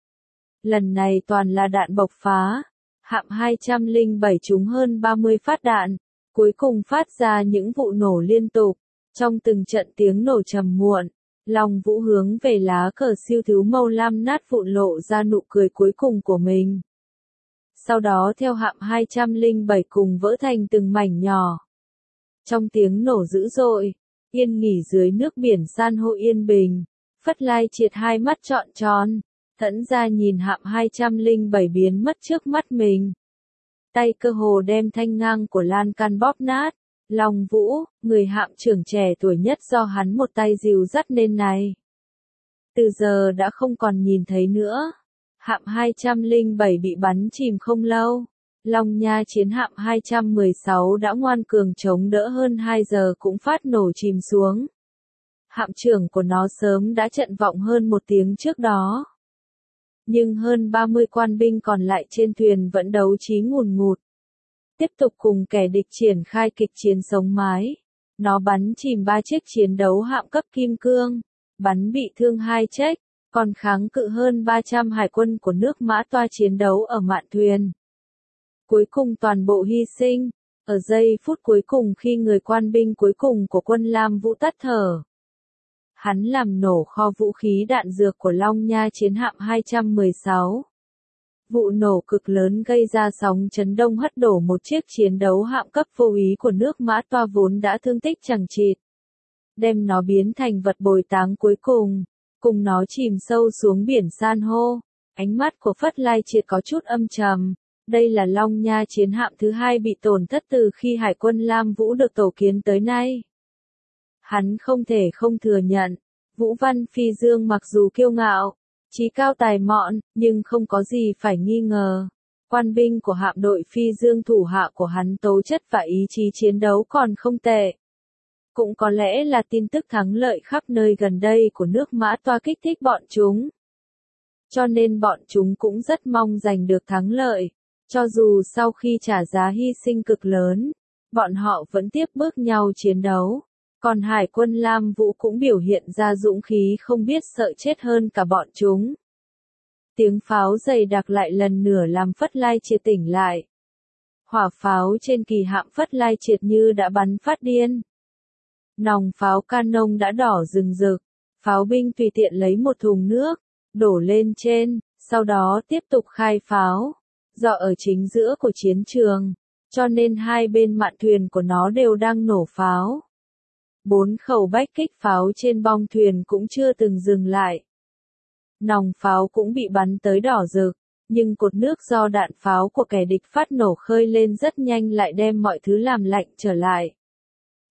Lần này toàn là đạn bộc phá, hạm 207 trúng hơn 30 phát đạn, cuối cùng phát ra những vụ nổ liên tục. Trong từng trận tiếng nổ trầm muộn, Long Vũ hướng về lá cờ siêu thứ màu lam nát vụn lộ ra nụ cười cuối cùng của mình. Sau đó theo hạm 207 cùng vỡ thành từng mảnh nhỏ. Trong tiếng nổ dữ dội, yên nghỉ dưới nước biển san hô yên bình, Phất Lai triệt hai mắt trọn tròn, thẫn ra nhìn hạm 207 biến mất trước mắt mình. Tay cơ hồ đem thanh ngang của lan can bóp nát. Long Vũ, người hạm trưởng trẻ tuổi nhất do hắn một tay dìu dắt nên này. Từ giờ đã không còn nhìn thấy nữa. Hạm 207 bị bắn chìm không lâu. Long Nha chiến hạm 216 đã ngoan cường chống đỡ hơn 2 giờ cũng phát nổ chìm xuống. Hạm trưởng của nó sớm đã trận vọng hơn 1 tiếng trước đó. Nhưng hơn 30 quan binh còn lại trên thuyền vẫn đấu trí ngùn ngụt. Tiếp tục cùng kẻ địch triển khai kịch chiến sống mái. Nó bắn chìm 3 chiếc chiến đấu hạm cấp kim cương, bắn bị thương 2 chiếc, còn kháng cự hơn 300 hải quân của nước Mã Toa chiến đấu ở mạn thuyền. Cuối cùng toàn bộ hy sinh, ở giây phút cuối cùng khi người quan binh cuối cùng của quân Lam Vũ tắt thở. Hắn làm nổ kho vũ khí đạn dược của Long Nha chiến hạm 216. Vụ nổ cực lớn gây ra sóng chấn đông hất đổ một chiếc chiến đấu hạm cấp vô úy của nước Mã Toa vốn đã thương tích chẳng chịt. Đem nó biến thành vật bồi táng cuối cùng, cùng nó chìm sâu xuống biển san hô. Ánh mắt của Phất Lai triệt có chút âm trầm. Đây là Long Nha chiến hạm thứ hai bị tổn thất từ khi Hải quân Lam Vũ được tổ kiến tới nay. Hắn không thể không thừa nhận, Vũ Văn Phi Dương mặc dù kiêu ngạo, chí cao tài mọn, nhưng không có gì phải nghi ngờ. Quan binh của hạm đội Phi Dương thủ hạ của hắn tố chất và ý chí chiến đấu còn không tệ. Cũng có lẽ là tin tức thắng lợi khắp nơi gần đây của nước Mã Toa kích thích bọn chúng. Cho nên bọn chúng cũng rất mong giành được thắng lợi. Cho dù sau khi trả giá hy sinh cực lớn, bọn họ vẫn tiếp bước nhau chiến đấu. Còn Hải quân Lam Vũ cũng biểu hiện ra dũng khí không biết sợ chết hơn cả bọn chúng. Tiếng pháo dày đặc lại lần nữa làm Phất Lai triệt tỉnh lại. Hỏa pháo trên kỳ hạm Phất Lai triệt như đã bắn phát điên. Nòng pháo canon đã đỏ rừng rực. Pháo binh tùy tiện lấy một thùng nước, đổ lên trên, sau đó tiếp tục khai pháo. Do ở chính giữa của chiến trường, cho nên hai bên mạn thuyền của nó đều đang nổ pháo. 4 khẩu bách kích pháo trên bong thuyền cũng chưa từng dừng lại. Nòng pháo cũng bị bắn tới đỏ rực, nhưng cột nước do đạn pháo của kẻ địch phát nổ khơi lên rất nhanh lại đem mọi thứ làm lạnh trở lại.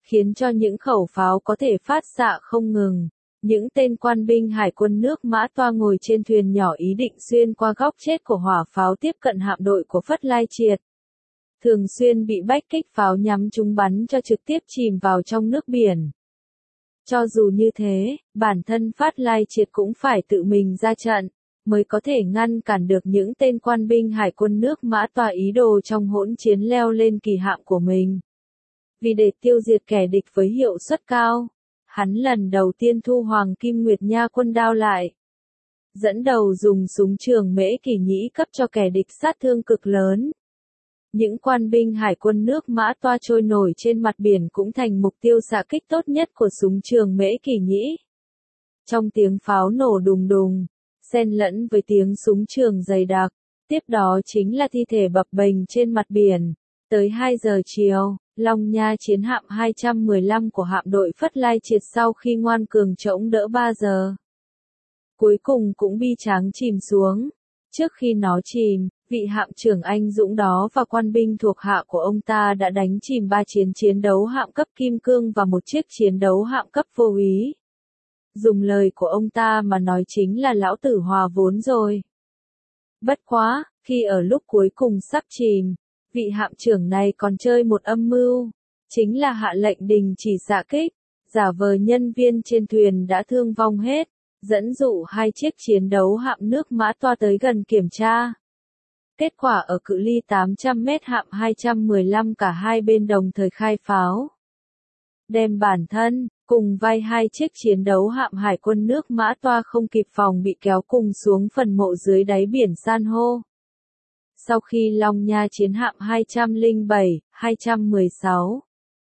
khiến cho những khẩu pháo có thể phát xạ không ngừng. Những tên quan binh hải quân nước Mã Toa ngồi trên thuyền nhỏ ý định xuyên qua góc chết của hỏa pháo tiếp cận hạm đội của Phất Lai Triệt. Thường xuyên bị bách kích pháo nhắm trúng bắn cho trực tiếp chìm vào trong nước biển. Cho dù như thế, bản thân Phát Lai Triệt cũng phải tự mình ra trận, mới có thể ngăn cản được những tên quan binh hải quân nước Mã Toa ý đồ trong hỗn chiến leo lên kỳ hạm của mình. Vì để tiêu diệt kẻ địch với hiệu suất cao, hắn lần đầu tiên thu Hoàng Kim Nguyệt Nha quân đao lại. Dẫn đầu dùng súng trường Mễ Kỳ Nhĩ cấp cho kẻ địch sát thương cực lớn. Những quan binh hải quân nước Mã Toa trôi nổi trên mặt biển cũng thành mục tiêu xạ kích tốt nhất của súng trường Mễ Kỳ Nhĩ. Trong tiếng pháo nổ đùng đùng, xen lẫn với tiếng súng trường dày đặc, tiếp đó chính là thi thể bập bềnh trên mặt biển. Tới 2 giờ chiều, Long Nha chiến hạm 215 của hạm đội Phất Lai Triệt sau khi ngoan cường chống đỡ 3 giờ, cuối cùng cũng bi tráng chìm xuống. Trước khi nó chìm, vị hạm trưởng anh dũng đó và quan binh thuộc hạ của ông ta đã đánh chìm 3 chiến đấu hạm cấp Kim Cương và một chiếc chiến đấu hạm cấp Vô Úy. Dùng lời của ông ta mà nói chính là lão tử hòa vốn rồi. Bất quá, khi ở lúc cuối cùng sắp chìm, vị hạm trưởng này còn chơi một âm mưu, chính là hạ lệnh đình chỉ xạ kích, giả vờ nhân viên trên thuyền đã thương vong hết, dẫn dụ 2 chiếc chiến đấu hạm nước Mã Toa tới gần kiểm tra. Kết quả ở cự ly 800 mét hạm 215 cả hai bên đồng thời khai pháo. Đem bản thân, cùng vai 2 chiếc chiến đấu hạm hải quân nước Mã Toa không kịp phòng bị kéo cùng xuống phần mộ dưới đáy biển san hô. Sau khi Long Nha chiến hạm 207, 216,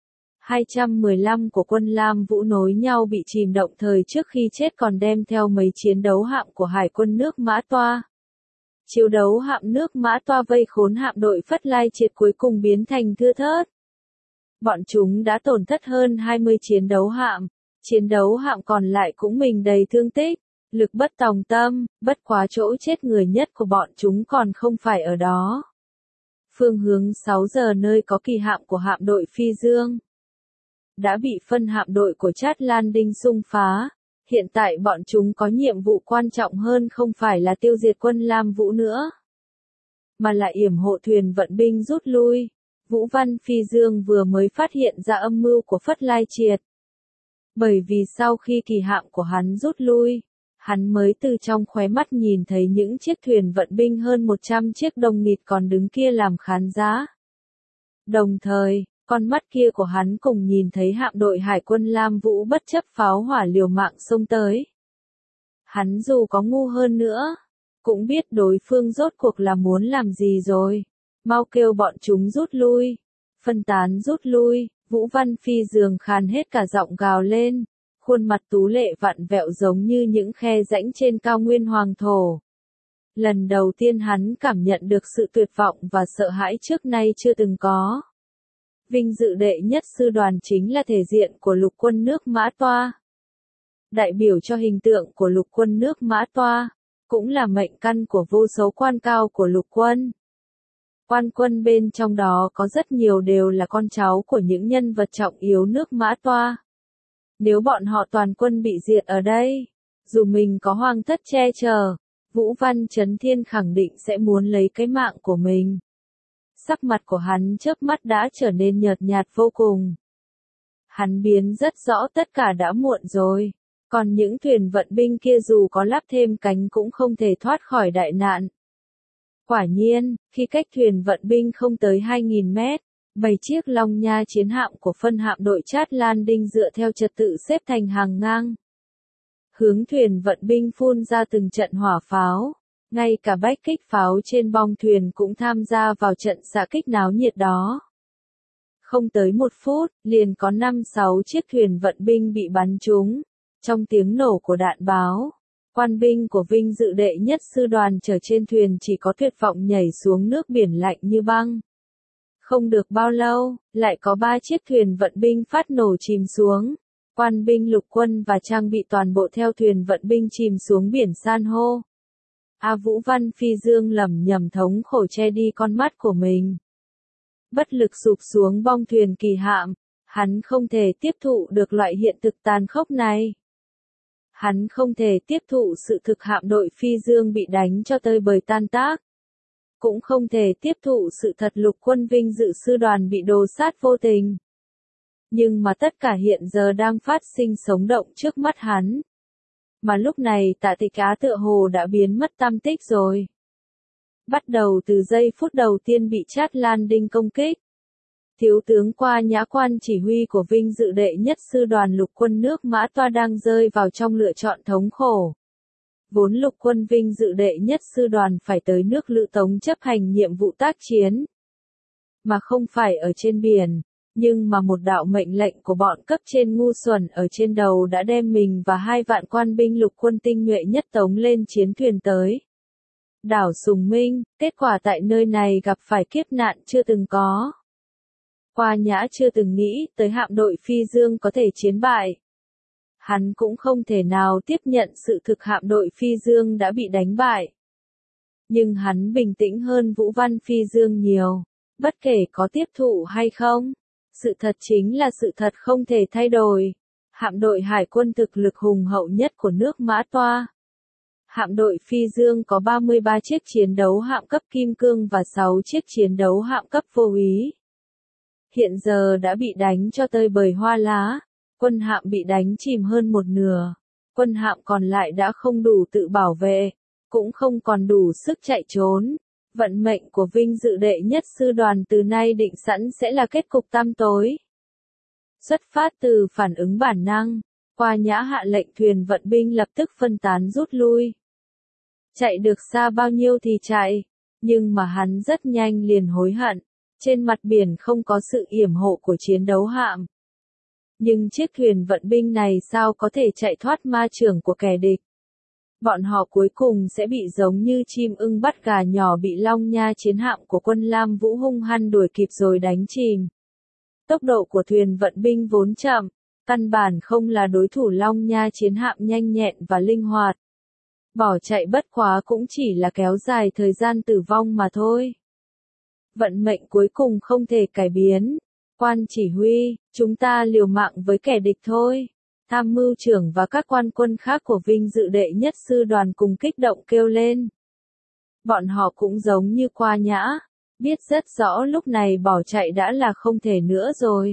215 của quân Lam Vũ nối nhau bị chìm động thời trước khi chết còn đem theo mấy chiến đấu hạm của hải quân nước Mã Toa. Chiến đấu hạm nước Mã Toa vây khốn hạm đội Phất Lai Triệt cuối cùng biến thành thưa thớt. Bọn chúng đã tổn thất hơn 20 chiến đấu hạm còn lại cũng mình đầy thương tích, lực bất tòng tâm, bất quá chỗ chết người nhất của bọn chúng còn không phải ở đó. Phương hướng 6 giờ nơi có kỳ hạm của hạm đội Phi Dương đã bị phân hạm đội của Chát Lan Đinh xung phá. Hiện tại bọn chúng có nhiệm vụ quan trọng hơn không phải là tiêu diệt quân Lam Vũ nữa, mà là yểm hộ thuyền vận binh rút lui. Vũ Văn Phi Dương vừa mới phát hiện ra âm mưu của Phất Lai Triệt. Bởi vì sau khi kỳ hạm của hắn rút lui, hắn mới từ trong khóe mắt nhìn thấy những chiếc thuyền vận binh hơn 100 chiếc đông nghịt còn đứng kia làm khán giả. Đồng thời, con mắt kia của hắn cùng nhìn thấy hạm đội hải quân Lam Vũ bất chấp pháo hỏa liều mạng xông tới. Hắn dù có ngu hơn nữa, cũng biết đối phương rốt cuộc là muốn làm gì rồi. Mau kêu bọn chúng rút lui, phân tán rút lui. Vũ Văn Phi Dương khàn hết cả giọng gào lên, khuôn mặt tú lệ vặn vẹo giống như những khe rãnh trên cao nguyên hoàng thổ. Lần đầu tiên hắn cảm nhận được sự tuyệt vọng và sợ hãi trước nay chưa từng có. Vinh dự đệ nhất sư đoàn chính là thể diện của lục quân nước Mã Toa. Đại biểu cho hình tượng của lục quân nước Mã Toa, cũng là mệnh căn của vô số quan cao của lục quân. Quan quân bên trong đó có rất nhiều đều là con cháu của những nhân vật trọng yếu nước Mã Toa. Nếu bọn họ toàn quân bị diệt ở đây, dù mình có hoàng thất che chở, Vũ Văn Chấn Thiên khẳng định sẽ muốn lấy cái mạng của mình. Sắc mặt của hắn chớp mắt đã trở nên nhợt nhạt vô cùng. Hắn biến rất rõ tất cả đã muộn rồi, còn những thuyền vận binh kia dù có lắp thêm cánh cũng không thể thoát khỏi đại nạn. Quả nhiên, khi cách thuyền vận binh không tới 2.000 mét, 7 chiếc Long Nha chiến hạm của phân hạm đội Chát Lan Đinh dựa theo trật tự xếp thành hàng ngang. Hướng thuyền vận binh phun ra từng trận hỏa pháo, ngay cả bách kích pháo trên bong thuyền cũng tham gia vào trận xạ kích náo nhiệt đó. Không tới 1 phút, liền có 5-6 chiếc thuyền vận binh bị bắn trúng. Trong tiếng nổ của đạn báo, quan binh của vinh dự đệ nhất sư đoàn chở trên thuyền chỉ có tuyệt vọng nhảy xuống nước biển lạnh như băng. Không được bao lâu, lại có 3 chiếc thuyền vận binh phát nổ chìm xuống. Quan binh lục quân và trang bị toàn bộ theo thuyền vận binh chìm xuống biển san hô. Vũ Văn Phi Dương lẩm nhẩm thống khổ che đi con mắt của mình. Bất lực sụp xuống bong thuyền kỳ hạm, Hắn không thể tiếp thụ được loại hiện thực tàn khốc này. Hắn không thể tiếp thụ sự thực hạm đội Phi Dương bị đánh cho tơi bời tan tác. Cũng không thể tiếp thụ sự thật lục quân vinh dự sư đoàn bị đồ sát vô tình. Nhưng mà tất cả hiện giờ đang phát sinh sống động trước mắt hắn. Mà lúc này Tạ Tịch Á tựa hồ đã biến mất tăm tích rồi. Bắt đầu từ giây phút đầu tiên bị Chát Lan Đinh công kích. Thiếu tướng Qua Nhã quan chỉ huy của vinh dự đệ nhất sư đoàn lục quân nước Mã Toa đang rơi vào trong lựa chọn thống khổ. Vốn lục quân vinh dự đệ nhất sư đoàn phải tới nước Lữ Tống chấp hành nhiệm vụ tác chiến. Mà không phải ở trên biển, nhưng mà một đạo mệnh lệnh của bọn cấp trên ngu xuẩn ở trên đầu đã đem mình và 2 vạn quan binh lục quân tinh nhuệ nhất tống lên chiến thuyền tới đảo Sùng Minh, kết quả tại nơi này gặp phải kiếp nạn chưa từng có. Qua Nhã chưa từng nghĩ tới hạm đội Phi Dương có thể chiến bại. Hắn cũng không thể nào tiếp nhận sự thực hạm đội Phi Dương đã bị đánh bại. Nhưng hắn bình tĩnh hơn Vũ Văn Phi Dương nhiều, bất kể có tiếp thụ hay không. Sự thật chính là sự thật không thể thay đổi. Hạm đội hải quân thực lực hùng hậu nhất của nước Mã Toa. Hạm đội Phi Dương có 33 chiếc chiến đấu hạm cấp kim cương và 6 chiếc chiến đấu hạm cấp vô úy. Hiện giờ đã bị đánh cho tơi bời hoa lá, quân hạm bị đánh chìm hơn một nửa, quân hạm còn lại đã không đủ tự bảo vệ, cũng không còn đủ sức chạy trốn. Vận mệnh của vinh dự đệ nhất sư đoàn từ nay định sẵn sẽ là kết cục tăm tối. Xuất phát từ phản ứng bản năng, Qua Nhã hạ lệnh thuyền vận binh lập tức phân tán rút lui. Chạy được xa bao nhiêu thì chạy, nhưng mà hắn rất nhanh liền hối hận. Trên mặt biển không có sự yểm hộ của chiến đấu hạm. Nhưng chiếc thuyền vận binh này sao có thể chạy thoát ma chưởng của kẻ địch? Bọn họ cuối cùng sẽ bị giống như chim ưng bắt gà nhỏ bị Long Nha chiến hạm của quân Lam Vũ hung hăng đuổi kịp rồi đánh chìm. Tốc độ của thuyền vận binh vốn chậm, căn bản không là đối thủ Long Nha chiến hạm nhanh nhẹn và linh hoạt. Bỏ chạy bất quá cũng chỉ là kéo dài thời gian tử vong mà thôi. Vận mệnh cuối cùng không thể cải biến. Quan chỉ huy, chúng ta liều mạng với kẻ địch thôi. Tham mưu trưởng và các quan quân khác của vinh dự đệ nhất sư đoàn cùng kích động kêu lên. Bọn họ cũng giống như Qua Nhã, biết rất rõ lúc này bỏ chạy đã là không thể nữa rồi.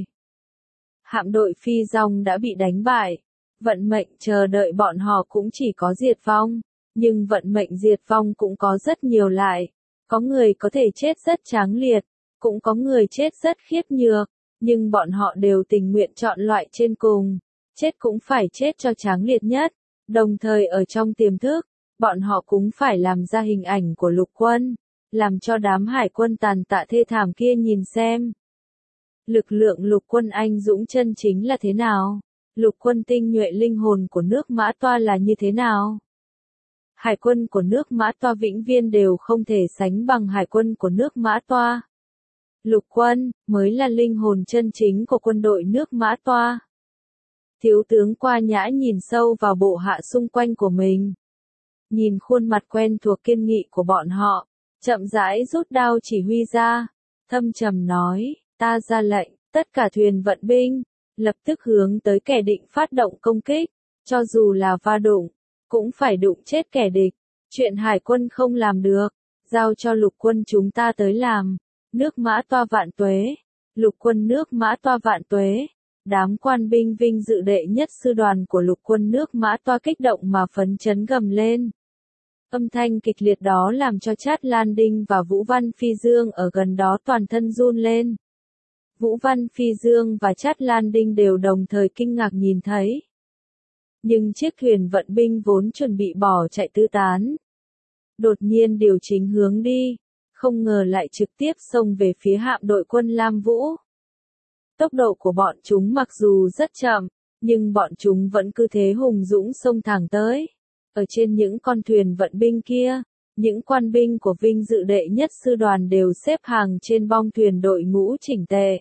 Hạm đội Phi Dòng đã bị đánh bại. Vận mệnh chờ đợi bọn họ cũng chỉ có diệt vong. Nhưng vận mệnh diệt vong cũng có rất nhiều lại. Có người có thể chết rất tráng liệt, cũng có người chết rất khiếp nhược, nhưng bọn họ đều tình nguyện chọn loại trên cùng. Chết cũng phải chết cho tráng liệt nhất, đồng thời ở trong tiềm thức, bọn họ cũng phải làm ra hình ảnh của lục quân, làm cho đám hải quân tàn tạ thê thảm kia nhìn xem. Lực lượng lục quân anh dũng chân chính là thế nào? Lục quân tinh nhuệ linh hồn của nước Mã Toa là như thế nào? Hải quân của nước Mã Toa vĩnh viên đều không thể sánh bằng hải quân của nước Mã Toa. Lục quân mới là linh hồn chân chính của quân đội nước Mã Toa. Thiếu tướng Qua Nhã nhìn sâu vào bộ hạ xung quanh của mình. Nhìn khuôn mặt quen thuộc kiên nghị của bọn họ, chậm rãi rút đao chỉ huy ra, thâm trầm nói, ta ra lệnh, tất cả thuyền vận binh, lập tức hướng tới kẻ định phát động công kích, cho dù là va đụng, cũng phải đụng chết kẻ địch. Chuyện hải quân không làm được, giao cho lục quân chúng ta tới làm. Nước Mã Toa vạn tuế, lục quân nước Mã Toa vạn tuế. Đám quan binh vinh dự đệ nhất sư đoàn của lục quân nước Mã Toa kích động mà phấn chấn gầm lên. Âm thanh kịch liệt đó làm cho Chát Lan Đinh và Vũ Văn Phi Dương ở gần đó toàn thân run lên. Vũ Văn Phi Dương và Chát Lan Đinh đều đồng thời kinh ngạc nhìn thấy. Nhưng chiếc thuyền vận binh vốn chuẩn bị bỏ chạy tứ tán. Đột nhiên điều chỉnh hướng đi, không ngờ lại trực tiếp xông về phía hạm đội quân Lam Vũ. Tốc độ của bọn chúng mặc dù rất chậm, nhưng bọn chúng vẫn cứ thế hùng dũng xông thẳng tới. Ở trên những con thuyền vận binh kia, những quan binh của vinh dự đệ nhất sư đoàn đều xếp hàng trên bong thuyền đội ngũ chỉnh tề.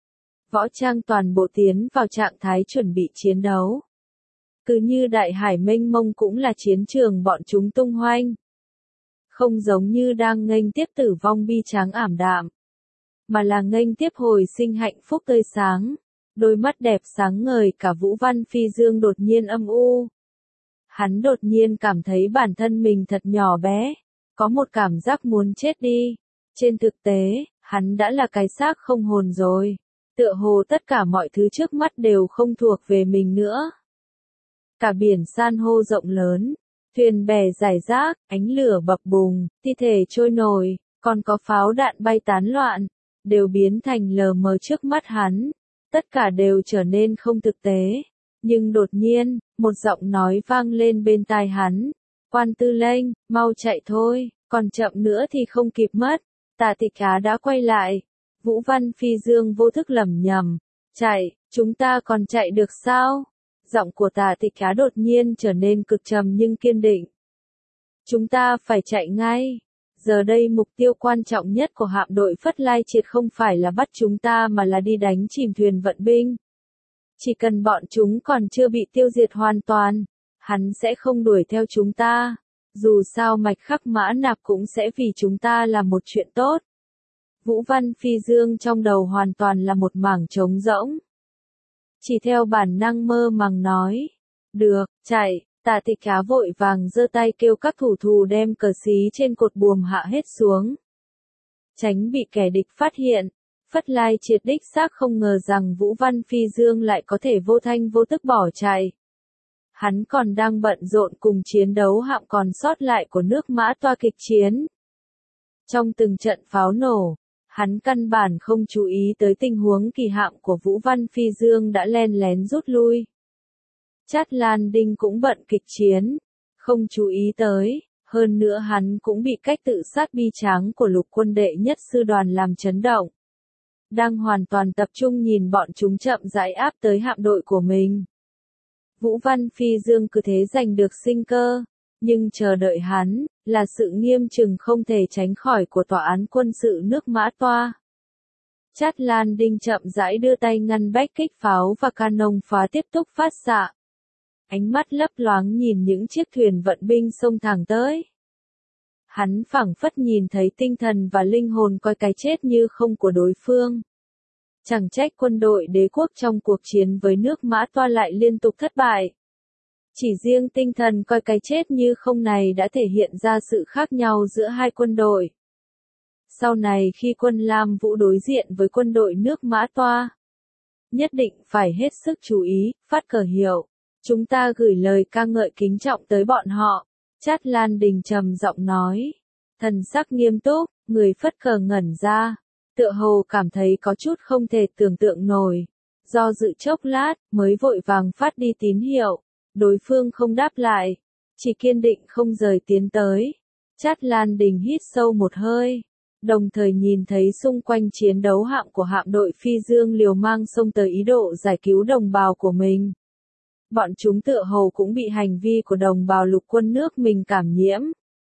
Võ trang toàn bộ tiến vào trạng thái chuẩn bị chiến đấu. Cứ như đại hải mênh mông cũng là chiến trường bọn chúng tung hoành. Không giống như đang nghênh tiếp tử vong bi tráng ảm đạm, mà là nghênh tiếp hồi sinh hạnh phúc tươi sáng. Đôi mắt đẹp sáng ngời cả Vũ Văn Phi Dương đột nhiên âm u. Hắn đột nhiên cảm thấy bản thân mình thật nhỏ bé, có một cảm giác muốn chết đi. Trên thực tế, hắn đã là cái xác không hồn rồi. Tựa hồ tất cả mọi thứ trước mắt đều không thuộc về mình nữa. Cả biển san hô rộng lớn, thuyền bè rải rác, ánh lửa bập bùng, thi thể trôi nổi, còn có pháo đạn bay tán loạn, đều biến thành lờ mờ trước mắt hắn. Tất cả đều trở nên không thực tế. Nhưng đột nhiên, một giọng nói vang lên bên tai hắn. Quan Tư Lệnh, mau chạy thôi, còn chậm nữa thì không kịp mất. Tả Tịch Á đã quay lại. Vũ Văn Phi Dương vô thức lẩm nhẩm. Chạy, chúng ta còn chạy được sao? Giọng của Tả Tịch Á đột nhiên trở nên cực trầm nhưng kiên định. Chúng ta phải chạy ngay. Giờ đây mục tiêu quan trọng nhất của hạm đội Phất Lai Triệt không phải là bắt chúng ta mà là đi đánh chìm thuyền vận binh. Chỉ cần bọn chúng còn chưa bị tiêu diệt hoàn toàn, hắn sẽ không đuổi theo chúng ta. Dù sao Mạch Khắc Mã Nạp cũng sẽ vì chúng ta là một chuyện tốt. Vũ Văn Phi Dương trong đầu hoàn toàn là một mảng trống rỗng. Chỉ theo bản năng mơ màng nói. Được, chạy. Tả Tịch Á vội vàng giơ tay kêu các thủ thù đem cờ xí trên cột buồm hạ hết xuống. Tránh bị kẻ địch phát hiện. Phất Lai Triệt đích xác không ngờ rằng Vũ Văn Phi Dương lại có thể vô thanh vô tức bỏ chạy. Hắn còn đang bận rộn cùng chiến đấu hạm còn sót lại của nước Mã Toa kịch chiến. Trong từng trận pháo nổ, hắn căn bản không chú ý tới tình huống kỳ hạm của Vũ Văn Phi Dương đã len lén rút lui. Chát Lan Đinh cũng bận kịch chiến, không chú ý tới, hơn nữa hắn cũng bị cách tự sát bi tráng của lục quân đệ nhất sư đoàn làm chấn động. Đang hoàn toàn tập trung nhìn bọn chúng chậm rãi áp tới hạm đội của mình. Vũ Văn Phi Dương cứ thế giành được sinh cơ, nhưng chờ đợi hắn, là sự nghiêm trừng không thể tránh khỏi của tòa án quân sự nước Mã Toa. Chát Lan Đinh chậm rãi đưa tay ngăn bách kích pháo và canon phá tiếp tục phát xạ. Ánh mắt lấp loáng nhìn những chiếc thuyền vận binh xông thẳng tới. Hắn phảng phất nhìn thấy tinh thần và linh hồn coi cái chết như không của đối phương. Chẳng trách quân đội đế quốc trong cuộc chiến với nước Mã Toa lại liên tục thất bại. Chỉ riêng tinh thần coi cái chết như không này đã thể hiện ra sự khác nhau giữa hai quân đội. Sau này khi quân Lam Vũ đối diện với quân đội nước Mã Toa, nhất định phải hết sức chú ý, phát cờ hiệu. Chúng ta gửi lời ca ngợi kính trọng tới bọn họ. Chát Lan Đình trầm giọng nói. Thần sắc nghiêm túc, người phất cờ ngẩn ra. Tựa hồ cảm thấy có chút không thể tưởng tượng nổi. Do dự chốc lát, mới vội vàng phát đi tín hiệu. Đối phương không đáp lại. Chỉ kiên định không rời tiến tới. Chát Lan Đình hít sâu một hơi. Đồng thời nhìn thấy xung quanh chiến đấu hạm của hạm đội Phi Dương liều mang xông tới ý đồ giải cứu đồng bào của mình. Bọn chúng tựa hồ cũng bị hành vi của đồng bào lục quân nước mình cảm nhiễm.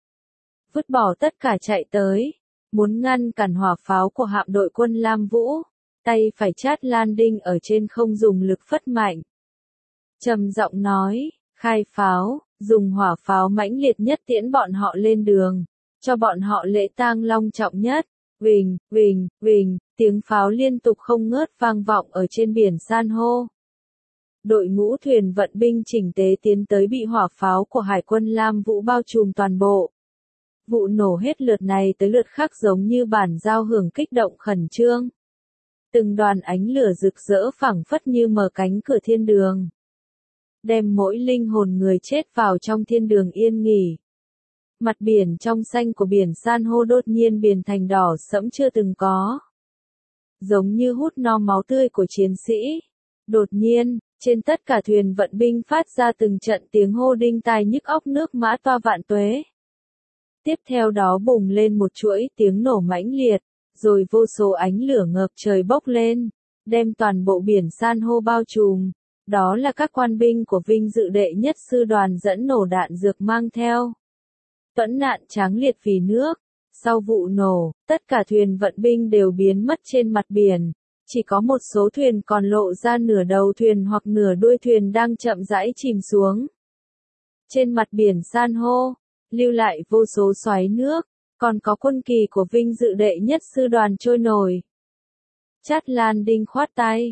Vứt bỏ tất cả chạy tới, muốn ngăn cản hỏa pháo của hạm đội quân Lam Vũ, tay phải Chát Lan Đinh ở trên không dùng lực phất mạnh. Trầm giọng nói, khai pháo, dùng hỏa pháo mãnh liệt nhất tiễn bọn họ lên đường, cho bọn họ lễ tang long trọng nhất. Vình, vình, vình, tiếng pháo liên tục không ngớt vang vọng ở trên biển san hô. Đội ngũ thuyền vận binh chỉnh tế tiến tới bị hỏa pháo của Hải quân Lam Vũ bao trùm toàn bộ. Vụ nổ hết lượt này tới lượt khác giống như bản giao hưởng kích động khẩn trương. Từng đoàn ánh lửa rực rỡ phảng phất như mở cánh cửa thiên đường. Đem mỗi linh hồn người chết vào trong thiên đường yên nghỉ. Mặt biển trong xanh của biển san hô đột nhiên biến thành đỏ sẫm chưa từng có. Giống như hút no máu tươi của chiến sĩ. Đột nhiên, trên tất cả thuyền vận binh phát ra từng trận tiếng hô đinh tai nhức óc nước Mã Toa vạn tuế. Tiếp theo đó bùng lên một chuỗi tiếng nổ mãnh liệt, rồi vô số ánh lửa ngập trời bốc lên, đem toàn bộ biển san hô bao trùm. Đó là các quan binh của vinh dự đệ nhất sư đoàn dẫn nổ đạn dược mang theo. Tuẫn nạn tráng liệt vì nước. Sau vụ nổ, tất cả thuyền vận binh đều biến mất trên mặt biển. Chỉ có một số thuyền còn lộ ra nửa đầu thuyền hoặc nửa đuôi thuyền đang chậm rãi chìm xuống. Trên mặt biển san hô, lưu lại vô số xoáy nước, còn có quân kỳ của vinh dự đệ nhất sư đoàn trôi nổi. Chát Lan Đinh khoát tay,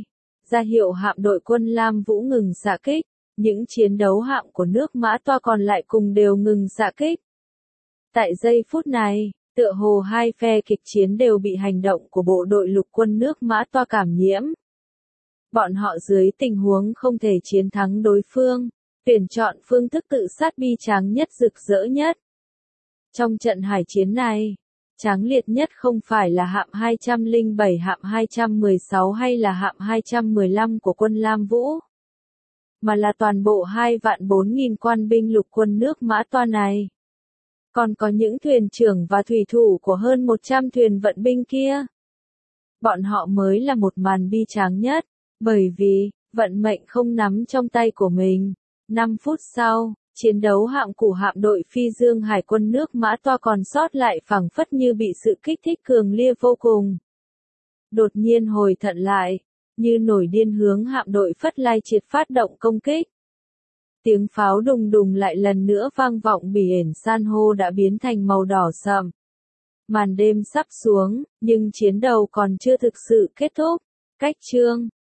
ra hiệu hạm đội quân Lam Vũ ngừng xạ kích. Những chiến đấu hạm của nước Mã Toa còn lại cùng đều ngừng xạ kích. Tại giây phút này, tựa hồ hai phe kịch chiến đều bị hành động của bộ đội lục quân nước Mã Toa cảm nhiễm. Bọn họ dưới tình huống không thể chiến thắng đối phương, tuyển chọn phương thức tự sát bi tráng nhất rực rỡ nhất. Trong trận hải chiến này, tráng liệt nhất không phải là hạm 207, hạm 216 hay là hạm 215 của quân Lam Vũ, mà là toàn bộ 2.400.000 quan binh lục quân nước Mã Toa này. Còn có những thuyền trưởng và thủy thủ của hơn 100 thuyền vận binh kia. Bọn họ mới là một màn bi tráng nhất, bởi vì, vận mệnh không nắm trong tay của mình. 5 phút sau, chiến đấu hạm của hạm đội phi dương hải quân nước Mã Toa còn sót lại phảng phất như bị sự kích thích cường liệt vô cùng. Đột nhiên hồi thận lại, như nổi điên hướng hạm đội Phất Lai Triệt phát động công kích. Tiếng pháo đùng đùng lại lần nữa vang vọng, biển san hô đã biến thành màu đỏ sậm. Màn đêm sắp xuống, nhưng chiến đấu còn chưa thực sự kết thúc. Cách chương